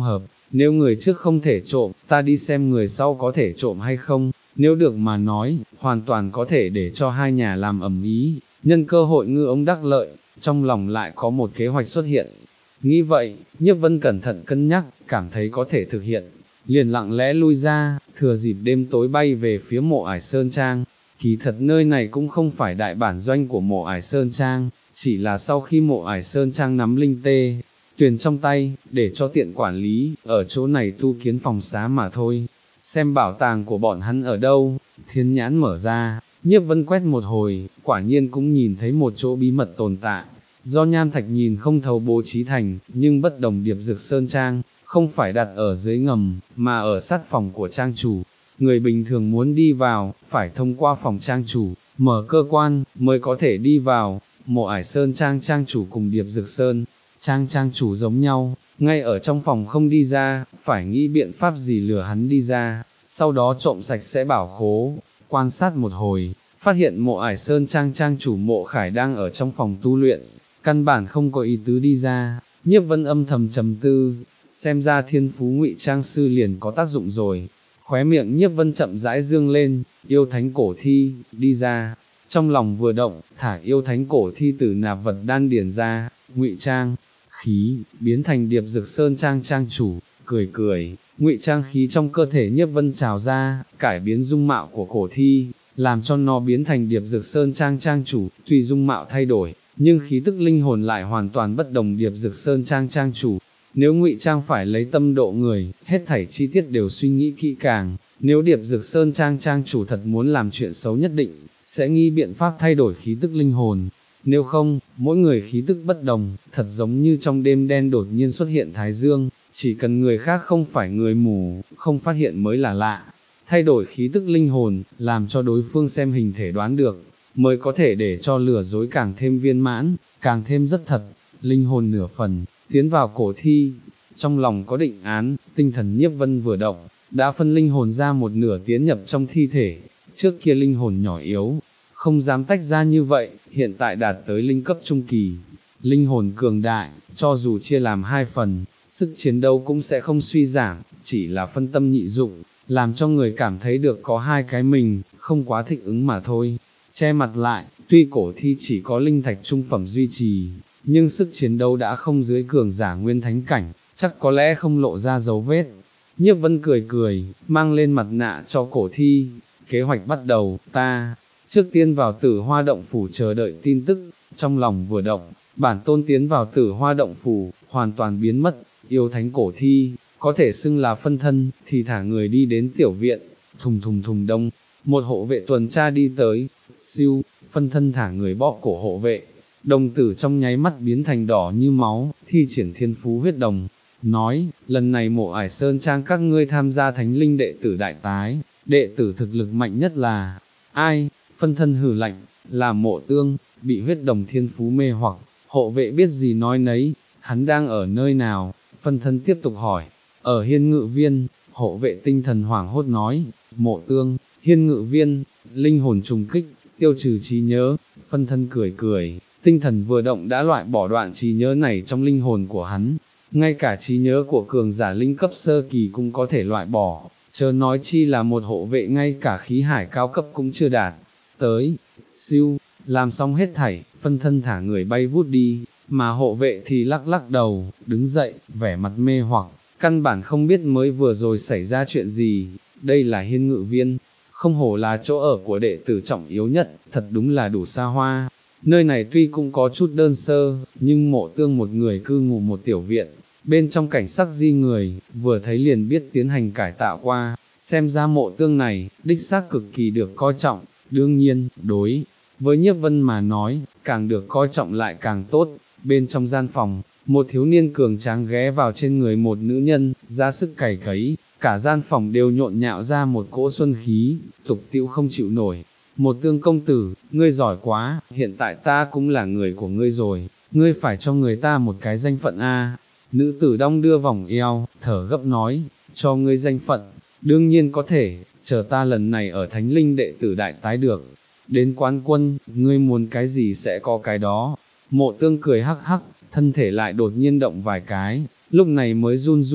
nếu người trước không thể trộm, ta đi xem người sau có thể trộm hay không, nếu được mà nói, hoàn toàn có thể để cho hai nhà làm ầm ĩ, nhân cơ hội ngư ông đắc lợi, trong lòng lại có một kế hoạch xuất hiện. Nghĩ vậy, Nhiếp Vân cẩn thận cân nhắc, cảm thấy có thể thực hiện, liền lặng lẽ lui ra, thừa dịp đêm tối bay về phía Mộ Ải Sơn Trang. Kỳ thật nơi này cũng không phải đại bản doanh của Mộ Ải Sơn Trang, chỉ là sau khi Mộ Ải Sơn Trang nắm linh tê tuyền trong tay, để cho tiện quản lý, ở chỗ này tu kiến phòng xá mà thôi. Xem bảo tàng của bọn hắn ở đâu, thiên nhãn mở ra, Nhiếp Vân quét một hồi, quả nhiên cũng nhìn thấy một chỗ bí mật tồn tại, do nham thạch nhìn không thấu bố trí thành, nhưng bất đồng Điệp Dực Sơn Trang, không phải đặt ở dưới ngầm, mà ở sát phòng của trang chủ. Người bình thường muốn đi vào, phải thông qua phòng trang chủ, mở cơ quan, mới có thể đi vào. Mộ Ải Sơn Trang trang chủ cùng Điệp Dực Sơn Trang trang chủ giống nhau, ngay ở trong phòng không đi ra, phải nghĩ biện pháp gì lừa hắn đi ra, sau đó trộm sạch sẽ bảo khố. Quan sát một hồi, phát hiện Mộ Ải Sơn Trang trang chủ Mộ Khải đang ở trong phòng tu luyện, căn bản không có ý tứ đi ra. Nhiếp Vân âm thầm trầm tư, xem ra thiên phú ngụy trang sư liền có tác dụng rồi. Khóe miệng Nhiếp Vân chậm rãi dương lên, yêu thánh cổ thi, đi ra. Trong lòng vừa động, thả yêu thánh cổ thi từ nạp vật đan điển ra, ngụy trang khí, biến thành Điệp Dực Sơn Trang trang chủ, cười cười, ngụy trang khí trong cơ thể Nhiếp Vân trào ra, cải biến dung mạo của cổ thi, làm cho nó biến thành Điệp Dực Sơn Trang trang chủ. Tuy dung mạo thay đổi, nhưng khí tức linh hồn lại hoàn toàn bất đồng Điệp Dực Sơn Trang trang chủ. Nếu ngụy trang phải lấy tâm độ người, hết thảy chi tiết đều suy nghĩ kỹ càng, nếu Điệp Dực Sơn Trang trang chủ thật muốn làm chuyện xấu nhất định, sẽ nghĩ biện pháp thay đổi khí tức linh hồn. Nếu không, mỗi người khí tức bất đồng, thật giống như trong đêm đen đột nhiên xuất hiện thái dương, chỉ cần người khác không phải người mù, không phát hiện mới là lạ. Thay đổi khí tức linh hồn, làm cho đối phương xem hình thể đoán được, mới có thể để cho lừa dối càng thêm viên mãn, càng thêm rất thật. Linh hồn nửa phần, tiến vào cổ thi, trong lòng có định án, tinh thần Nhiếp Vân vừa động, đã phân linh hồn ra một nửa tiến nhập trong thi thể. Trước kia linh hồn nhỏ yếu, không dám tách ra như vậy, hiện tại đạt tới linh cấp trung kỳ. Linh hồn cường đại, cho dù chia làm hai phần, sức chiến đấu cũng sẽ không suy giảm, chỉ là phân tâm nhị dụng, làm cho người cảm thấy được có hai cái mình, không quá thích ứng mà thôi. Che mặt lại, tuy cổ thi chỉ có linh thạch trung phẩm duy trì, nhưng sức chiến đấu đã không dưới cường giả nguyên thánh cảnh, chắc có lẽ không lộ ra dấu vết. Nhiếp Vân cười cười, mang lên mặt nạ cho cổ thi. Kế hoạch bắt đầu, ta trước tiên vào Tử Hoa động phủ chờ đợi tin tức. Trong lòng vừa động, bản tôn tiến vào Tử Hoa động phủ, hoàn toàn biến mất. Yêu thánh cổ thi, có thể xưng là phân thân, thì thả người đi đến tiểu viện. Thùng thùng thùng đông, một hộ vệ tuần tra đi tới. Siêu, phân thân thả người bóp cổ hộ vệ, đồng tử trong nháy mắt biến thành đỏ như máu, thi triển thiên phú huyết đồng. Nói, lần này Mộ Ải Sơn Trang các ngươi tham gia thánh linh đệ tử đại tái, đệ tử thực lực mạnh nhất là ai? Phân thân hử lạnh, là Mộ Tương. Bị huyết đồng thiên phú mê hoặc, hộ vệ biết gì nói nấy. Hắn đang ở nơi nào? Phân thân tiếp tục hỏi. Ở Hiên Ngự Viên. Hộ vệ tinh thần hoảng hốt nói. Mộ Tương, Hiên Ngự Viên, linh hồn trùng kích, tiêu trừ trí nhớ. Phân thân cười cười, tinh thần vừa động đã loại bỏ đoạn trí nhớ này trong linh hồn của hắn. Ngay cả trí nhớ của cường giả linh cấp sơ kỳ cũng có thể loại bỏ, chớ nói chi là một hộ vệ ngay cả khí hải cao cấp cũng chưa đạt tới. Siêu, làm xong hết thảy, phân thân thả người bay vút đi, mà hộ vệ thì lắc lắc đầu, đứng dậy, vẻ mặt mê hoặc, căn bản không biết mới vừa rồi xảy ra chuyện gì. Đây là Hiên Ngự Viên, không hổ là chỗ ở của đệ tử trọng yếu nhất, thật đúng là đủ xa hoa. Nơi này tuy cũng có chút đơn sơ, nhưng Mộ Tương một người cư ngụ một tiểu viện, bên trong cảnh sắc di người, vừa thấy liền biết tiến hành cải tạo qua, xem ra Mộ Tương này, đích xác cực kỳ được coi trọng. Đương nhiên, đối với Nhiếp Vân mà nói, càng được coi trọng lại càng tốt. Bên trong gian phòng, một thiếu niên cường tráng ghé vào trên người một nữ nhân, ra sức cày cấy, cả gian phòng đều nhộn nhạo ra một cỗ xuân khí, tục tĩu không chịu nổi. Một Tương công tử, ngươi giỏi quá, hiện tại ta cũng là người của ngươi rồi, ngươi phải cho người ta một cái danh phận a. Nữ tử đong đưa vòng eo, thở gấp nói, cho ngươi danh phận, đương nhiên có thể, chờ ta lần này ở thánh linh đệ tử đại tái được. Đến quán quân, ngươi muốn cái gì sẽ có cái đó. Mộ Tương cười hắc hắc, thân thể lại đột nhiên động vài cái, lúc này mới run run,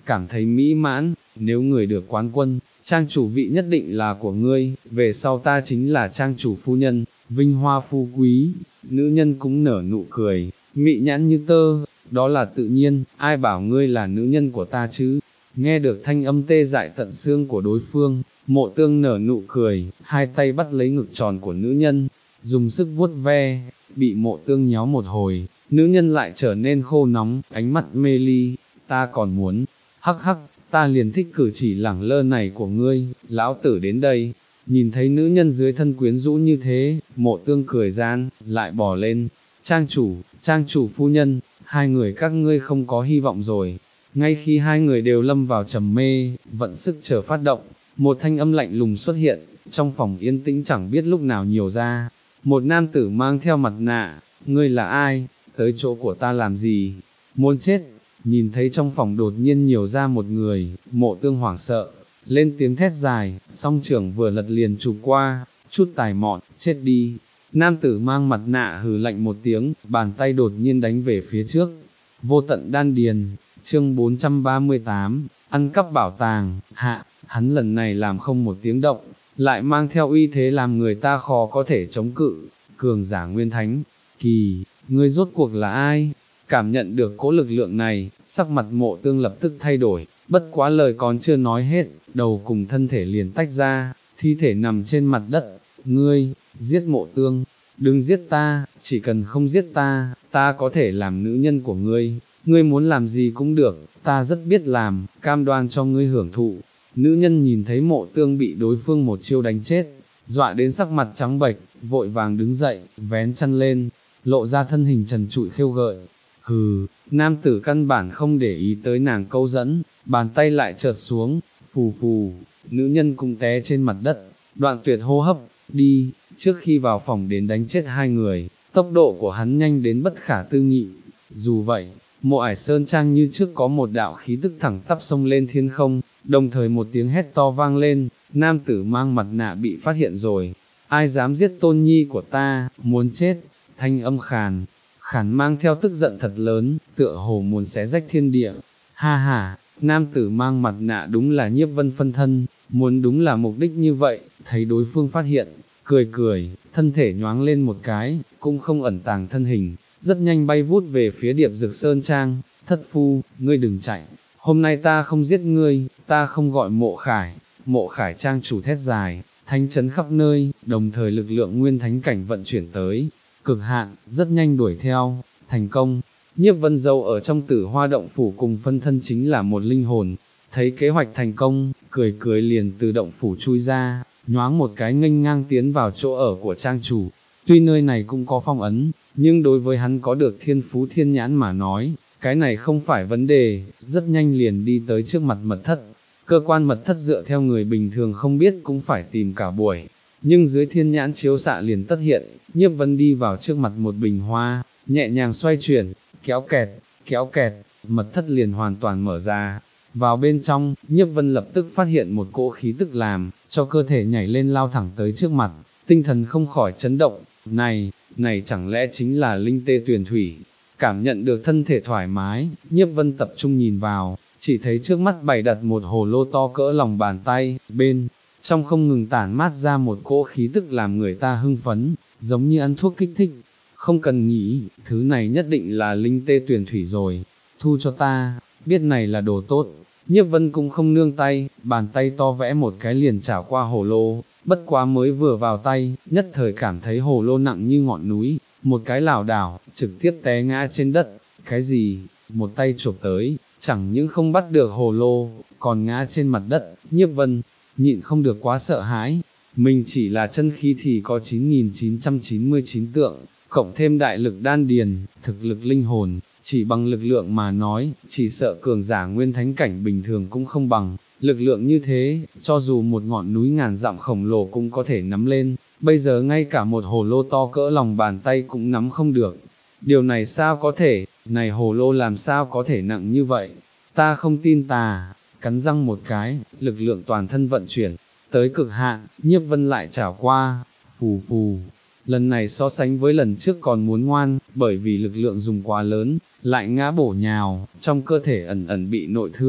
cảm thấy mỹ mãn, nếu người được quán quân, trang chủ vị nhất định là của ngươi, về sau ta chính là trang chủ phu nhân, vinh hoa phú quý. Nữ nhân cũng nở nụ cười, mị nhãn như tơ, đó là tự nhiên, ai bảo ngươi là nữ nhân của ta chứ. Nghe được thanh âm tê dại tận xương của đối phương, Mộ Tương nở nụ cười, hai tay bắt lấy ngực tròn của nữ nhân, dùng sức vuốt ve, bị Mộ Tương nhéo một hồi, nữ nhân lại trở nên khô nóng, ánh mắt mê ly, ta còn muốn, hắc hắc, ta liền thích cử chỉ lẳng lơ này của ngươi, lão tử đến đây. Nhìn thấy nữ nhân dưới thân quyến rũ như thế, Mộ Tương cười gian, lại bò lên, trang chủ, trang chủ phu nhân, hai người các ngươi không có hy vọng rồi. Ngay khi hai người đều lâm vào trầm mê, vận sức chờ phát động, một thanh âm lạnh lùng xuất hiện, trong phòng yên tĩnh chẳng biết lúc nào nhiều ra. Một nam tử mang theo mặt nạ, ngươi là ai, tới chỗ của ta làm gì, muốn chết. Nhìn thấy trong phòng đột nhiên nhiều ra một người, Mộ Tương hoảng sợ, lên tiếng thét dài, song trưởng vừa lật liền chụp qua, chút tài mọn, chết đi. Nam tử mang mặt nạ hừ lạnh một tiếng, bàn tay đột nhiên đánh về phía trước. Vô tận đan điền, chương bốn trăm ba mươi tám, ăn cắp bảo tàng, hạ, hắn lần này làm không một tiếng động, lại mang theo uy thế làm người ta khó có thể chống cự, cường giả nguyên thánh, kỳ, ngươi rốt cuộc là ai? Cảm nhận được cỗ lực lượng này, sắc mặt Mộ Tương lập tức thay đổi, bất quá lời còn chưa nói hết, đầu cùng thân thể liền tách ra, thi thể nằm trên mặt đất, ngươi, giết Mộ Tương, đừng giết ta, chỉ cần không giết ta, ta có thể làm nữ nhân của ngươi, ngươi muốn làm gì cũng được, ta rất biết làm, cam đoan cho ngươi hưởng thụ. Nữ nhân nhìn thấy Mộ Tương bị đối phương một chiêu đánh chết, dọa đến sắc mặt trắng bệch, vội vàng đứng dậy, vén chăn lên, lộ ra thân hình trần trụi khêu gợi. Hừ, nam tử căn bản không để ý tới nàng câu dẫn, bàn tay lại chợt xuống, phù phù, nữ nhân cũng té trên mặt đất, đoạn tuyệt hô hấp, đi, trước khi vào phòng đến đánh chết hai người, tốc độ của hắn nhanh đến bất khả tư nghị. Dù vậy, Mộ Ải Sơn Trang như trước có một đạo khí tức thẳng tắp sông lên thiên không, đồng thời một tiếng hét to vang lên, nam tử mang mặt nạ bị phát hiện rồi, ai dám giết tôn nhi của ta, muốn chết, thanh âm khàn, khàn mang theo tức giận thật lớn, tựa hồ muốn xé rách thiên địa, ha ha, nam tử mang mặt nạ đúng là Nhiếp Vân phân thân, muốn đúng là mục đích như vậy, thấy đối phương phát hiện, cười cười, thân thể nhoáng lên một cái, cũng không ẩn tàng thân hình, rất nhanh bay vút về phía Điệp Dực Sơn Trang. Thất phu, ngươi đừng chạy, hôm nay ta không giết ngươi, ta không gọi Mộ Khải. Mộ Khải trang chủ thét dài, thánh chấn khắp nơi, đồng thời lực lượng nguyên thánh cảnh vận chuyển tới cực hạn, rất nhanh đuổi theo, thành công. Nhiếp Vân Dâu ở trong Tử Hoa động phủ cùng phân thân chính là một linh hồn, thấy kế hoạch thành công, cười cười liền từ động phủ chui ra, nhoáng một cái nghênh ngang tiến vào chỗ ở của trang chủ. Tuy nơi này cũng có phong ấn, nhưng đối với hắn có được thiên phú thiên nhãn mà nói, cái này không phải vấn đề, rất nhanh liền đi tới trước mặt mật thất. Cơ quan mật thất dựa theo người bình thường không biết cũng phải tìm cả buổi, nhưng dưới thiên nhãn chiếu xạ liền tất hiện. Nhiếp Vân đi vào trước mặt một bình hoa, nhẹ nhàng xoay chuyển, kéo kẹt, kéo kẹt, mật thất liền hoàn toàn mở ra. Vào bên trong, Nhiếp Vân lập tức phát hiện một cỗ khí tức làm cho cơ thể nhảy lên lao thẳng tới trước mặt, tinh thần không khỏi chấn động. Này, này chẳng lẽ chính là linh tê tuyền thủy? Cảm nhận được thân thể thoải mái, Nhiếp Vân tập trung nhìn vào, chỉ thấy trước mắt bày đặt một hồ lô to cỡ lòng bàn tay, bên trong không ngừng tản mát ra một cỗ khí tức làm người ta hưng phấn, giống như ăn thuốc kích thích. Không cần nghĩ, thứ này nhất định là linh tê tuyền thủy rồi, thu cho ta, biết này là đồ tốt. Nhiếp Vân cũng không nương tay, bàn tay to vẽ một cái liền chảo qua hồ lô, bất quá mới vừa vào tay, nhất thời cảm thấy hồ lô nặng như ngọn núi, một cái lảo đảo, trực tiếp té ngã trên đất. Cái gì? Một tay chụp tới, chẳng những không bắt được hồ lô, còn ngã trên mặt đất. Nhiếp Vân nhịn không được quá sợ hãi, mình chỉ là chân khí thì có chín nghìn chín trăm chín mươi chín tượng, cộng thêm đại lực đan điền, thực lực linh hồn, chỉ bằng lực lượng mà nói, chỉ sợ cường giả nguyên thánh cảnh bình thường cũng không bằng. Lực lượng như thế, cho dù một ngọn núi ngàn dặm khổng lồ cũng có thể nắm lên, bây giờ ngay cả một hồ lô to cỡ lòng bàn tay cũng nắm không được. Điều này sao có thể, này hồ lô làm sao có thể nặng như vậy? Ta không tin tà. Cắn răng một cái, lực lượng toàn thân vận chuyển, tới cực hạn, Nhiếp Vân lại chảo qua, phù phù. Lần này so sánh với lần trước còn muốn ngoan, bởi vì lực lượng dùng quá lớn, lại ngã bổ nhào, trong cơ thể ẩn ẩn bị nội thương.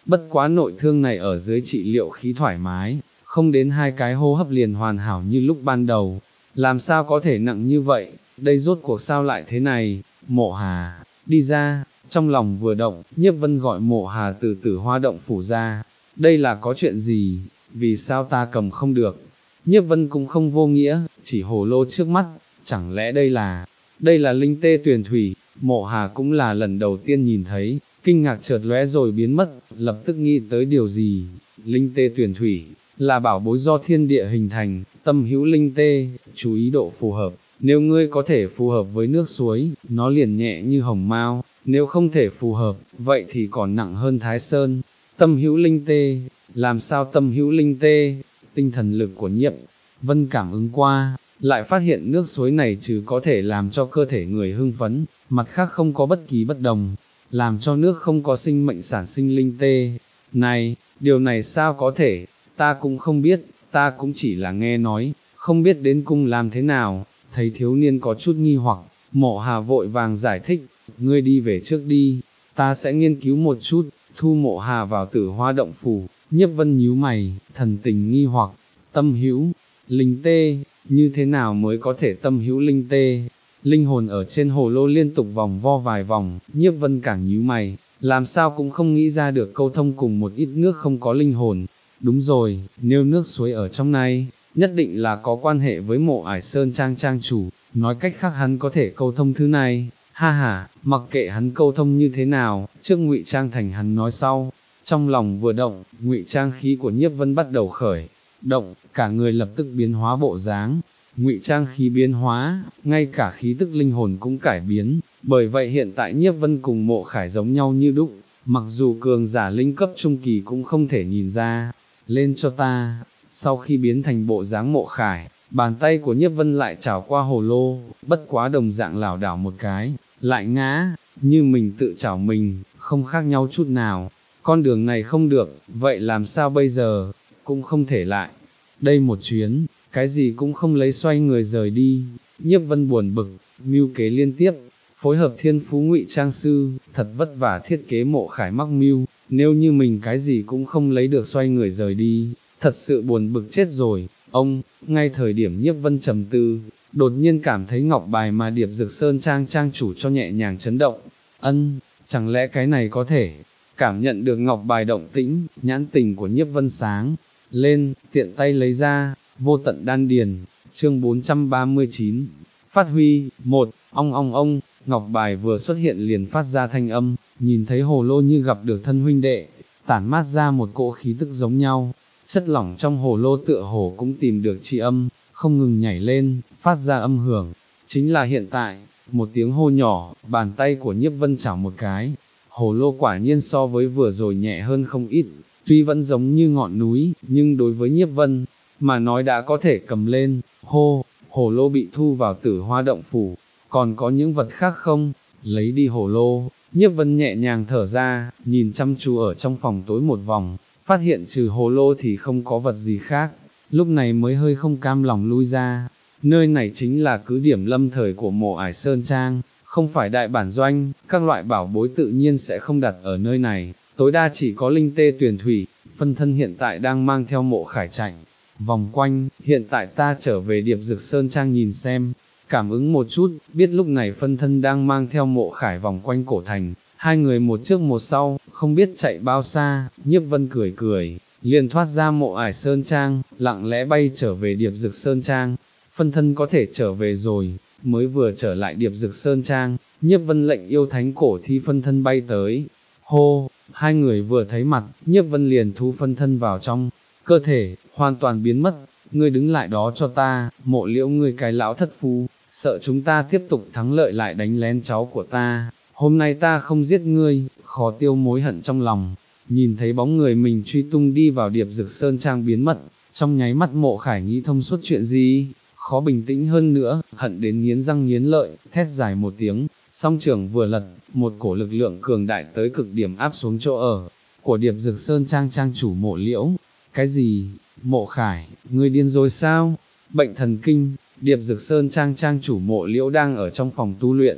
bất quá nội thương này ở dưới trị liệu khí thoải mái, không đến hai cái hô hấp liền hoàn hảo như lúc ban đầu, làm sao có thể nặng như vậy, đây rốt cuộc sao lại thế này, Mộ Hà, đi ra, trong lòng vừa động, Nhiếp Vân gọi Mộ Hà từ Tử Hoa động phủ ra, đây là có chuyện gì, vì sao ta cầm không được, Nhiếp Vân cũng không vô nghĩa, chỉ hồ lô trước mắt, chẳng lẽ đây là, đây là linh tê tuyền thủy, Mộ Hà cũng là lần đầu tiên nhìn thấy, kinh ngạc chợt lóe rồi biến mất, lập tức nghĩ tới điều gì, linh tê tuyền thủy, là bảo bối do thiên địa hình thành, tâm hữu linh tê, chú ý độ phù hợp, nếu ngươi có thể phù hợp với nước suối, nó liền nhẹ như hồng mao, nếu không thể phù hợp, vậy thì còn nặng hơn Thái Sơn, tâm hữu linh tê, làm sao tâm hữu linh tê, tinh thần lực của Nhiếp Vân cảm ứng qua, lại phát hiện nước suối này trừ có thể làm cho cơ thể người hưng phấn, mặt khác không có bất kỳ bất đồng, làm cho nước không có sinh mệnh sản sinh linh tê. Này, điều này sao có thể, ta cũng không biết, ta cũng chỉ là nghe nói, không biết đến cung làm thế nào, thấy thiếu niên có chút nghi hoặc, Mộ Hà vội vàng giải thích, ngươi đi về trước đi, ta sẽ nghiên cứu một chút, thu Mộ Hà vào Tử Hoa động phủ, Nhiếp Vân nhíu mày, thần tình nghi hoặc, tâm hữu, linh tê, như thế nào mới có thể tâm hữu linh tê, linh hồn ở trên hồ lô liên tục vòng vo vài vòng, Nhiếp Vân càng nhíu mày, làm sao cũng không nghĩ ra được câu thông cùng một ít nước không có linh hồn, đúng rồi, nếu nước suối ở trong này, nhất định là có quan hệ với Mộ Ải Sơn Trang trang chủ, nói cách khác hắn có thể câu thông thứ này, ha ha, mặc kệ hắn câu thông như thế nào, trước ngụy trang thành hắn nói sau, trong lòng vừa động, ngụy trang khí của Nhiếp Vân bắt đầu khởi động, cả người lập tức biến hóa bộ dáng, ngụy trang khí biến hóa, ngay cả khí tức linh hồn cũng cải biến, bởi vậy hiện tại Nhiếp Vân cùng Mộ Khải giống nhau như đúc, mặc dù cường giả linh cấp trung kỳ cũng không thể nhìn ra, lên cho ta, sau khi biến thành bộ dáng Mộ Khải, bàn tay của Nhiếp Vân lại chảo qua hồ lô, bất quá đồng dạng lảo đảo một cái, lại ngã, như mình tự chảo mình, không khác nhau chút nào, con đường này không được, vậy làm sao bây giờ, cũng không thể lại, đây một chuyến, cái gì cũng không lấy xoay người rời đi, Nhiếp Vân buồn bực, mưu kế liên tiếp, phối hợp thiên phú ngụy trang sư, thật vất vả thiết kế Mộ Khải mắc mưu, nếu như mình cái gì cũng không lấy được xoay người rời đi, thật sự buồn bực chết rồi, ông, ngay thời điểm Nhiếp Vân trầm tư, đột nhiên cảm thấy ngọc bài mà Điệp Dực Sơn Trang trang chủ cho nhẹ nhàng chấn động, ân, chẳng lẽ cái này có thể, cảm nhận được ngọc bài động tĩnh, nhãn tình của Nhiếp Vân sáng lên, tiện tay lấy ra, vô tận đan điền, chương bốn trăm ba mươi chín, phát huy, một, ong ong ong, ngọc bài vừa xuất hiện liền phát ra thanh âm, nhìn thấy hồ lô như gặp được thân huynh đệ, tản mát ra một cỗ khí tức giống nhau, chất lỏng trong hồ lô tựa hồ cũng tìm được chi âm, không ngừng nhảy lên, phát ra âm hưởng, chính là hiện tại, một tiếng hô nhỏ, bàn tay của Nhiếp Vân chảo một cái, hồ lô quả nhiên so với vừa rồi nhẹ hơn không ít, tuy vẫn giống như ngọn núi, nhưng đối với Nhiếp Vân, mà nói đã có thể cầm lên, hô, hồ lô bị thu vào Tử Hoa động phủ, còn có những vật khác không, lấy đi hồ lô, Nhiếp Vân nhẹ nhàng thở ra, nhìn chăm chú ở trong phòng tối một vòng, phát hiện trừ hồ lô thì không có vật gì khác, lúc này mới hơi không cam lòng lui ra, nơi này chính là cứ điểm lâm thời của Mộ Ải Sơn Trang, không phải đại bản doanh, các loại bảo bối tự nhiên sẽ không đặt ở nơi này, tối đa chỉ có linh tê tuyển thủy, phân thân hiện tại đang mang theo Mộ Khải chạy vòng quanh, hiện tại ta trở về Điệp Dực Sơn Trang nhìn xem, cảm ứng một chút, biết lúc này phân thân đang mang theo Mộ Khải vòng quanh cổ thành, hai người một trước một sau, không biết chạy bao xa, Nhiếp Vân cười cười, liền thoát ra Mộ Ải Sơn Trang, lặng lẽ bay trở về Điệp Dực Sơn Trang, phân thân có thể trở về rồi, mới vừa trở lại Điệp Dực Sơn Trang, Nhiếp Vân lệnh yêu thánh cổ thi phân thân bay tới, hô, hai người vừa thấy mặt, Nhiếp Vân liền thu phân thân vào trong cơ thể, hoàn toàn biến mất, ngươi đứng lại đó cho ta, Mộ Liễu ngươi cái lão thất phu, sợ chúng ta tiếp tục thắng lợi lại đánh lén cháu của ta, hôm nay ta không giết ngươi, khó tiêu mối hận trong lòng, nhìn thấy bóng người mình truy tung đi vào Điệp Dực Sơn Trang biến mất, trong nháy mắt Mộ Khải nghĩ thông suốt chuyện gì, khó bình tĩnh hơn nữa, hận đến nghiến răng nghiến lợi, thét dài một tiếng, song trưởng vừa lật, một cổ lực lượng cường đại tới cực điểm áp xuống chỗ ở của Điệp Dực Sơn Trang trang chủ Mộ Liễu. Cái gì? Mộ Khải, ngươi điên rồi sao? Bệnh thần kinh, Điệp Dực Sơn Trang trang chủ Mộ Liễu đang ở trong phòng tu luyện,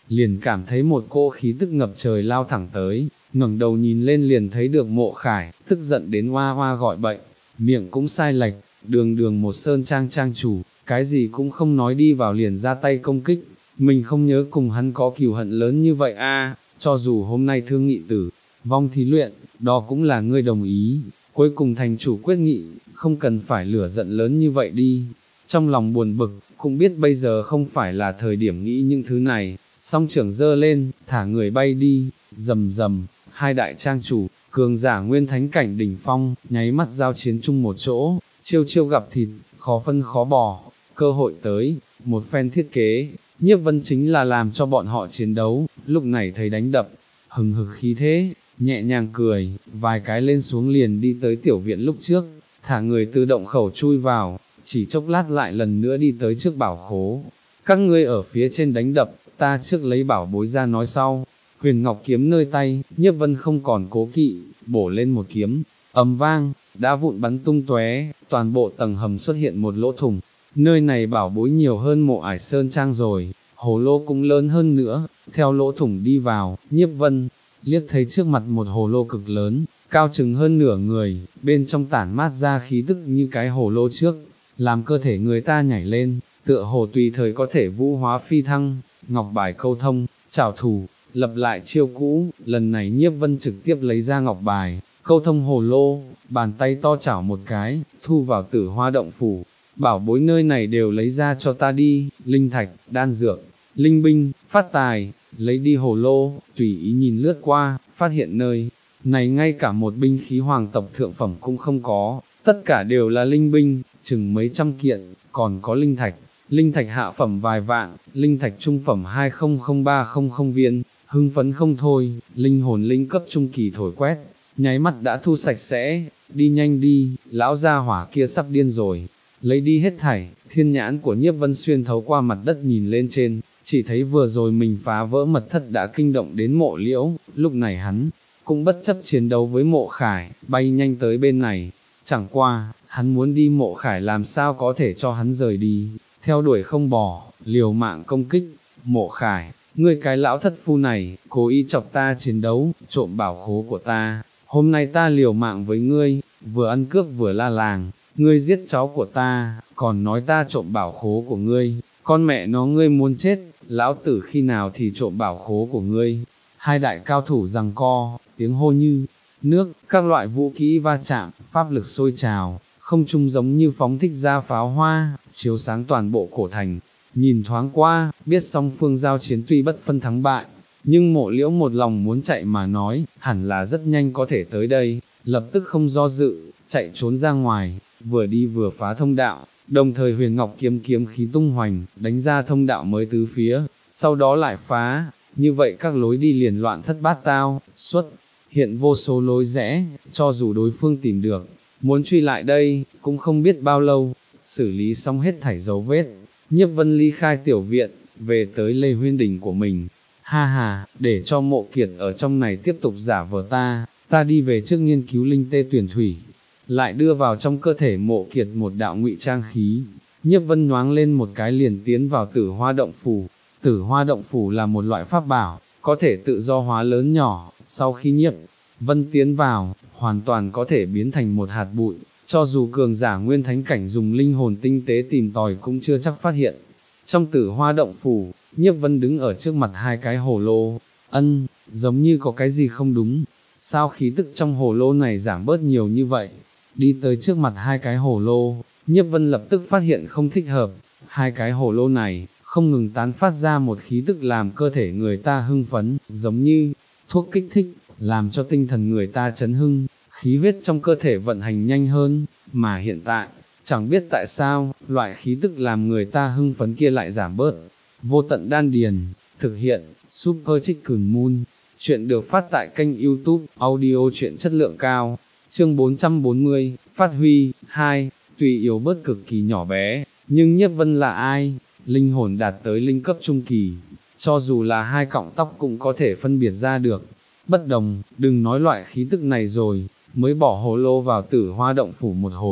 liền cảm thấy một cỗ khí tức ngập trời lao thẳng tới, ngẩng đầu nhìn lên liền thấy được Mộ Khải, tức giận đến hoa hoa gọi bệnh, miệng cũng sai lệch, đường đường một sơn trang trang chủ, cái gì cũng không nói đi vào liền ra tay công kích, mình không nhớ cùng hắn có cừu hận lớn như vậy a, cho dù hôm nay thương nghị tử, vong thí luyện, đó cũng là ngươi đồng ý, cuối cùng thành chủ quyết nghị, không cần phải lửa giận lớn như vậy đi, trong lòng buồn bực, cũng biết bây giờ không phải là thời điểm nghĩ những thứ này, song trưởng giơ lên, thả người bay đi, rầm rầm, hai đại trang chủ, cường giả nguyên thánh cảnh đỉnh phong, nháy mắt giao chiến chung một chỗ, chiêu chiêu gặp thịt, khó phân khó bỏ, cơ hội tới, một phen thiết kế, Nhiếp Vân chính là làm cho bọn họ chiến đấu, lúc này thấy đánh đập, hừng hực khí thế, nhẹ nhàng cười, vài cái lên xuống liền đi tới tiểu viện lúc trước, thả người từ động khẩu chui vào, chỉ chốc lát lại lần nữa đi tới trước bảo khố. Các ngươi ở phía trên đánh đập, ta trước lấy bảo bối ra nói sau. Huyền Ngọc kiếm nơi tay, Nhiếp Vân không còn cố kỵ, bổ lên một kiếm, ầm vang, đá vụn bắn tung tóe, toàn bộ tầng hầm xuất hiện một lỗ thủng. Nơi này bảo bối nhiều hơn Mộ Ải Sơn Trang rồi, hồ lô cũng lớn hơn nữa, theo lỗ thủng đi vào, Nhiếp Vân liếc thấy trước mặt một hồ lô cực lớn, cao chừng hơn nửa người, bên trong tản mát ra khí tức như cái hồ lô trước, làm cơ thể người ta nhảy lên, tựa hồ tùy thời có thể vũ hóa phi thăng, ngọc bài câu thông, trảo thủ, lập lại chiêu cũ, lần này Nhiếp Vân trực tiếp lấy ra ngọc bài, câu thông hồ lô, bàn tay to chảo một cái, thu vào Tử Hoa động phủ, bảo bối nơi này đều lấy ra cho ta đi, linh thạch, đan dược, linh binh, phát tài, lấy đi hồ lô, tùy ý nhìn lướt qua, phát hiện nơi này ngay cả một binh khí hoàng tộc thượng phẩm cũng không có, tất cả đều là linh binh, chừng mấy trăm kiện, còn có linh thạch, linh thạch hạ phẩm vài vạn, linh thạch trung phẩm hai không không ba không không viên, hưng phấn không thôi, linh hồn linh cấp trung kỳ thổi quét, nháy mắt đã thu sạch sẽ, đi nhanh đi, lão gia hỏa kia sắp điên rồi, lấy đi hết thảy, thiên nhãn của Nhiếp Vân xuyên thấu qua mặt đất nhìn lên trên, chỉ thấy vừa rồi mình phá vỡ mật thất đã kinh động đến Mộ Liễu, lúc này hắn cũng bất chấp chiến đấu với Mộ Khải, bay nhanh tới bên này, chẳng qua, hắn muốn đi Mộ Khải làm sao có thể cho hắn rời đi, theo đuổi không bỏ, liều mạng công kích, Mộ Khải, ngươi cái lão thất phu này, cố ý chọc ta chiến đấu, trộm bảo khố của ta, hôm nay ta liều mạng với ngươi, vừa ăn cướp vừa la làng, ngươi giết cháu của ta, còn nói ta trộm bảo khố của ngươi, con mẹ nó ngươi muốn chết, lão tử khi nào thì trộm bảo khố của ngươi. Hai đại cao thủ giằng co, tiếng hô như nước, các loại vũ kỹ va chạm, pháp lực sôi trào, không trung giống như phóng thích ra pháo hoa, chiếu sáng toàn bộ cổ thành. Nhìn thoáng qua, biết song phương giao chiến tuy bất phân thắng bại, nhưng Mộ Liễu một lòng muốn chạy mà nói, hẳn là rất nhanh có thể tới đây, lập tức không do dự, chạy trốn ra ngoài, vừa đi vừa phá thông đạo, đồng thời Huyền Ngọc kiếm kiếm khí tung hoành, đánh ra thông đạo mới tứ phía, sau đó lại phá, như vậy các lối đi liền loạn thất bát tao, xuất hiện vô số lối rẽ, cho dù đối phương tìm được, muốn truy lại đây, cũng không biết bao lâu, xử lý xong hết thảy dấu vết, Nhiếp Vân ly khai tiểu viện, về tới Lê Huyên đỉnh của mình, ha ha, để cho Mộ Kiệt ở trong này tiếp tục giả vờ ta, ta đi về trước nghiên cứu linh tê tuyển thủy, lại đưa vào trong cơ thể Mộ Kiệt một đạo ngụy trang khí, Nhiếp Vân nhoáng lên một cái liền tiến vào Tử Hoa động phủ. Tử Hoa động phủ là một loại pháp bảo, có thể tự do hóa lớn nhỏ, sau khi Nhiếp Vân tiến vào, hoàn toàn có thể biến thành một hạt bụi, cho dù cường giả nguyên thánh cảnh dùng linh hồn tinh tế tìm tòi cũng chưa chắc phát hiện. Trong Tử Hoa động phủ, Nhiếp Vân đứng ở trước mặt hai cái hồ lô, ân, giống như có cái gì không đúng, sao khí tức trong hồ lô này giảm bớt nhiều như vậy, đi tới trước mặt hai cái hồ lô, Nhiếp Vân lập tức phát hiện không thích hợp, hai cái hồ lô này, không ngừng tán phát ra một khí tức làm cơ thể người ta hưng phấn, giống như thuốc kích thích, làm cho tinh thần người ta chấn hưng, khí huyết trong cơ thể vận hành nhanh hơn, mà hiện tại, chẳng biết tại sao, loại khí tức làm người ta hưng phấn kia lại giảm bớt. Vô Tận Đan Điền, thực hiện, Super Chicken Moon, chuyện được phát tại kênh YouTube, audio chuyện chất lượng cao, chương bốn trăm bốn mươi, phát huy, hai, tuy yếu bớt cực kỳ nhỏ bé, nhưng Nhiếp Vân là ai? Linh hồn đạt tới linh cấp trung kỳ, cho dù là hai cọng tóc cũng có thể phân biệt ra được. Bất đồng, đừng nói loại khí tức này rồi, mới bỏ hồ lô vào Tử Hoa động phủ một hồi,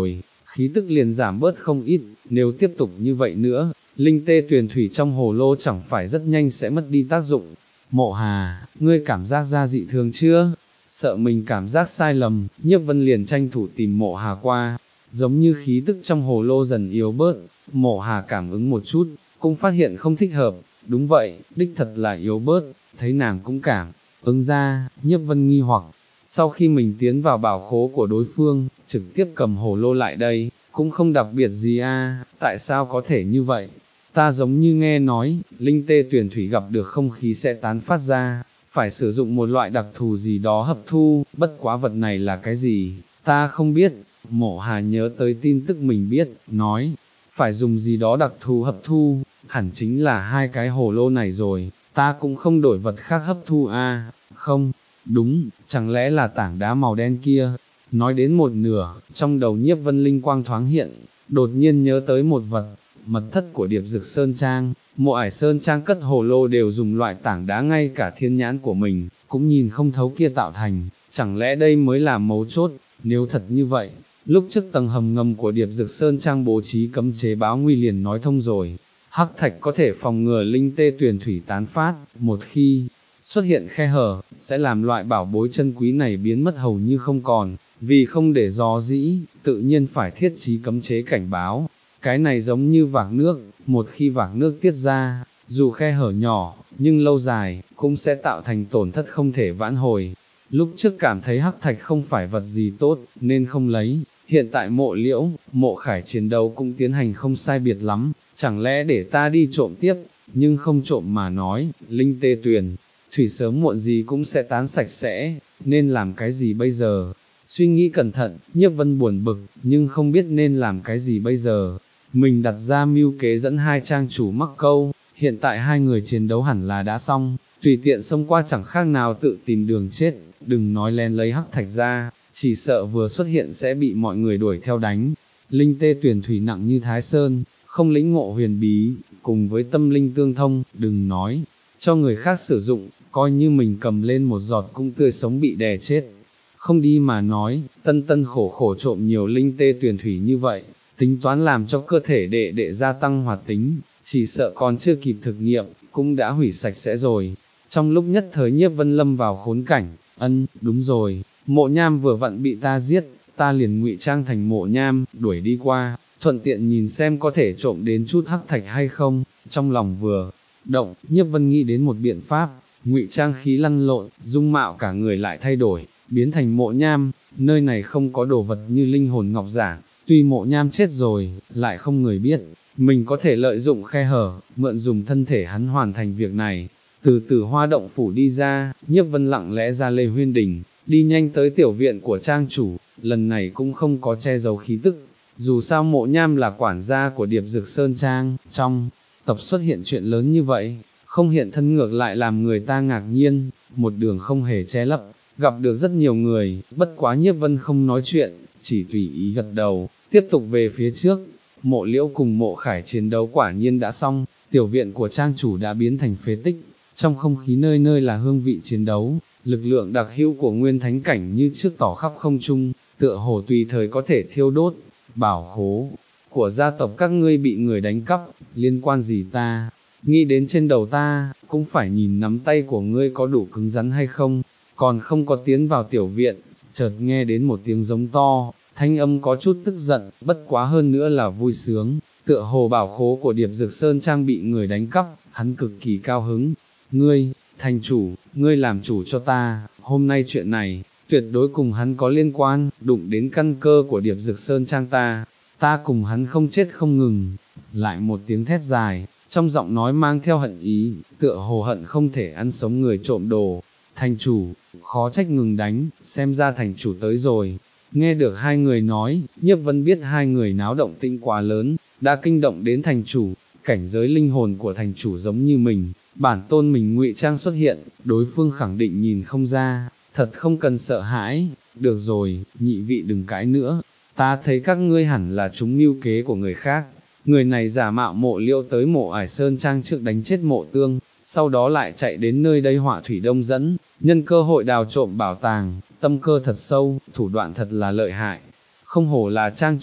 khí tức liền giảm bớt không ít, nếu tiếp tục như vậy nữa, linh tê tuyền thủy trong hồ lô chẳng phải rất nhanh sẽ mất đi tác dụng. Mộ Hà, ngươi cảm giác ra dị thường chưa? Sợ mình cảm giác sai lầm, Nhiếp Vân liền tranh thủ tìm Mộ Hà qua, giống như khí tức trong hồ lô dần yếu bớt, Mộ Hà cảm ứng một chút, cũng phát hiện không thích hợp, đúng vậy, đích thật là yếu bớt, thấy nàng cũng cảm ứng ra, Nhiếp Vân nghi hoặc, sau khi mình tiến vào bảo khố của đối phương, trực tiếp cầm hồ lô lại đây, cũng không đặc biệt gì a, tại sao có thể như vậy? Ta giống như nghe nói, linh tê tuyển thủy gặp được không khí sẽ tán phát ra, phải sử dụng một loại đặc thù gì đó hấp thu, bất quá vật này là cái gì, ta không biết. Mộ Hà nhớ tới tin tức mình biết, nói, phải dùng gì đó đặc thù hấp thu, hẳn chính là hai cái hồ lô này rồi, ta cũng không đổi vật khác hấp thu a, không, đúng, chẳng lẽ là tảng đá màu đen kia. Nói đến một nửa, trong đầu Nhiếp Vân linh quang thoáng hiện, đột nhiên nhớ tới một vật, mật thất của Điệp Dực Sơn Trang, Mộ Ải Sơn Trang cất hồ lô đều dùng loại tảng đá ngay cả thiên nhãn của mình, cũng nhìn không thấu kia tạo thành, chẳng lẽ đây mới là mấu chốt, nếu thật như vậy, lúc trước tầng hầm ngầm của Điệp Dực Sơn Trang bố trí cấm chế báo nguy liền nói thông rồi, hắc thạch có thể phòng ngừa linh tê tuyền thủy tán phát, một khi xuất hiện khe hở, sẽ làm loại bảo bối chân quý này biến mất hầu như không còn, vì không để dò dĩ, tự nhiên phải thiết trí cấm chế cảnh báo. Cái này giống như vạc nước, một khi vạc nước tiết ra, dù khe hở nhỏ, nhưng lâu dài, cũng sẽ tạo thành tổn thất không thể vãn hồi. Lúc trước cảm thấy hắc thạch không phải vật gì tốt, nên không lấy, hiện tại Mộ Liễu, Mộ Khải chiến đấu cũng tiến hành không sai biệt lắm, chẳng lẽ để ta đi trộm tiếp, nhưng không trộm mà nói, linh tê tuyền, thủy sớm muộn gì cũng sẽ tán sạch sẽ, nên làm cái gì bây giờ? Suy nghĩ cẩn thận, Nhiếp Vân buồn bực, nhưng không biết nên làm cái gì bây giờ. Mình đặt ra mưu kế dẫn hai trang chủ mắc câu, hiện tại hai người chiến đấu hẳn là đã xong, tùy tiện xông qua chẳng khác nào tự tìm đường chết, đừng nói lén lấy hắc thạch ra, chỉ sợ vừa xuất hiện sẽ bị mọi người đuổi theo đánh. Linh tê tuyển thủy nặng như Thái Sơn, không lĩnh ngộ huyền bí, cùng với tâm linh tương thông, đừng nói, cho người khác sử dụng, coi như mình cầm lên một giọt cũng tươi sống bị đè chết. Không đi mà nói, tân tân khổ khổ trộm nhiều linh tê tuyển thủy như vậy, tính toán làm cho cơ thể đệ đệ gia tăng hoạt tính, chỉ sợ còn chưa kịp thực nghiệm, cũng đã hủy sạch sẽ rồi. Trong lúc nhất thời Nhiếp Vân lâm vào khốn cảnh, ân, đúng rồi, Mộ Nham vừa vặn bị ta giết, ta liền ngụy trang thành Mộ Nham, đuổi đi qua, thuận tiện nhìn xem có thể trộm đến chút hắc thạch hay không. Trong lòng vừa động, Nhiếp Vân nghĩ đến một biện pháp, ngụy trang khí lăn lộn, dung mạo cả người lại thay đổi, biến thành Mộ Nham. Nơi này không có đồ vật như linh hồn ngọc giản, tuy Mộ Nham chết rồi, lại không người biết, mình có thể lợi dụng khe hở, mượn dùng thân thể hắn hoàn thành việc này. Từ từ Hoa động phủ đi ra, Nhiếp Vân lặng lẽ ra Lê Huyên Đình, đi nhanh tới tiểu viện của trang chủ, lần này cũng không có che giấu khí tức, dù sao Mộ Nham là quản gia của Điệp Dực Sơn Trang, trong tập xuất hiện chuyện lớn như vậy, không hiện thân ngược lại làm người ta ngạc nhiên, một đường không hề che lấp, gặp được rất nhiều người, bất quá Nhiếp Vân không nói chuyện, chỉ tùy ý gật đầu, tiếp tục về phía trước. Mộ Liễu cùng Mộ Khải chiến đấu quả nhiên đã xong, tiểu viện của trang chủ đã biến thành phế tích, trong không khí nơi nơi là hương vị chiến đấu, lực lượng đặc hữu của nguyên thánh cảnh như trước tỏ khắp không trung, tựa hồ tùy thời có thể thiêu đốt. Bảo khố của gia tộc các ngươi bị người đánh cắp, liên quan gì ta? Nghĩ đến trên đầu ta, cũng phải nhìn nắm tay của ngươi có đủ cứng rắn hay không, còn không có tiến vào tiểu viện, chợt nghe đến một tiếng giống to, thanh âm có chút tức giận, bất quá hơn nữa là vui sướng, tựa hồ bảo khố của Điệp Dực Sơn Trang bị người đánh cắp, hắn cực kỳ cao hứng. Ngươi, thành chủ, ngươi làm chủ cho ta, hôm nay chuyện này, tuyệt đối cùng hắn có liên quan, đụng đến căn cơ của Điệp Dực Sơn Trang ta, ta cùng hắn không chết không ngừng. Lại một tiếng thét dài, trong giọng nói mang theo hận ý, tựa hồ hận không thể ăn sống người trộm đồ. Thành chủ, khó trách ngừng đánh, xem ra thành chủ tới rồi. Nghe được hai người nói, Nhiếp Vân biết hai người náo động tĩnh quá lớn, đã kinh động đến thành chủ, cảnh giới linh hồn của thành chủ giống như mình, bản tôn mình ngụy trang xuất hiện, đối phương khẳng định nhìn không ra, thật không cần sợ hãi. Được rồi, nhị vị đừng cãi nữa, ta thấy các ngươi hẳn là chúng mưu kế của người khác. Người này giả mạo Mộ Liễu tới Mộ Ải Sơn Trang trước đánh chết Mộ Tương, sau đó lại chạy đến nơi đây họa thủy đông dẫn, nhân cơ hội đào trộm bảo tàng, tâm cơ thật sâu, thủ đoạn thật là lợi hại. Không hổ là trang chủ,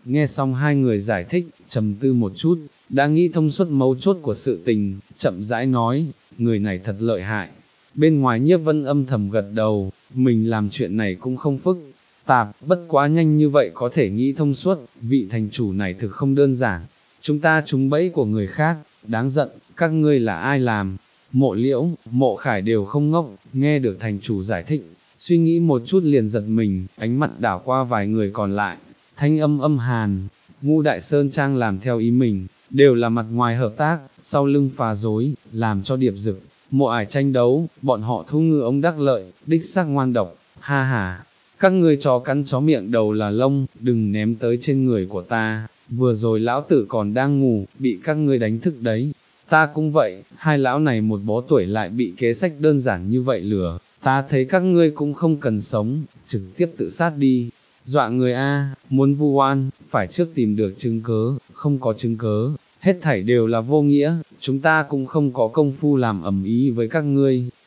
nghe xong hai người giải thích, trầm tư một chút, đã nghĩ thông suốt mấu chốt của sự tình, chậm rãi nói, người này thật lợi hại. Bên ngoài Nhiếp Vân âm thầm gật đầu, mình làm chuyện này cũng không phức tạp, bất quá nhanh như vậy có thể nghĩ thông suốt, vị thành chủ này thực không đơn giản. Chúng ta trúng bẫy của người khác, đáng giận, các ngươi là ai làm? Mộ Liễu, Mộ Khải đều không ngốc, nghe được thành chủ giải thích, suy nghĩ một chút liền giật mình, ánh mặt đảo qua vài người còn lại, thanh âm âm hàn, Ngũ Đại Sơn Trang làm theo ý mình, đều là mặt ngoài hợp tác, sau lưng phá dối, làm cho Điệp Dực, Mộ Ải tranh đấu, bọn họ thu ngư ông đắc lợi, đích xác ngoan độc, ha ha. Các ngươi chó cắn chó miệng đầu là lông, đừng ném tới trên người của ta, vừa rồi lão tử còn đang ngủ, bị các ngươi đánh thức đấy. Ta cũng vậy, hai lão này một bó tuổi lại bị kế sách đơn giản như vậy lừa, ta thấy các ngươi cũng không cần sống, trực tiếp tự sát đi. Dọa người a, muốn vu oan, phải trước tìm được chứng cớ, không có chứng cớ, hết thảy đều là vô nghĩa, chúng ta cũng không có công phu làm ầm ý với các ngươi,